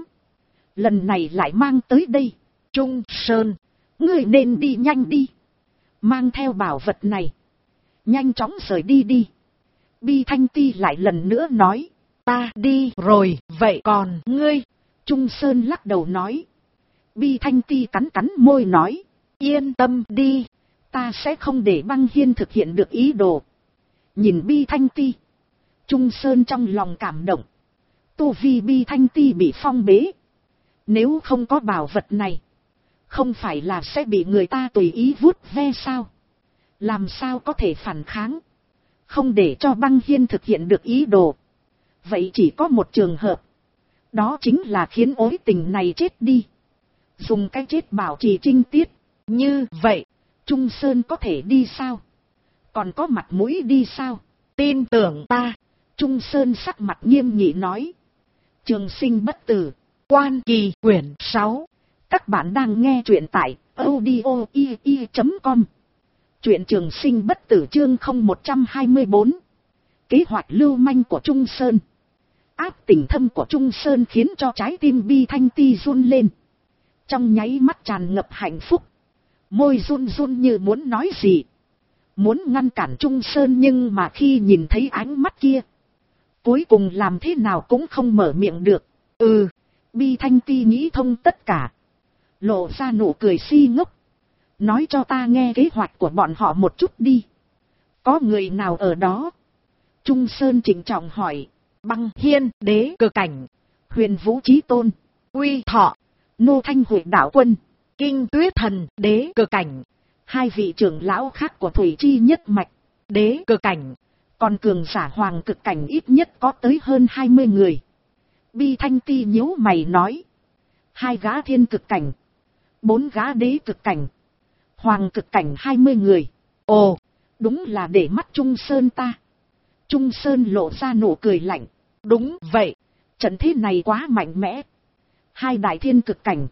Lần này lại mang tới đây. Trung Sơn, ngươi nên đi nhanh đi. Mang theo bảo vật này, nhanh chóng rời đi đi. Bi Thanh Ti lại lần nữa nói. Ta đi rồi, vậy còn ngươi? Trung Sơn lắc đầu nói. Bi Thanh Ti cắn môi nói. Yên tâm đi, ta sẽ không để Băng Hiên thực hiện được ý đồ. Nhìn Bi Thanh Ti, Trung Sơn trong lòng cảm động. Tu vi Bi Thanh Ti bị phong bế. Nếu không có bảo vật này, không phải là sẽ bị người ta tùy ý vuốt ve sao? Làm sao có thể phản kháng? Không để cho Băng Hiên thực hiện được ý đồ. Vậy chỉ có một trường hợp. Đó chính là khiến ối tình này chết đi. Dùng cái chết bảo trì trinh tiết. Như vậy, Trung Sơn có thể đi sao? Còn có mặt mũi đi sao? Tin tưởng ta. Trung Sơn sắc mặt nghiêm nghị nói. Trường Sinh bất tử. Quan Kỳ quyển 6. Các bạn đang nghe truyện tại audio.com. Truyện Trường Sinh bất tử chương 0124. Kế hoạch lưu manh của Trung Sơn. Áp tình thâm của Trung Sơn khiến cho trái tim Bi Thanh Ti run lên. Trong nháy mắt tràn ngập hạnh phúc. Môi run như muốn nói gì. Muốn ngăn cản Trung Sơn nhưng mà khi nhìn thấy ánh mắt kia, cuối cùng làm thế nào cũng không mở miệng được. Bi Thanh Ti nghĩ thông tất cả. Lộ ra nụ cười si ngốc. Nói cho ta nghe kế hoạch của bọn họ một chút đi. Có người nào ở đó? Trung Sơn trịnh trọng hỏi. Băng Hiên đế cực cảnh, Huyền Vũ Chí Tôn, Uy Thọ, Nô Thanh Huệ đạo quân, Kinh Tuyết Thần đế cực cảnh. 2 vị trưởng lão khác của Thủy Chi nhất mạch đế cực cảnh. Còn cường giả hoàng cực cảnh ít nhất có tới hơn 20 người. Bi Thanh Ti nhíu mày nói. 2 gã thiên cực cảnh, 4 gã đế cực cảnh, hoàng cực cảnh 20 người. Ồ, đúng là để mắt Trung Sơn ta. Trung Sơn lộ ra nụ cười lạnh. Đúng vậy, trận thế này quá mạnh mẽ. 2 đại thiên cực cảnh,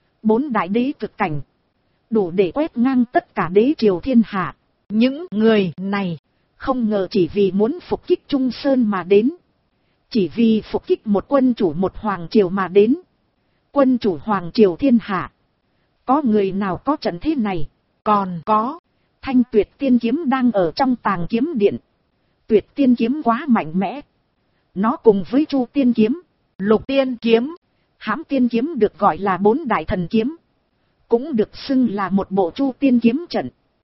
4 đại đế cực cảnh, đủ để quét ngang tất cả đế triều thiên hạ. những người này Không ngờ chỉ vì muốn phục kích Trung Sơn mà đến. Chỉ vì phục kích một quân chủ một hoàng triều mà đến. Quân chủ hoàng triều thiên hạ. Có người nào có trận thế này? còn có. Thanh Tuyệt Tiên Kiếm đang ở trong tàng kiếm điện. Tuyệt Tiên Kiếm quá mạnh mẽ. Nó cùng với Chu Tiên Kiếm, Lục Tiên Kiếm, Hãm Tiên Kiếm được gọi là 4 đại thần kiếm. Cũng được xưng là một bộ Chu Tiên Kiếm trận.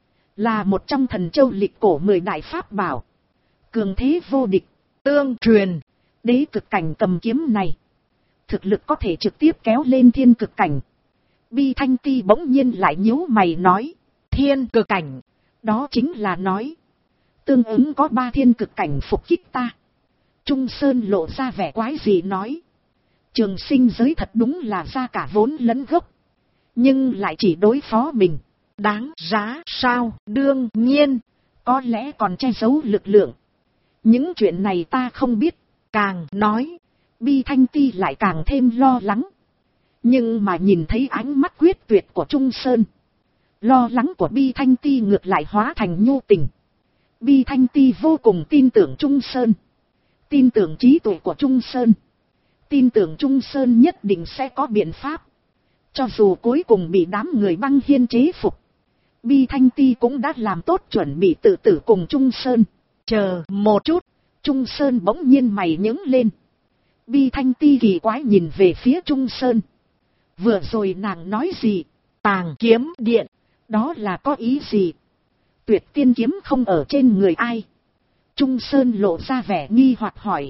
Là một trong thần châu lịch cổ 10 đại pháp bảo. Cường thế vô địch. tương truyền. Đế cực cảnh cầm kiếm này, thực lực có thể trực tiếp kéo lên thiên cực cảnh. Bi Thanh Ti bỗng nhiên lại nhíu mày nói. Thiên cực cảnh. Đó chính là nói, tương ứng có 3 thiên cực cảnh phục kích ta. Trung Sơn lộ ra vẻ quái gì nói. Trường sinh giới thật đúng là ra cả vốn lẫn gốc. Nhưng lại chỉ đối phó mình. Đáng giá sao? Đương nhiên. Có lẽ còn che giấu lực lượng. Những chuyện này ta không biết. Càng nói, Bi Thanh Ti lại càng thêm lo lắng. Nhưng mà nhìn thấy ánh mắt quyết tuyệt của Trung Sơn, lo lắng của Bi Thanh Ti ngược lại hóa thành nhu tình. Bi Thanh Ti vô cùng tin tưởng Trung Sơn. Tin tưởng trí tuệ của Trung Sơn. Tin tưởng Trung Sơn nhất định sẽ có biện pháp. Cho dù cuối cùng bị đám người băng hiên chế phục, Bi Thanh Ti cũng đã làm tốt chuẩn bị tự tử cùng Trung Sơn. chờ một chút. Trung Sơn bỗng nhiên mày nhướng lên. Bi Thanh Ti kỳ quái nhìn về phía Trung Sơn. Vừa rồi nàng nói gì? Tàng kiếm điện. Đó là có ý gì? Tuyệt Tiên Kiếm không ở trên người ai? Trung Sơn lộ ra vẻ nghi hoặc hỏi.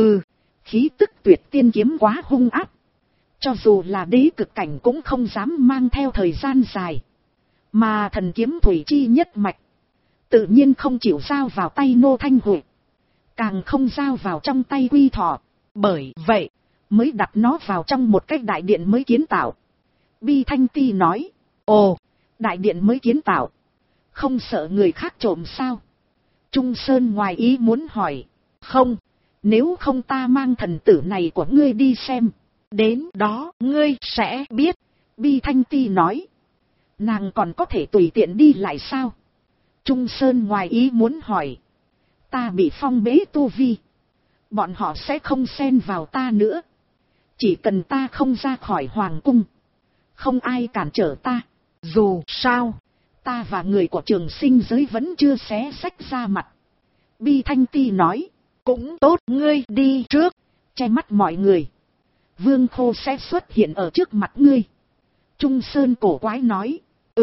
Khí tức Tuyệt Tiên Kiếm quá hung áp. Cho dù là đế cực cảnh cũng không dám mang theo thời gian dài. Mà thần kiếm thủy chi nhất mạch, tự nhiên không chịu giao vào tay Nô Thanh Huệ. Càng không giao vào trong tay Quy Thọ. Bởi vậy, mới đặt nó vào trong một cái đại điện mới kiến tạo. Bi Thanh Ti nói. ồ, đại điện mới kiến tạo, không sợ người khác trộm sao? Trung Sơn ngoài ý muốn hỏi. Không, nếu không ta mang thần tử này của ngươi đi xem. đến đó ngươi sẽ biết. Bi Thanh Ti nói. Nàng còn có thể tùy tiện đi lại sao? Trung Sơn ngoài ý muốn hỏi. Ta bị phong bế tu vi, bọn họ sẽ không xen vào ta nữa. Chỉ cần ta không ra khỏi hoàng cung, không ai cản trở ta. Dù sao, ta và người của Trường Sinh giới vẫn chưa xé xách ra mặt. Bi Thanh Ti nói. cũng tốt, ngươi đi trước. Che mắt mọi người, Vương Khô sẽ xuất hiện ở trước mặt ngươi. Trung Sơn cổ quái nói.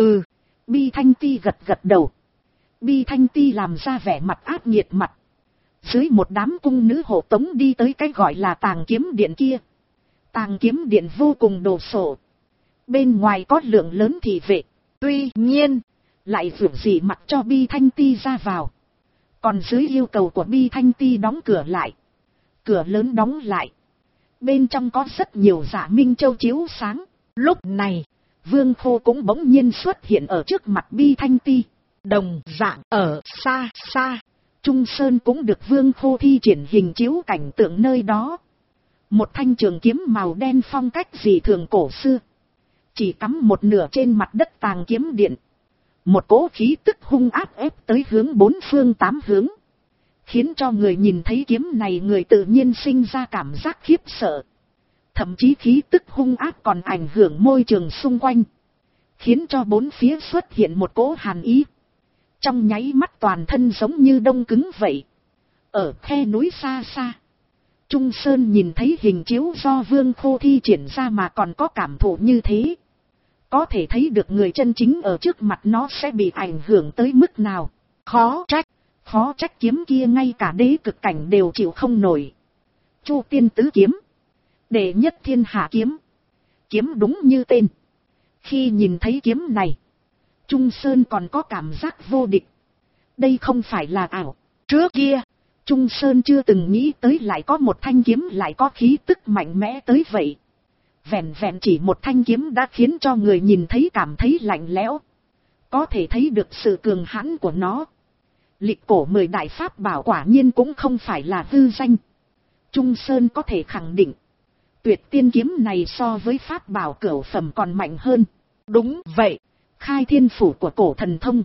Bi Thanh Ti gật gật đầu. Bi Thanh Ti làm ra vẻ mặt ác nghiệt mặt. Dưới một đám cung nữ hộ tống đi tới cái gọi là tàng kiếm điện kia. Tàng kiếm điện vô cùng đồ sộ. Bên ngoài có lượng lớn thị vệ. Tuy nhiên, lại vượt gì mặt cho Bi Thanh Ti ra vào. Còn dưới yêu cầu của Bi Thanh Ti đóng cửa lại. Cửa lớn đóng lại. Bên trong có rất nhiều dạ minh châu chiếu sáng. Lúc này, Vương Khô cũng bỗng nhiên xuất hiện ở trước mặt Bi Thanh Ti. Đồng dạng ở xa xa. Trung Sơn cũng được Vương Khô thi triển hình chiếu cảnh tượng nơi đó. Một thanh trường kiếm màu đen phong cách dị thường cổ xưa, chỉ cắm một nửa trên mặt đất tàng kiếm điện. Một cỗ khí tức hung áp ép tới hướng 4 phương 8 hướng, khiến cho người nhìn thấy kiếm này người tự nhiên sinh ra cảm giác khiếp sợ. Thậm chí khí tức hung áp còn ảnh hưởng môi trường xung quanh, khiến cho 4 phía xuất hiện một cỗ hàn ý. Trong nháy mắt toàn thân giống như đông cứng vậy. Ở khe núi xa xa, Trung Sơn nhìn thấy hình chiếu do Vương Khô thi triển ra mà còn có cảm thụ như thế. Có thể thấy được người chân chính ở trước mặt nó sẽ bị ảnh hưởng tới mức nào. Khó trách kiếm kia ngay cả đế cực cảnh đều chịu không nổi. Chu Tiên Tứ Kiếm, đệ nhất thiên hạ kiếm. Kiếm đúng như tên. Khi nhìn thấy kiếm này, Trung Sơn còn có cảm giác vô địch. Đây không phải là ảo. Trước kia, Trung Sơn chưa từng nghĩ tới lại có một thanh kiếm lại có khí tức mạnh mẽ tới vậy. Vẹn vẹn chỉ một thanh kiếm đã khiến cho người nhìn thấy cảm thấy lạnh lẽo. Có thể thấy được sự cường hãn của nó. Lịch cổ 10 đại pháp bảo quả nhiên cũng không phải là hư danh. Trung Sơn có thể khẳng định. Tuyệt tiên kiếm này so với pháp bảo cửu phẩm còn mạnh hơn. Đúng vậy, khai thiên phủ của cổ thần thông.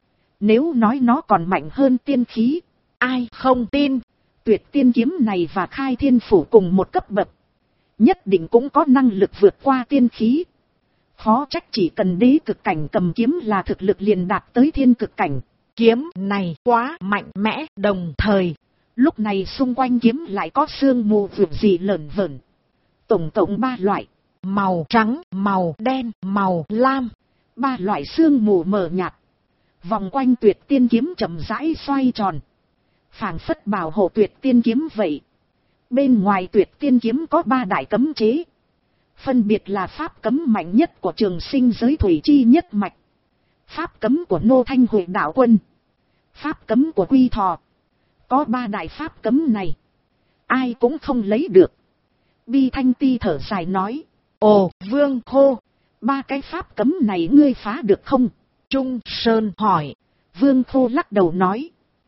Nếu nói nó còn mạnh hơn tiên khí, ai không tin. Tuyệt tiên kiếm này và khai thiên phủ cùng một cấp bậc. Nhất định cũng có năng lực vượt qua tiên khí. Khó trách chỉ cần đế cực cảnh cầm kiếm là thực lực liền đạt tới thiên cực cảnh. Kiếm này quá mạnh mẽ, đồng thời. Lúc này xung quanh kiếm lại có sương mù vượt gì lởn vởn. Tổng cộng 3 loại. Màu trắng, màu đen, màu lam. 3 loại sương mù mờ nhạt. Vòng quanh tuyệt tiên kiếm chậm rãi xoay tròn. Phảng phất bảo hộ tuyệt tiên kiếm vậy. Bên ngoài tuyệt tiên kiếm có 3 đại cấm chế. Phân biệt là pháp cấm mạnh nhất của trường sinh giới thủy chi nhất mạch. Pháp cấm của Nô Thanh Hội đạo quân. Pháp cấm của Quy Thọ. Có 3 đại pháp cấm này. Ai cũng không lấy được. Bi Thanh Ti thở dài nói. Ồ, Vương Khô, 3 cái pháp cấm này ngươi phá được không? Trung Sơn hỏi. Vương Khô lắc đầu nói.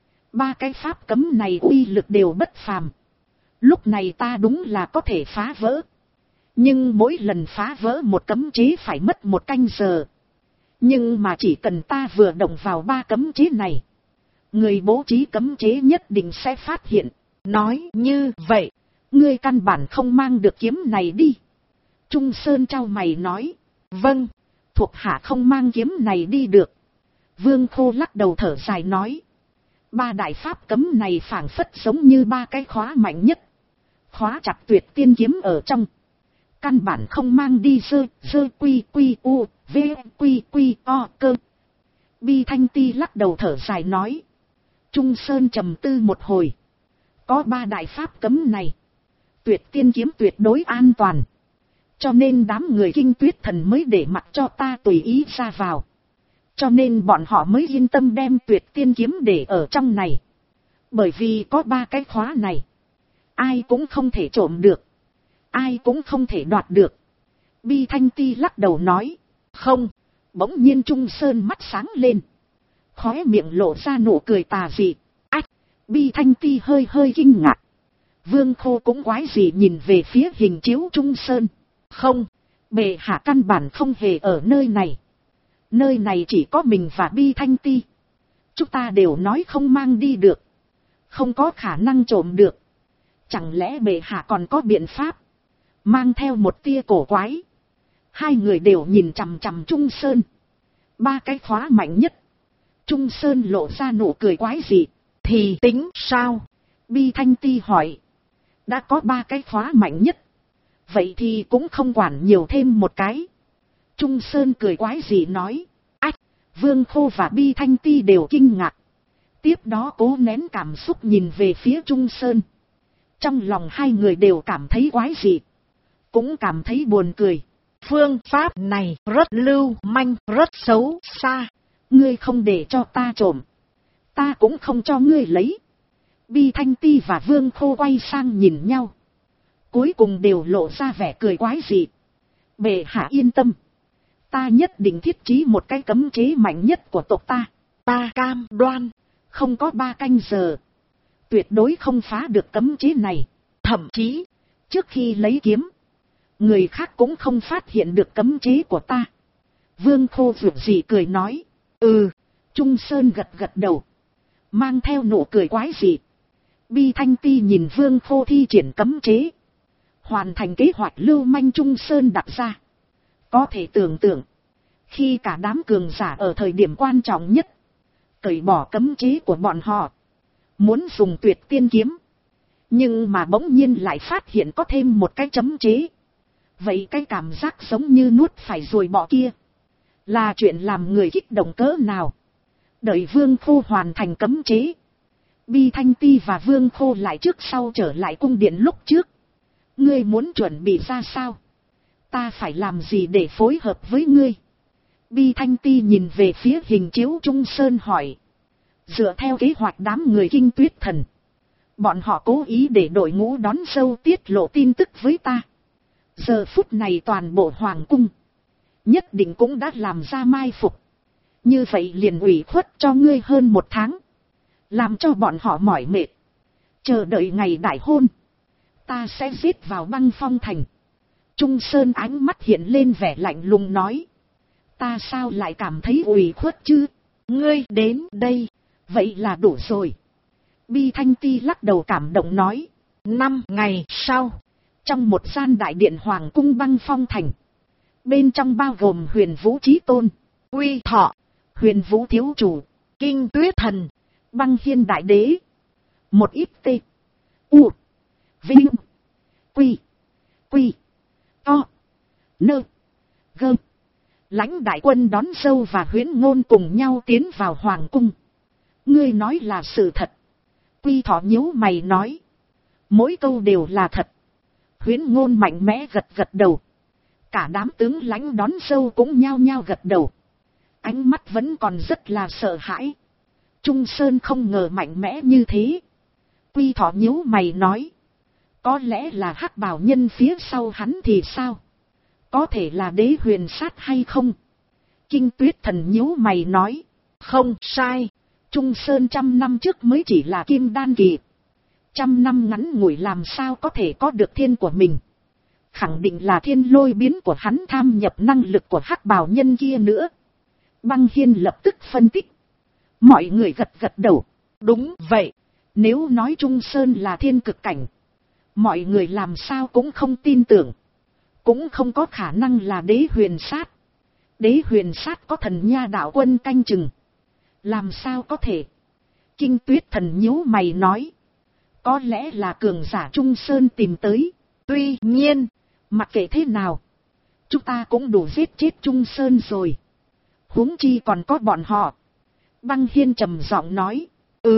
3 cái pháp cấm này uy lực đều bất phàm. Lúc này ta đúng là có thể phá vỡ. Nhưng mỗi lần phá vỡ một cấm chế phải mất 1 canh giờ. Nhưng mà chỉ cần ta vừa động vào 3 cấm chế này, người bố trí cấm chế nhất định sẽ phát hiện. Nói như vậy, ngươi căn bản không mang được kiếm này đi. Trung Sơn trao mày nói. Vâng, thuộc hạ không mang kiếm này đi được. Vương Khô lắc đầu thở dài nói. 3 đại pháp cấm này phảng phất giống như 3 cái khóa mạnh nhất. Khóa chặt tuyệt tiên kiếm ở trong. Căn bản không mang đi dơ quy quy u, v quy quy o cơ. Bi Thanh Ti lắc đầu thở dài nói. Trung Sơn trầm tư một hồi. Có 3 đại pháp cấm này. Tuyệt tiên kiếm tuyệt đối an toàn. Cho nên đám người Kinh Tuyết Thần mới để mặc cho ta tùy ý ra vào. Cho nên bọn họ mới yên tâm đem tuyệt tiên kiếm để ở trong này. Bởi vì có 3 cái khóa này. Ai cũng không thể trộm được. Ai cũng không thể đoạt được. Bi Thanh Ti lắc đầu nói. Không. Bỗng nhiên Trung Sơn mắt sáng lên. Khóe miệng lộ ra nụ cười tà dị. Ách. Bi Thanh Ti hơi hơi kinh ngạc. Vương Khô cũng quái dị nhìn về phía hình chiếu Trung Sơn. Không. Bệ hạ căn bản không hề ở nơi này. Nơi này chỉ có mình và Bi Thanh Ti. Chúng ta đều nói không mang đi được. Không có khả năng trộm được. Chẳng lẽ bệ hạ còn có biện pháp. Mang theo một tia cổ quái. Hai người đều nhìn chằm chằm Trung Sơn. 3 cái khóa mạnh nhất. Trung Sơn lộ ra nụ cười quái dị. Thì tính sao? Bi Thanh Ti hỏi. Đã có 3 cái khóa mạnh nhất. Vậy thì cũng không quản nhiều thêm một cái. Trung Sơn cười quái dị nói. Ách, Vương Khô và Bi Thanh Ti đều kinh ngạc. Tiếp đó cố nén cảm xúc nhìn về phía Trung Sơn. Trong lòng hai người đều cảm thấy quái dị. Cũng cảm thấy buồn cười. Phương pháp này rất lưu manh, rất xấu xa. Ngươi không để cho ta trộm. Ta cũng không cho ngươi lấy. Bi Thanh Ti và Vương Khô quay sang nhìn nhau. Cuối cùng đều lộ ra vẻ cười quái dị. Bệ hạ yên tâm. Ta nhất định thiết trí một cái cấm chế mạnh nhất của tộc ta. Ta cam đoan. Không có 3 canh giờ. Tuyệt đối không phá được cấm chế này. Thậm chí, trước khi lấy kiếm, người khác cũng không phát hiện được cấm chế của ta. Vương Khô vượt dị cười nói. Ừ. Trung Sơn gật gật đầu. Mang theo nụ cười quái dị. Bi Thanh Ti nhìn Vương Khô thi triển cấm chế. Hoàn thành kế hoạch lưu manh Trung Sơn đặt ra. Có thể tưởng tượng. Khi cả đám cường giả ở thời điểm quan trọng nhất. Cởi bỏ cấm chế của bọn họ. Muốn dùng tuyệt tiên kiếm. Nhưng mà bỗng nhiên lại phát hiện có thêm một cái chấm chế. Vậy cái cảm giác giống như nuốt phải ruồi bọ kia. Là chuyện làm người kích động cỡ nào. Đợi Vương Khô hoàn thành cấm chế. Bi Thanh Ti và Vương Khô lại trước sau trở lại cung điện lúc trước. Ngươi muốn chuẩn bị ra sao? Ta phải làm gì để phối hợp với ngươi? Bi Thanh Ti nhìn về phía hình chiếu Trung Sơn hỏi. Dựa theo kế hoạch đám người Kinh Tuyết Thần. Bọn họ cố ý để đội ngũ đón dâu tiết lộ tin tức với ta. Giờ phút này toàn bộ hoàng cung nhất định cũng đã làm ra mai phục. Như vậy liền ủy khuất cho ngươi hơn 1 tháng. Làm cho bọn họ mỏi mệt. Chờ đợi ngày đại hôn. Ta sẽ giết vào Băng Phong thành. Trung Sơn ánh mắt hiện lên vẻ lạnh lùng nói. Ta sao lại cảm thấy ủy khuất chứ? Ngươi đến đây. Vậy là đủ rồi. Bi Thanh Ti lắc đầu cảm động nói. 5 ngày sau. Trong một gian đại điện hoàng cung Băng Phong thành. Bên trong bao gồm Huyền Vũ Chí Tôn, Uy Thọ, Huyền Vũ Thiếu Chủ, Kinh Tuyết Thần, Băng Hiên Đại Đế. Một ít tê. U. Vinh. Quy. Quy. To. Nơ. Gơ. Lãnh đại quân đón dâu và Huyễn Ngôn cùng nhau tiến vào hoàng cung. Ngươi nói là sự thật. Quy Thọ nhíu mày nói. Mỗi câu đều là thật. Huyễn Ngôn mạnh mẽ gật gật đầu. Cả đám tướng lãnh đón dâu cũng nhao nhao gật đầu. Ánh mắt vẫn còn rất là sợ hãi. Trung Sơn không ngờ mạnh mẽ như thế. Quy Thọ nhíu mày nói. Có lẽ là hắc bào nhân phía sau hắn thì sao? Có thể là Đế Huyền Sát hay không? Kinh Tuyết Thần nhíu mày nói. Không sai. Trung Sơn 100 năm trước mới chỉ là kim đan kỳ. 100 năm ngắn ngủi làm sao có thể có được thiên của mình. Khẳng định là thiên lôi biến của hắn tham nhập năng lực của hắc bào nhân kia nữa. Băng Hiên lập tức phân tích. Mọi người gật gật đầu. Đúng vậy. Nếu nói Trung Sơn là thiên cực cảnh. Mọi người làm sao cũng không tin tưởng. Cũng không có khả năng là Đế Huyền Sát. Đế Huyền Sát có thần nha đạo quân canh chừng. Làm sao có thể? Kinh Tuyết Thần nhíu mày nói. Có lẽ là cường giả Trung Sơn tìm tới. Tuy nhiên, mặc kệ thế nào, chúng ta cũng đủ giết chết Trung Sơn rồi. Huống chi còn có bọn họ. Băng Hiên trầm giọng nói.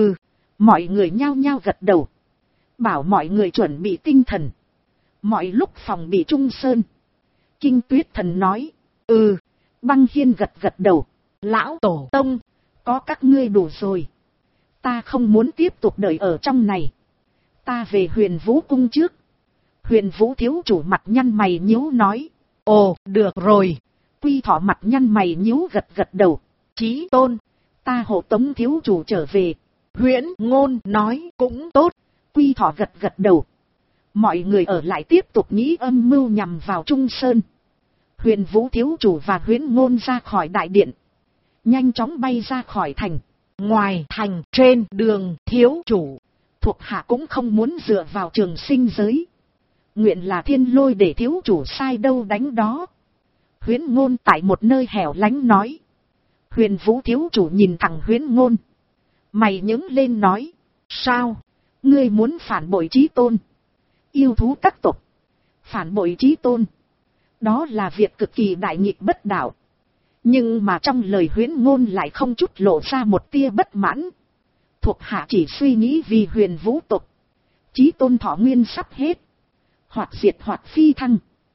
Mọi người nhao nhao gật đầu. Bảo mọi người chuẩn bị tinh thần. Mọi lúc phòng bị Trung Sơn. Kinh Tuyết Thần nói. Băng Hiên gật gật đầu. Lão Tổ Tông, có các ngươi đủ rồi. Ta không muốn tiếp tục đợi ở trong này. Ta về Huyền Vũ cung trước. Huyền Vũ Thiếu Chủ mặt nhăn mày nhíu nói. Ồ, được rồi. Quy Thọ mặt nhăn mày nhíu gật gật đầu. Chí Tôn, ta hộ tống Thiếu Chủ trở về. Huyễn Ngôn nói cũng tốt. Quy Thọ gật gật đầu. Mọi người ở lại tiếp tục nghĩ âm mưu nhằm vào Trung Sơn. Huyền Vũ Thiếu Chủ và Huyễn Ngôn ra khỏi đại điện. Nhanh chóng bay ra khỏi thành. Ngoài thành, trên đường, Thiếu Chủ thuộc hạ cũng không muốn dựa vào Trường Sinh giới. Nguyện là thiên lôi để Thiếu Chủ sai đâu đánh đó. Huyễn Ngôn tại một nơi hẻo lánh nói. Huyền Vũ Thiếu Chủ nhìn thẳng Huyễn Ngôn. Mày nhướng lên nói. Sao? Ngươi muốn phản bội Chí Tôn? Yêu thú các tộc phản bội Chí Tôn, đó là việc cực kỳ đại nghịch bất đạo. Nhưng mà trong lời Huyễn Ngôn lại không chút lộ ra một tia bất mãn. Thuộc hạ chỉ suy nghĩ vì Huyền Vũ tộc. Chí Tôn thọ nguyên sắp hết. Hoặc diệt hoặc phi thăng.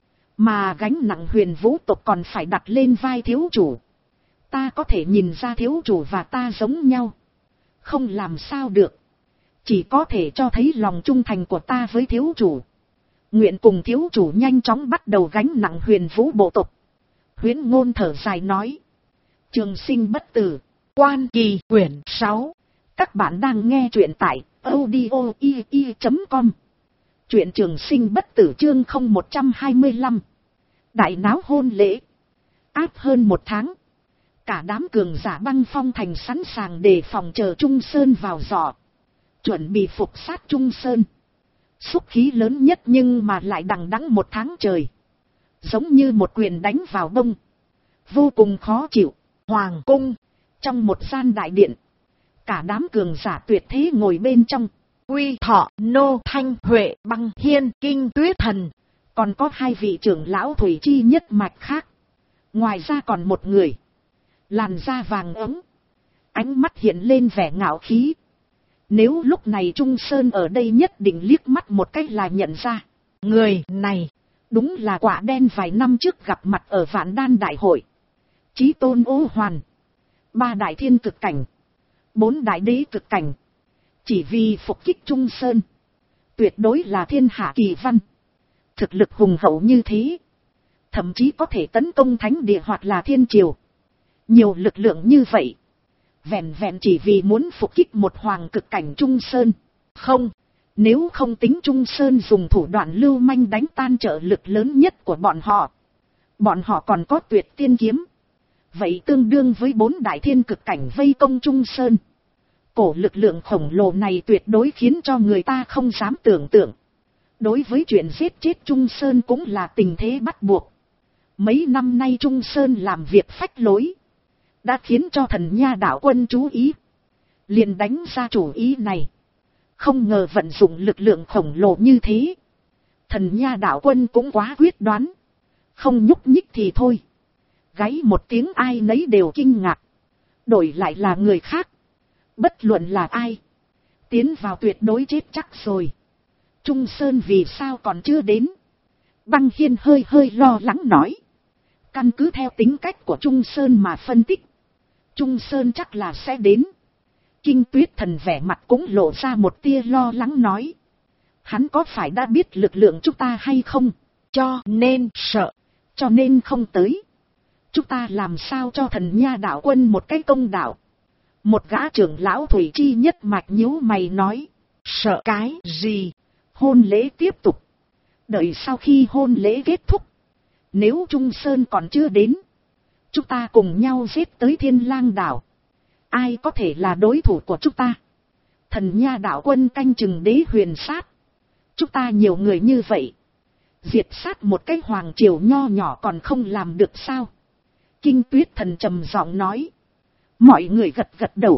Mà gánh nặng Huyền Vũ tộc còn phải đặt lên vai Thiếu Chủ. Ta có thể nhìn ra Thiếu Chủ và ta giống nhau. Không làm sao được. Chỉ có thể cho thấy lòng trung thành của ta với Thiếu Chủ. Nguyện cùng Thiếu Chủ nhanh chóng bắt đầu gánh nặng Huyền Vũ bộ tộc. Huyễn Ngôn thở dài nói. Trường Sinh bất tử. Quan Kỳ quyển 6. Các bạn đang nghe truyện tại audio.com. Truyện Trường Sinh bất tử chương 0125. Đại náo hôn lễ. Áp hơn 1 tháng. Cả đám cường giả Băng Phong thành sẵn sàng đề phòng chờ Trung Sơn vào giỏ. Chuẩn bị phục sát Trung Sơn. Xúc khí lớn nhất nhưng mà lại đằng đẵng 1 tháng trời. Giống như một quyền đánh vào bông. Vô cùng khó chịu. Hoàng cung. Trong một gian đại điện. Cả đám cường giả tuyệt thế ngồi bên trong. Uy Thọ, Nô Thanh, Huệ, Băng Hiên, Kinh Tuyết Thần. Còn có 2 vị trưởng lão Thủy Chi nhất mạch khác. Ngoài ra còn một người. Làn da vàng ấm. Ánh mắt hiện lên vẻ ngạo khí. Nếu lúc này Trung Sơn ở đây nhất định liếc mắt một cách là nhận ra. Người này đúng là quả đen vài năm trước gặp mặt ở Vạn Đan Đại hội. Chí Tôn Ô Hoàn. 3 đại thiên cực cảnh. 4 đại đế cực cảnh. Chỉ vì phục kích Trung Sơn. Tuyệt đối là thiên hạ kỳ văn. Thực lực hùng hậu như thế. Thậm chí có thể tấn công thánh địa hoặc là thiên triều. Nhiều lực lượng như vậy. Vẹn vẹn chỉ vì muốn phục kích một hoàng cực cảnh Trung Sơn. Không. Nếu không tính Trung Sơn dùng thủ đoạn lưu manh đánh tan trợ lực lớn nhất của bọn họ. Bọn họ còn có Tuyệt Tiên kiếm. Vậy tương đương với 4 đại thiên cực cảnh vây công Trung Sơn. Cổ lực lượng khổng lồ này tuyệt đối khiến cho người ta không dám tưởng tượng. Đối với chuyện giết chết Trung Sơn cũng là tình thế bắt buộc. Mấy năm nay Trung Sơn làm việc phách lối. Đã khiến cho Thần Nha đạo quân chú ý. Liền đánh ra chủ ý này. Không ngờ vận dụng lực lượng khổng lồ như thế. Thần Nha đạo quân cũng quá quyết đoán. Không nhúc nhích thì thôi. Gáy một tiếng ai nấy đều kinh ngạc. Đổi lại là người khác. Bất luận là ai. Tiến vào tuyệt đối chết chắc rồi. Trung Sơn vì sao còn chưa đến? Băng Hiên hơi hơi lo lắng nói. Căn cứ theo tính cách của Trung Sơn mà phân tích. Trung Sơn chắc là sẽ đến. Kinh Tuyết Thần vẻ mặt cũng lộ ra một tia lo lắng nói. Hắn có phải đã biết lực lượng chúng ta hay không? Cho nên sợ. Cho nên không tới. Chúng ta làm sao cho Thần Nha đạo quân một cái công đạo? Một gã trưởng lão Thủy Chi nhất mạch nhíu mày nói. Sợ cái gì? Hôn lễ tiếp tục. Đợi sau khi hôn lễ kết thúc. Nếu Trung Sơn còn chưa đến. Chúng ta cùng nhau giết tới Thiên Lang đảo. Ai có thể là đối thủ của chúng ta? Thần Nha đạo quân canh chừng đế huyền sát. Chúng ta nhiều người như vậy. Diệt sát một cái hoàng triều nho nhỏ còn không làm được sao? Kinh Tuyết Thần trầm giọng nói. Mọi người gật gật đầu.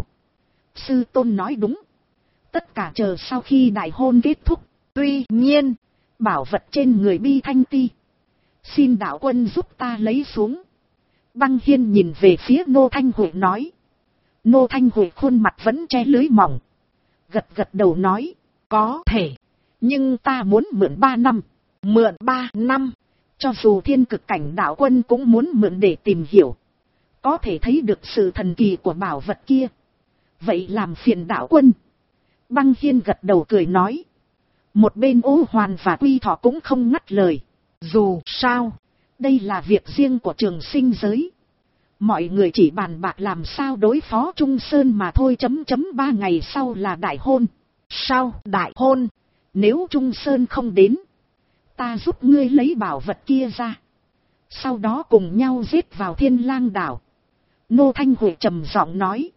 Sư tôn nói đúng. Tất cả chờ sau khi đại hôn kết thúc. Tuy nhiên, bảo vật trên người Bi Thanh Ti. Xin đạo quân giúp ta lấy xuống. Băng Hiên nhìn về phía Nô Thanh Huệ nói. Nô Thanh Huệ khuôn mặt vẫn che lưới mỏng. Gật gật đầu nói. Có thể. Nhưng ta muốn mượn 3 năm. Mượn 3 năm. Cho dù thiên cực cảnh đạo quân cũng muốn mượn để tìm hiểu. Có thể thấy được sự thần kỳ của bảo vật kia. Vậy làm phiền đạo quân. Băng Hiên gật đầu cười nói. Một bên Ô Hoàn và Quy Thọ cũng không ngắt lời. Dù sao, đây là việc riêng của Trường Sinh giới. Mọi người chỉ bàn bạc làm sao đối phó Trung Sơn mà thôi. 3 ngày sau là đại hôn. Sau đại hôn, nếu Trung Sơn không đến, ta giúp ngươi lấy bảo vật kia ra. Sau đó cùng nhau giết vào Thiên Lang đảo. Nô Thanh Huệ trầm giọng nói.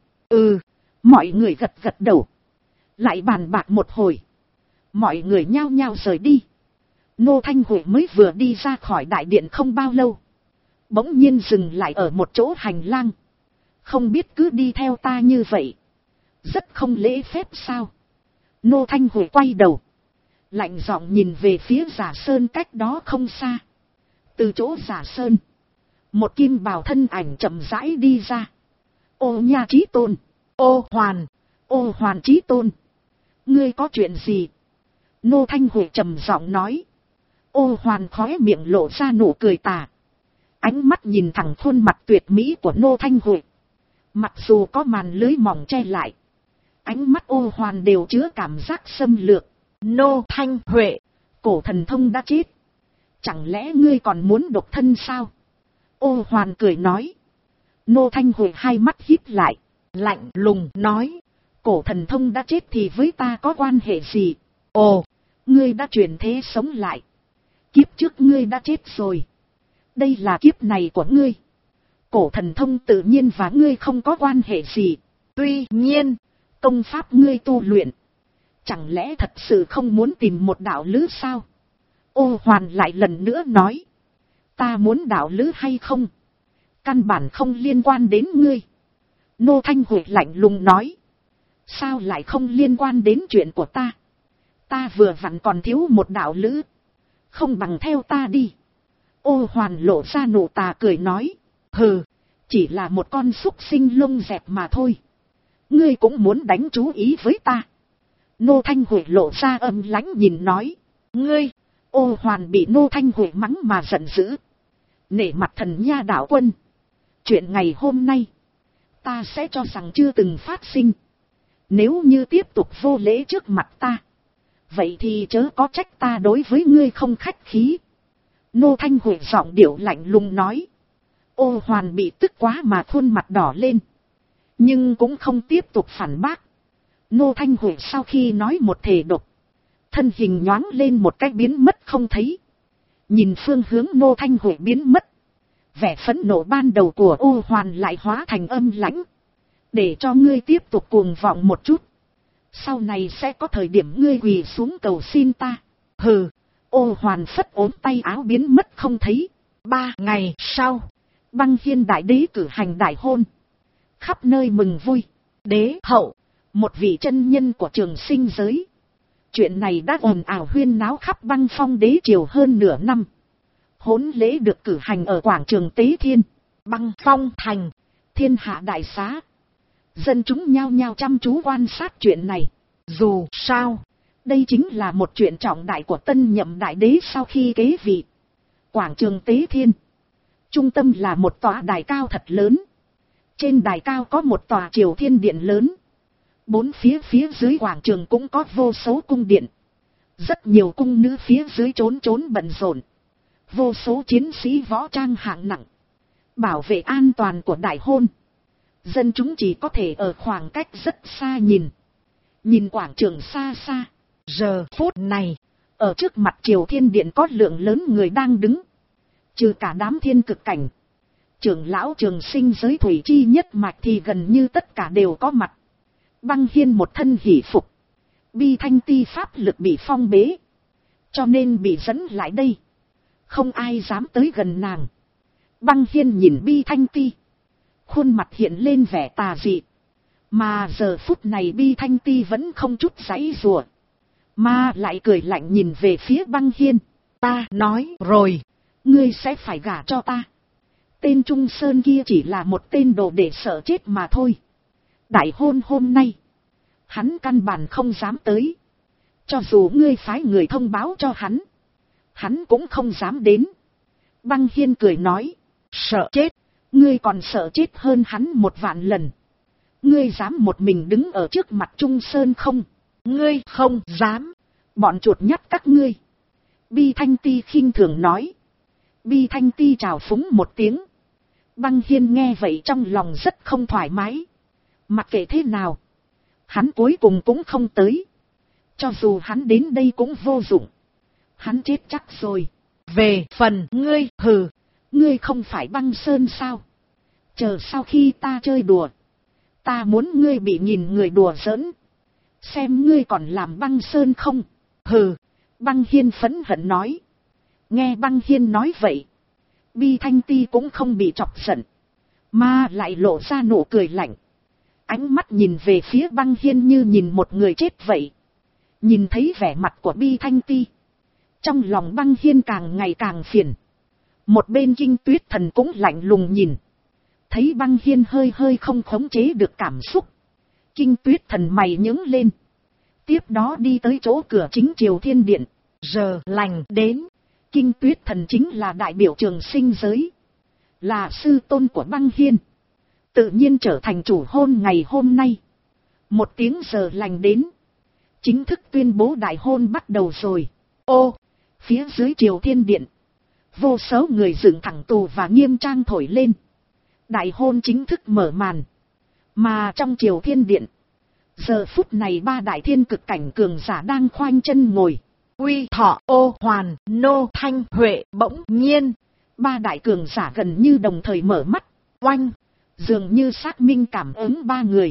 Mọi người gật gật đầu. Lại bàn bạc một hồi. Mọi người nhao nhao rời đi. Nô Thanh Huệ mới vừa đi ra khỏi đại điện không bao lâu. Bỗng nhiên dừng lại ở một chỗ hành lang. Không biết cứ đi theo ta như vậy. Rất không lễ phép sao? Nô Thanh Huệ quay đầu. Lạnh giọng nhìn về phía Giả Sơn cách đó không xa. Từ chỗ Giả Sơn. Một kim bào thân ảnh chậm rãi đi ra. Ô Nha Chí Tôn. Ô Hoàn Chí Tôn. Ngươi có chuyện gì? Nô Thanh Huệ trầm giọng nói. Ô Hoàn khóe miệng lộ ra nụ cười tà. Ánh mắt nhìn thẳng khuôn mặt tuyệt mỹ của Nô Thanh Huệ. Mặc dù có màn lưới mỏng che lại. Ánh mắt Ô Hoàn đều chứa cảm giác xâm lược. Nô Thanh Huệ, cổ thần thông đã chết. Chẳng lẽ ngươi còn muốn độc thân sao? Ô Hoàn cười nói. Nô Thanh Huệ hai mắt híp lại. Lạnh lùng nói. Cổ thần thông đã chết thì với ta có quan hệ gì? Ồ, ngươi đã chuyển thế sống lại. Kiếp trước ngươi đã chết rồi. Đây là kiếp này của ngươi. Cổ thần thông tự nhiên và ngươi không có quan hệ gì. Tuy nhiên, công pháp ngươi tu luyện. Chẳng lẽ thật sự không muốn tìm một đạo lữ sao? Ô Hoàn lại lần nữa nói. Ta muốn đạo lữ hay không? Căn bản không liên quan đến ngươi. Nô Thanh Huệ lạnh lùng nói. Sao lại không liên quan đến chuyện của ta? Ta vừa vặn còn thiếu một đạo lữ. Không bằng theo ta đi. Ô Hoàn lộ ra nụ tà cười nói. Hừ, chỉ là một con súc sinh lông dẹp mà thôi. Ngươi cũng muốn đánh chú ý với ta. Nô Thanh Huệ lộ ra âm lãnh nhìn nói. Ngươi! Ô Hoàn bị Nô Thanh Huệ mắng mà giận dữ. Nể mặt Thần Nha đạo quân. Chuyện ngày hôm nay, ta sẽ cho rằng chưa từng phát sinh. Nếu như tiếp tục vô lễ trước mặt ta, vậy thì chớ có trách ta đối với ngươi không khách khí. Nô Thanh Huệ giọng điệu lạnh lùng nói. Ô Hoàn bị tức quá mà khuôn mặt đỏ lên, nhưng cũng không tiếp tục phản bác. Nô Thanh Huệ sau khi nói một thể độc, thân hình nhoáng lên một cách biến mất không thấy. Nhìn phương hướng Nô Thanh Huệ biến mất, vẻ phẫn nộ ban đầu của Ô Hoàn lại hóa thành âm lãnh. Để cho ngươi tiếp tục cuồng vọng một chút, sau này sẽ có thời điểm ngươi quỳ xuống cầu xin ta. Hừ. Ô Hoàn phất ốm tay áo biến mất không thấy. 3 ngày sau, Băng Hiên đại đế cử hành đại hôn, khắp nơi mừng vui. đế hậu, một vị chân nhân của trường sinh giới. Chuyện này đã ồn ào huyên náo khắp Băng Phong đế triều hơn nửa năm. Hôn lễ được cử hành ở quảng trường Tế Thiên, Băng Phong thành, thiên hạ đại xá. Dân chúng nhao nhao chăm chú quan sát chuyện này. dù sao, đây chính là một chuyện trọng đại của tân nhậm đại đế sau khi kế vị. Quảng trường Tế Thiên, trung tâm là một tòa đài cao thật lớn. Trên đài cao có một tòa triều thiên điện lớn. Bốn phía dưới quảng trường cũng có vô số cung điện. Rất nhiều cung nữ phía dưới trốn bận rộn. Vô số chiến sĩ võ trang hạng nặng, bảo vệ an toàn của đại hôn. Dân chúng chỉ có thể ở khoảng cách rất xa nhìn quảng trường xa xa. Giờ phút này, ở trước mặt triều thiên điện có lượng lớn người đang đứng. Trừ cả đám thiên cực cảnh, trưởng lão trường sinh giới thủy chi nhất mạch thì gần như tất cả đều có mặt. Băng Hiên một thân hỷ phục, Bi Thanh Ti pháp lực bị phong bế, cho nên bị dẫn lại đây. Không ai dám tới gần nàng. Băng Hiên nhìn Bi Thanh Ti, khuôn mặt hiện lên vẻ tà dị. Mà giờ phút này Bi Thanh Ti vẫn không chút giãy giụa, mà lại cười lạnh nhìn về phía Băng Hiên. Ta nói rồi, ngươi sẽ phải gả cho ta. Tên Trung Sơn kia chỉ là một tên đồ để sợ chết mà thôi. Đại hôn hôm nay, hắn căn bản không dám tới. Cho dù ngươi phái người thông báo cho hắn cũng không dám đến. Băng Hiên cười nói. Sợ chết? Ngươi còn sợ chết hơn hắn 1.000.000 lần. Ngươi dám một mình đứng ở trước mặt Trung Sơn không? Ngươi không dám. Bọn chuột nhắt các ngươi. Bi Thanh Ti khinh thường nói. Bi Thanh Ti chào phúng một tiếng. Băng Hiên nghe vậy trong lòng rất không thoải mái. Mặc kệ thế nào, hắn cuối cùng cũng không tới. Cho dù hắn đến đây cũng vô dụng. Hắn chết chắc rồi. Về phần ngươi, hừ, ngươi không phải Băng Sơn sao? Chờ sau khi ta chơi đùa, ta muốn ngươi bị nhìn người đùa giỡn. Xem ngươi còn làm Băng Sơn không? Hừ. Băng Hiên phẫn hận nói. Nghe Băng Hiên nói vậy, Bi Thanh Ti cũng không bị chọc giận, mà lại lộ ra nụ cười lạnh. Ánh mắt nhìn về phía Băng Hiên như nhìn một người chết vậy. Nhìn thấy vẻ mặt của Bi Thanh Ti, trong lòng Băng Hiên càng ngày càng phiền. Một bên Kinh Tuyết Thần cũng lạnh lùng nhìn. Thấy Băng Hiên hơi không khống chế được cảm xúc, Kinh Tuyết Thần mày nhướng lên. Tiếp đó đi tới chỗ cửa chính triều thiên điện. Giờ lành đến. Kinh Tuyết Thần chính là đại biểu trường sinh giới, là sư tôn của Băng Hiên, tự nhiên trở thành chủ hôn ngày hôm nay. Một tiếng giờ lành đến, chính thức tuyên bố đại hôn bắt đầu rồi. Ô, phía dưới triều thiên điện, vô số người dựng thẳng tù và nghiêm trang thổi lên. Đại hôn chính thức mở màn. Mà trong triều thiên điện, giờ phút này 3 đại thiên cực cảnh cường giả đang khoanh chân ngồi. Uy Thọ, Ô Hoàn, Nô Thanh Huệ bỗng nhiên. 3 đại cường giả gần như đồng thời mở mắt. Oanh, dường như xác minh cảm ứng 3 người.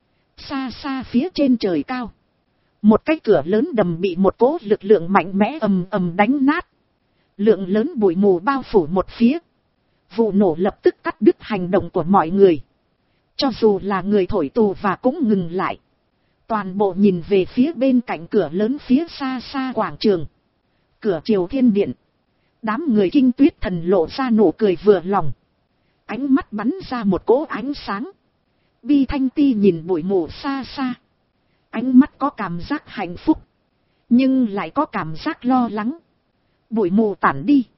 Xa xa phía trên trời cao, một cái cửa lớn đầm bị một cỗ lực lượng mạnh mẽ ầm đánh nát. Lượng lớn bụi mù bao phủ một phía. Vụ nổ lập tức cắt đứt hành động của mọi người. Cho dù là người thổi tù và cũng ngừng lại. Toàn bộ nhìn về phía bên cạnh cửa lớn phía xa xa quảng trường. Cửa triều thiên điện. Đám người Kinh Tuyết Thần lộ ra nụ cười vừa lòng. Ánh mắt bắn ra một cỗ ánh sáng. Bi Thanh Ti nhìn bụi mù xa xa. Ánh mắt có cảm giác hạnh phúc, nhưng lại có cảm giác lo lắng. Bụi mù tản đi,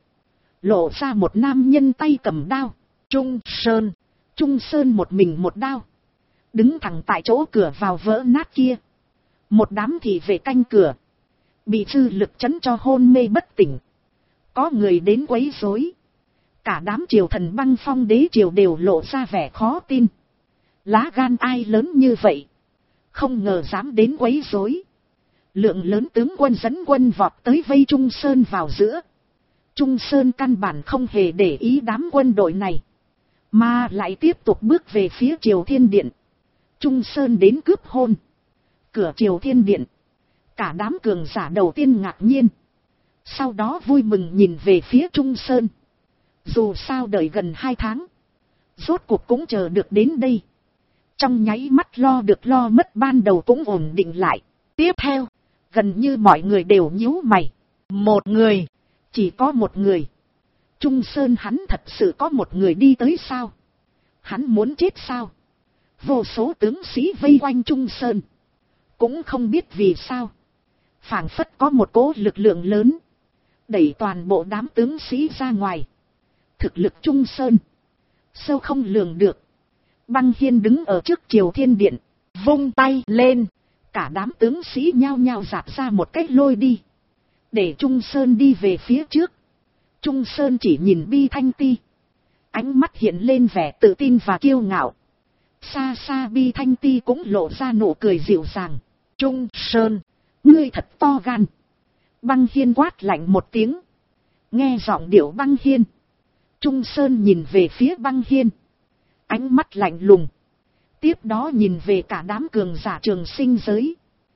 lộ ra một nam nhân tay cầm đao. Trung Sơn một mình một đao, đứng thẳng tại chỗ cửa vào vỡ nát kia. Một đám thị vệ canh cửa, bị dư lực chấn cho hôn mê bất tỉnh. Có người đến quấy rối. Cả đám triều thần Băng Phong đế triều đều lộ ra vẻ khó tin. Lá gan ai lớn như vậy, không ngờ dám đến quấy rối. Lượng lớn tướng quân dẫn quân vọt tới vây Trung Sơn vào giữa. Trung Sơn căn bản không hề để ý đám quân đội này, mà lại tiếp tục bước về phía Triều Thiên Điện. Trung Sơn đến cướp hôn. Cửa Triều Thiên Điện, cả đám cường giả đầu tiên ngạc nhiên, sau đó vui mừng nhìn về phía Trung Sơn. Dù sao đợi gần 2 tháng, rốt cuộc cũng chờ được đến đây. Trong nháy mắt lo được lo mất ban đầu cũng ổn định lại. Tiếp theo, gần như mọi người đều nhíu mày. Một người, chỉ có một người. Trung Sơn hắn thật sự có một người đi tới sao? Hắn muốn chết sao? Vô số tướng sĩ vây quanh Trung Sơn, cũng không biết vì sao, phảng phất có một cỗ lực lượng lớn đẩy toàn bộ đám tướng sĩ ra ngoài. Thực lực Trung Sơn sâu không lường được. Băng Hiên đứng ở trước Triều Thiên Điện, vung tay lên, cả đám tướng sĩ nhao nhao dạt ra một cách lôi đi, để Trung Sơn đi về phía trước. Trung Sơn chỉ nhìn Bi Thanh Ti, ánh mắt hiện lên vẻ tự tin và kiêu ngạo. Xa xa Bi Thanh Ti cũng lộ ra nụ cười dịu dàng. Trung Sơn, ngươi thật to gan. Băng Hiên quát lạnh một tiếng. Nghe giọng điệu Băng Hiên, Trung Sơn nhìn về phía Băng Hiên, ánh mắt lạnh lùng. Tiếp đó nhìn về cả đám cường giả Trường Sinh giới.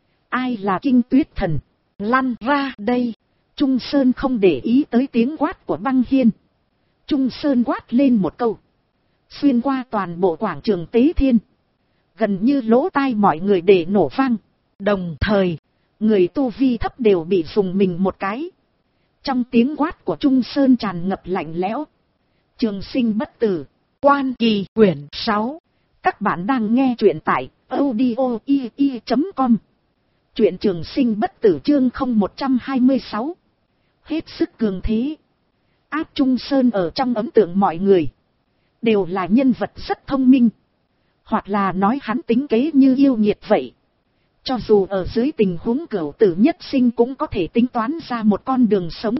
Ai là Kinh Tuyết Thần? Lăn ra đây. Trung Sơn không để ý tới tiếng quát của Băng Hiên. Trung Sơn quát lên một câu, xuyên qua toàn bộ quảng trường Tế Thiên, gần như lỗ tai mọi người để nổ vang. Đồng thời, người tu vi thấp đều bị dùng mình một cái. Trong tiếng quát của Trung Sơn tràn ngập lạnh lẽo. Trường Sinh bất tử, Quan Kỳ quyển 6. Các bạn đang nghe truyện tại audio.com. Truyện Trường Sinh bất tử chương 0126. Hết sức cường thế. Áp Trung Sơn ở trong ấn tượng mọi người đều là nhân vật rất thông minh, hoặc là nói hắn tính kế như yêu nghiệt vậy. Cho dù ở dưới tình huống cửu tử nhất sinh cũng có thể tính toán ra một con đường sống.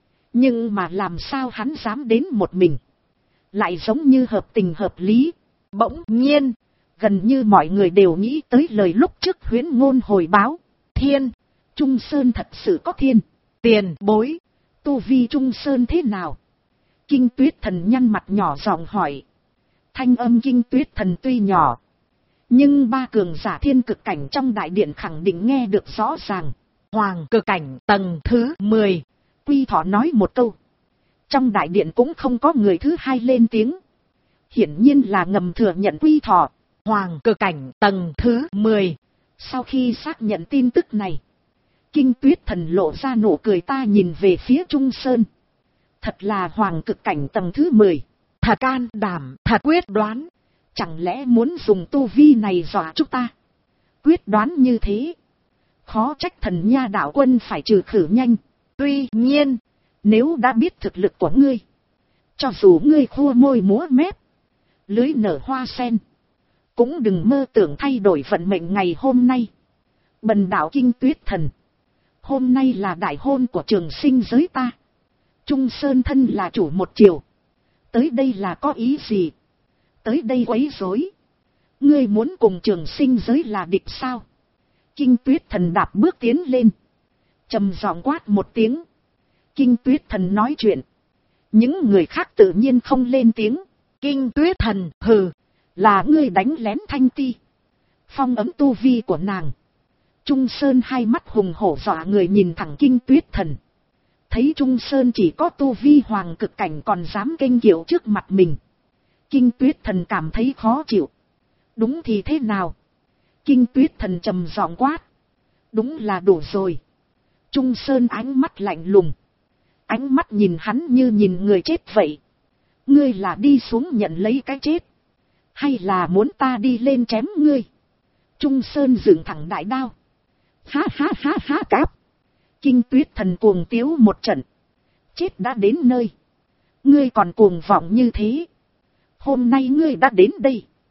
Nhưng mà làm sao hắn dám đến một mình, lại giống như hợp tình hợp lý. Bỗng nhiên, gần như mọi người đều nghĩ tới lời lúc trước Huyễn Ngôn hồi báo. Thiên, Trung Sơn thật sự có thiên. Tiền bối, tu vi Trung Sơn thế nào? Kinh Tuyết Thần nhăn mặt nhỏ giọng hỏi. Thanh âm Kinh Tuyết Thần tuy nhỏ, nhưng ba cường giả thiên cực cảnh trong đại điện khẳng định nghe được rõ ràng. Hoàng cực cảnh tầng thứ 10. Quy Thọ nói một câu. Trong đại điện cũng không có người thứ hai lên tiếng. Hiển nhiên là ngầm thừa nhận Quy Thọ. Hoàng cực cảnh tầng thứ 10. Sau khi xác nhận tin tức này, Kinh Tuyết Thần lộ ra nụ cười, ta nhìn về phía Trung Sơn. Thật là hoàng cực cảnh tầng thứ 10. Thật can đảm, thật quyết đoán. Chẳng lẽ muốn dùng tu vi này dọa chúng ta? Quyết đoán như thế, khó trách Thần Nha đạo quân phải trừ khử nhanh. Tuy nhiên, nếu đã biết thực lực của ngươi, cho dù ngươi khua môi múa mép, lưới nở hoa sen, cũng đừng mơ tưởng thay đổi vận mệnh ngày hôm nay. Bần đạo Kinh Tuyết Thần, hôm nay là đại hôn của Trường Sinh giới ta. Trung Sơn thân là chủ một triều, tới đây là có ý gì? Tới đây quấy rối? Ngươi muốn cùng Trường Sinh giới là địch sao? Kinh Tuyết Thần đạp bước tiến lên, trầm giọng quát một tiếng. Kinh Tuyết Thần nói chuyện, những người khác tự nhiên không lên tiếng. Kinh Tuyết Thần, hừ, là ngươi đánh lén Thanh Ti, phong ấm tu vi của nàng. Trung Sơn hai mắt hùng hổ dọa người nhìn thẳng Kinh Tuyết Thần. Thấy Trung Sơn chỉ có tu vi hoàng cực cảnh còn dám kênh kiệu trước mặt mình, Kinh Tuyết Thần cảm thấy khó chịu. Đúng thì thế nào? Kinh Tuyết Thần trầm giọng quát. Đúng là đủ rồi. Trung Sơn ánh mắt lạnh lùng, ánh mắt nhìn hắn như nhìn người chết vậy. Ngươi là đi xuống nhận lấy cái chết, hay là muốn ta đi lên chém ngươi? Trung Sơn dựng thẳng đại đao. Ha ha ha ha cáp. Kinh Tuyết Thần cuồng tiếu một trận. Chết đã đến nơi, ngươi còn cuồng vọng như thế. Hôm nay ngươi đã đến đây,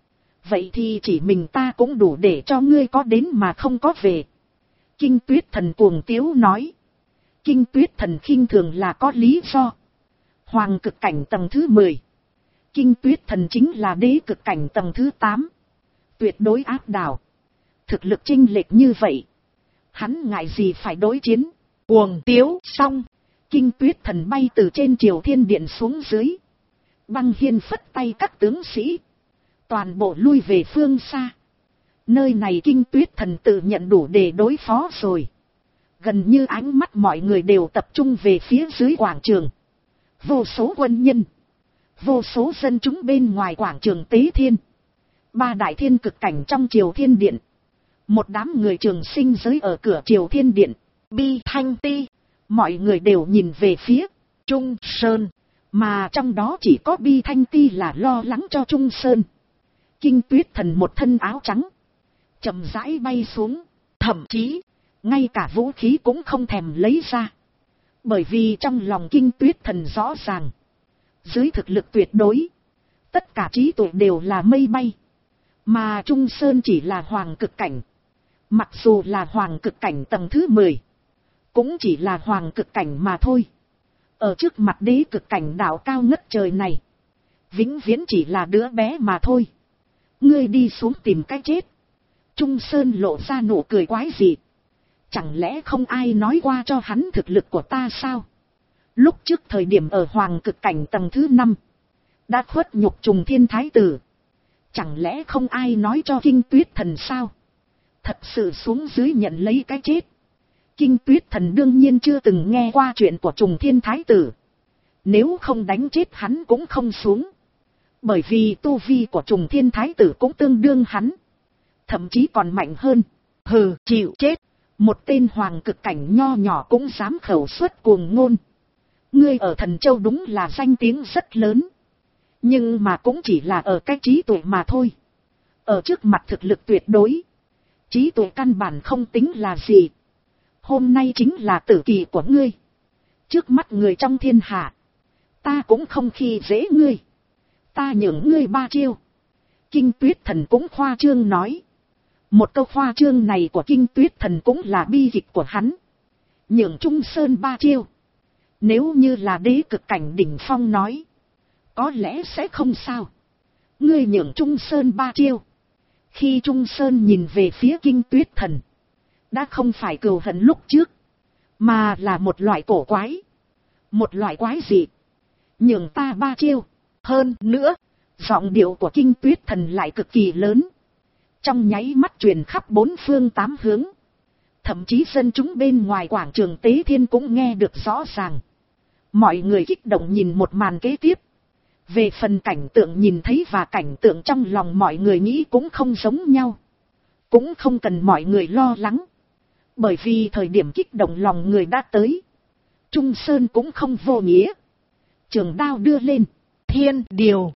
Vậy thì chỉ mình ta cũng đủ để cho ngươi có đến mà không có về. Kinh Tuyết Thần cuồng tiếu nói. Kinh Tuyết Thần khinh thường là có lý do. Hoàng cực cảnh tầng thứ 10. Kinh Tuyết Thần chính là đế cực cảnh tầng thứ 8. Tuyệt đối áp đảo. Thực lực chênh lệch như vậy. Hắn ngại gì phải đối chiến. Cuồng tiếu xong. Kinh Tuyết Thần bay từ trên Triều Thiên Điện xuống dưới. Băng Hiên phất tay các tướng sĩ. Toàn bộ lui về phương xa. Nơi này Kinh Tuyết Thần tự nhận đủ để đối phó rồi. Gần như ánh mắt mọi người đều tập trung về phía dưới quảng trường. Vô số quân nhân. Vô số dân chúng bên ngoài quảng trường Tế Thiên. 3 đại thiên cực cảnh trong Triều Thiên Điện. Một đám người trường sinh giới ở cửa Triều Thiên Điện. Bi Thanh Ti. Mọi người đều nhìn về phía Trung Sơn. Mà trong đó chỉ có Bi Thanh Ti là lo lắng cho Trung Sơn. Kinh Tuyết Thần một thân áo trắng. Chậm rãi bay xuống. Thậm chí, ngay cả vũ khí cũng không thèm lấy ra. Bởi vì trong lòng Kinh Tuyết Thần rõ ràng. Dưới thực lực tuyệt đối. Tất cả trí tuệ đều là mây bay. Mà Trung Sơn chỉ là hoàng cực cảnh. Mặc dù là hoàng cực cảnh tầng thứ 10. Cũng chỉ là hoàng cực cảnh mà thôi. Ở trước mặt đế cực cảnh đạo cao ngất trời này. Vĩnh viễn chỉ là đứa bé mà thôi. Ngươi đi xuống tìm cái chết. Trung Sơn lộ ra nụ cười quái dị. Chẳng lẽ không ai nói qua cho hắn thực lực của ta sao? Lúc trước thời điểm ở hoàng cực cảnh tầng thứ 5. Đã khuất nhục Trùng Thiên Thái Tử. Chẳng lẽ không ai nói cho Kinh Tuyết Thần sao? Thật sự xuống dưới nhận lấy cái chết. Kinh Tuyết Thần đương nhiên chưa từng nghe qua chuyện của Trùng Thiên Thái Tử. Nếu không đánh chết hắn cũng không xuống. Bởi vì tu vi của Trùng Thiên Thái Tử cũng tương đương hắn. Thậm chí còn mạnh hơn. Hừ, chịu chết. Một tên hoàng cực cảnh nho nhỏ cũng dám khẩu suất cuồng ngôn. Ngươi ở Thần Châu đúng là danh tiếng rất lớn. Nhưng mà cũng chỉ là ở cái trí tuệ mà thôi. Ở trước mặt thực lực tuyệt đối. Trí tuệ căn bản không tính là gì. Hôm nay chính là tử kỳ của ngươi. Trước mắt người trong thiên hạ. Ta cũng không khi dễ ngươi. Ta nhường ngươi 3 chiêu. Kinh Tuyết Thần cũng khoa trương nói. Một câu khoa trương này của Kinh Tuyết Thần cũng là bi kịch của hắn. Nhường Trung Sơn 3 chiêu. Nếu như là đế cực cảnh đỉnh phong nói. Có lẽ sẽ không sao. Ngươi nhường Trung Sơn 3 chiêu. Khi Trung Sơn nhìn về phía Kinh Tuyết Thần. Đã không phải cừu hận lúc trước. Mà là một loại cổ quái. Một loại quái dị. Nhường ta 3 chiêu. Hơn nữa. Giọng điệu của Kinh Tuyết Thần lại cực kỳ lớn. Trong nháy mắt truyền khắp 4 phương 8 hướng. Thậm chí dân chúng bên ngoài quảng trường Tế Thiên cũng nghe được rõ ràng. Mọi người kích động nhìn một màn kế tiếp. Về phần cảnh tượng nhìn thấy và cảnh tượng trong lòng mọi người nghĩ cũng không giống nhau. Cũng không cần mọi người lo lắng. Bởi vì thời điểm kích động lòng người đã tới. Trung Sơn cũng không vô nghĩa. Trường đao đưa lên. Thiên điều.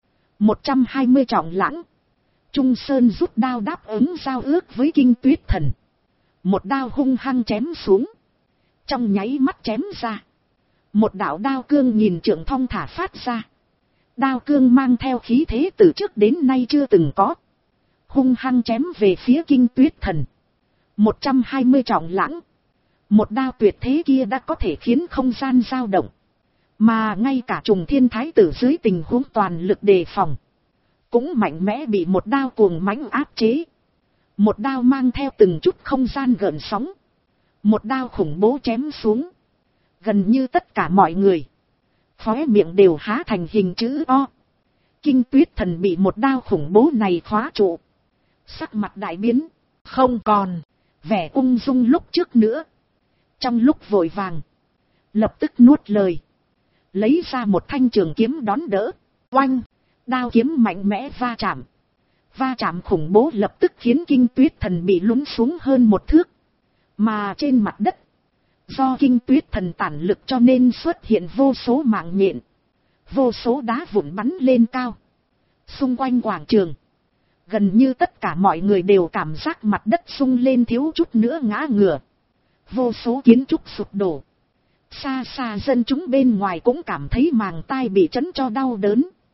120 trọng lãng. Trung Sơn rút đao đáp ứng giao ước với Kinh Tuyết Thần. Một đao hung hăng chém xuống. Trong nháy mắt chém ra. Một đạo đao cương nhìn trượng thong thả phát ra. Đao cương mang theo khí thế từ trước đến nay chưa từng có. Hung hăng chém về phía Kinh Tuyết Thần. 120 trọng lãng. Một đao tuyệt thế kia đã có thể khiến không gian dao động. Mà ngay cả Trùng Thiên Thái Tử dưới tình huống toàn lực đề phòng. Cũng mạnh mẽ bị một đao cuồng mãnh áp chế. Một đao mang theo từng chút không gian gợn sóng. Một đao khủng bố chém xuống. Gần như tất cả mọi người. Khóe miệng đều há thành hình chữ O. Kinh Tuyết Thần bị một đao khủng bố này khóa trụ. Sắc mặt đại biến. Không còn vẻ ung dung lúc trước nữa. Trong lúc vội vàng. Lập tức nuốt lời. Lấy ra một thanh trường kiếm đón đỡ. Oanh. Đao kiếm mạnh mẽ va chạm. Va chạm khủng bố lập tức khiến Kinh Tuyết Thần bị lún xuống hơn 1 thước. Mà trên mặt đất. Do Kinh Tuyết Thần tản lực cho nên xuất hiện vô số mạng nhện. Vô số đá vụn bắn lên cao. Xung quanh quảng trường. Gần như tất cả mọi người đều cảm giác mặt đất sung lên thiếu chút nữa ngã ngửa. Vô số kiến trúc sụp đổ. Xa xa dân chúng bên ngoài cũng cảm thấy màng tai bị chấn cho đau đớn.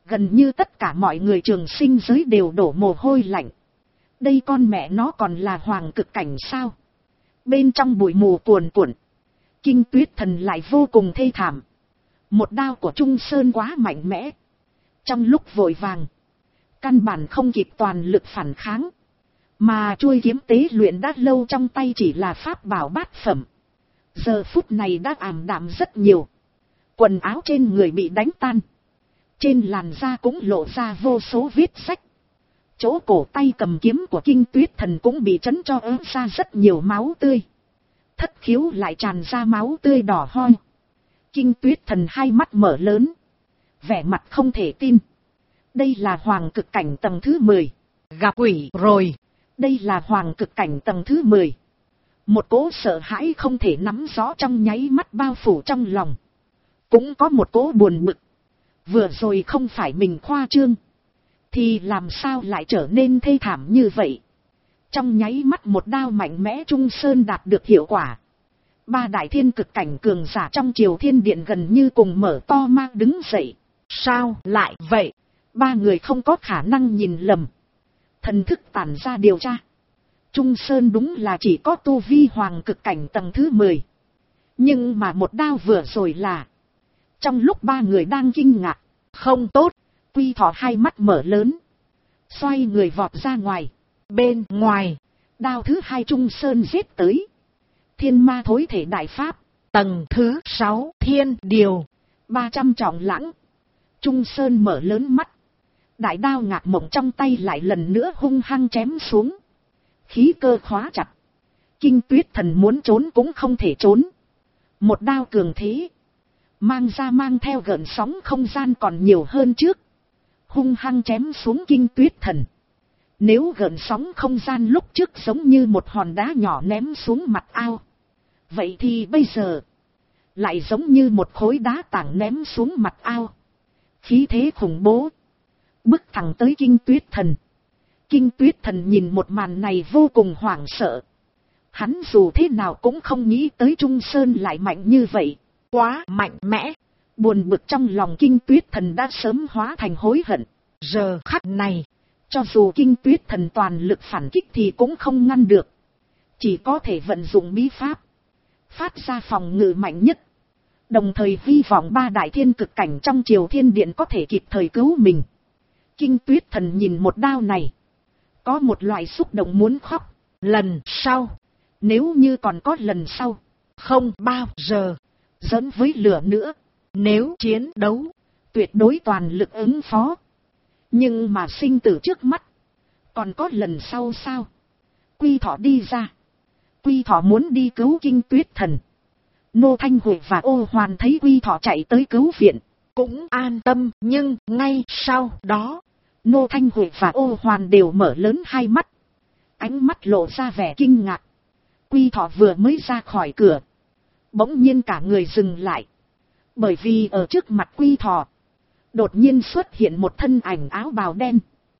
Gần như tất cả mọi người trường sinh giới đều đổ mồ hôi lạnh. Đây con mẹ nó còn là hoàng cực cảnh sao? Bên trong bụi mù cuồn cuộn, Kinh Tuyết Thần lại vô cùng thê thảm. Một đao của Trung Sơn quá mạnh mẽ. Trong lúc vội vàng, căn bản không kịp toàn lực phản kháng. Mà chuôi kiếm tế luyện đã lâu trong tay chỉ là pháp bảo bát phẩm. Giờ phút này đã ảm đạm rất nhiều. Quần áo trên người bị đánh tan. Trên làn da cũng lộ ra vô số vết rách. Chỗ cổ tay cầm kiếm của Kinh Tuyết Thần cũng bị chấn cho ớ ra rất nhiều máu tươi. Thất khiếu lại tràn ra máu tươi đỏ hoi. Kinh Tuyết Thần hai mắt mở lớn, vẻ mặt không thể tin. Đây là hoàng cực cảnh tầng thứ 10. Gặp quỷ rồi. Đây là hoàng cực cảnh tầng thứ 10. Một cỗ sợ hãi không thể nắm rõ trong nháy mắt bao phủ trong lòng. Cũng có một cỗ buồn bực. Vừa rồi không phải mình khoa trương, thì làm sao lại trở nên thê thảm như vậy. Trong nháy mắt một đao mạnh mẽ Trung Sơn đạt được hiệu quả. Ba đại thiên cực cảnh cường giả trong Triều Thiên Điện gần như cùng mở to mang đứng dậy. Sao lại vậy? Ba người không có khả năng nhìn lầm. Thần thức tản ra điều tra. Trung Sơn đúng là chỉ có tu vi hoàng cực cảnh tầng thứ 10. Nhưng mà một đao vừa rồi là... Trong lúc ba người đang kinh ngạc, không tốt, Quy Thọ hai mắt mở lớn, xoay người vọt ra ngoài. Bên ngoài, đao thứ hai Trung Sơn giết tới. Thiên ma thối thể đại pháp, tầng thứ 6 thiên điều. 300 trọng lãng. Trung Sơn mở lớn mắt. Đại đao ngạc mộng trong tay lại lần nữa hung hăng chém xuống. Khí cơ khóa chặt. Kinh Tuyết Thần muốn trốn cũng không thể trốn. Một đao cường thế, mang theo gợn sóng không gian còn nhiều hơn trước. Hung hăng chém xuống Kinh Tuyết Thần. Nếu gợn sóng không gian lúc trước giống như một hòn đá nhỏ ném xuống mặt ao, vậy thì bây giờ lại giống như một khối đá tảng ném xuống mặt ao. Khí thế khủng bố, bước thẳng tới Kinh Tuyết Thần. Kinh Tuyết Thần nhìn một màn này vô cùng hoảng sợ. Hắn dù thế nào cũng không nghĩ tới Trung Sơn lại mạnh như vậy. Quá mạnh mẽ. Buồn bực trong lòng Kinh Tuyết Thần đã sớm hóa thành hối hận. Giờ khắc này, cho dù Kinh Tuyết Thần toàn lực phản kích thì cũng không ngăn được. Chỉ có thể vận dụng bí pháp, phát ra phòng ngự mạnh nhất. Đồng thời hy vọng ba đại thiên cực cảnh trong Triều Thiên Điện có thể kịp thời cứu mình. Kinh Tuyết Thần nhìn một đao này, có một loại xúc động muốn khóc. Lần sau, nếu như còn có lần sau, không bao giờ giỡn với lửa nữa. Nếu chiến đấu, tuyệt đối toàn lực ứng phó. Nhưng mà sinh tử trước mắt, còn có lần sau sao? Quy Thọ đi ra. Quy Thọ muốn đi cứu Kinh Tuyết Thần. Nô Thanh Huệ và Ô Hoàn thấy Quy Thọ chạy tới cứu viện, cũng an tâm. Nhưng ngay sau đó, Nô Thanh Huệ và Ô Hoàn đều mở lớn hai mắt, ánh mắt lộ ra vẻ kinh ngạc. Quy Thọ vừa mới ra khỏi cửa, bỗng nhiên cả người dừng lại. Bởi vì ở trước mặt Quy Thọ, đột nhiên xuất hiện một thân ảnh áo bào đen.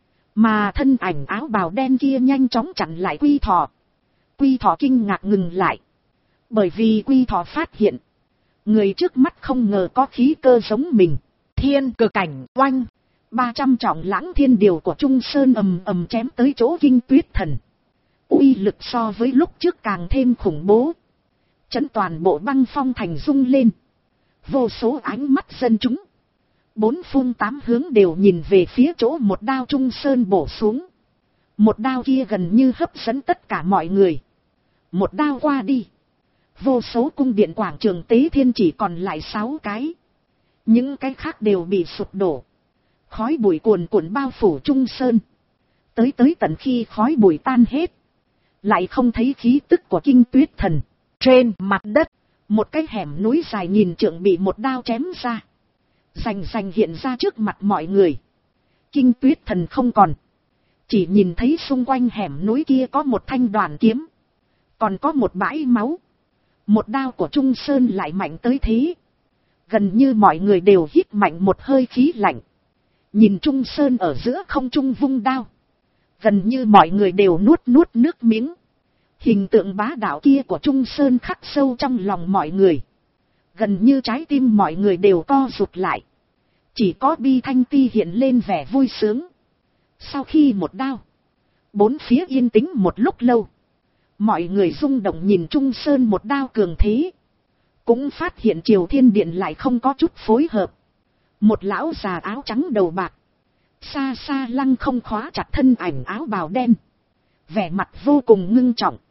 Mà thân ảnh áo bào đen kia nhanh chóng chặn lại Quy Thọ. Quy Thọ kinh ngạc ngừng lại. Bởi vì Quy Thọ phát hiện, người trước mắt không ngờ có khí cơ giống mình. Thiên cực cảnh oanh. 300 trọng lãng thiên điều của Trung Sơn ầm ầm chém tới chỗ Kinh Tuyết Thần. Uy lực so với lúc trước càng thêm khủng bố. Chấn toàn bộ băng phong thành rung lên. Vô số ánh mắt dân chúng, bốn phương tám hướng đều nhìn về phía chỗ một đao Trung Sơn bổ xuống. Một đao kia gần như hấp dẫn tất cả mọi người. Một đao qua đi, vô số cung điện quảng trường Tế Thiên chỉ còn lại 6 cái. Những cái khác đều bị sụp đổ. Khói bụi cuồn cuộn bao phủ Trung Sơn. Tới tận khi khói bụi tan hết, lại không thấy khí tức của Kinh Tuyết Thần. Trên mặt đất, một cái hẻm núi dài nghìn trượng bị một đao chém ra. Rành hiện ra trước mặt mọi người. Kinh Tuyết Thần không còn. Chỉ nhìn thấy xung quanh hẻm núi kia có một thanh đoàn kiếm. Còn có một bãi máu. Một đao của Trung Sơn lại mạnh tới thế. Gần như mọi người đều hít mạnh một hơi khí lạnh. Nhìn Trung Sơn ở giữa không trung vung đao. Gần như mọi người đều nuốt nước miếng. Hình tượng bá đạo kia của Trung Sơn khắc sâu trong lòng mọi người. Gần như trái tim mọi người đều co rụt lại. Chỉ có Bi Thanh Ti hiện lên vẻ vui sướng. Sau khi một đao, bốn phía yên tĩnh một lúc lâu. Mọi người rung động nhìn Trung Sơn một đao cường thế. Cũng phát hiện Triều Thiên Điện lại không có chút phối hợp. Một lão già áo trắng đầu bạc, xa xa lăng không khóa chặt thân ảnh áo bào đen. Vẻ mặt vô cùng ngưng trọng.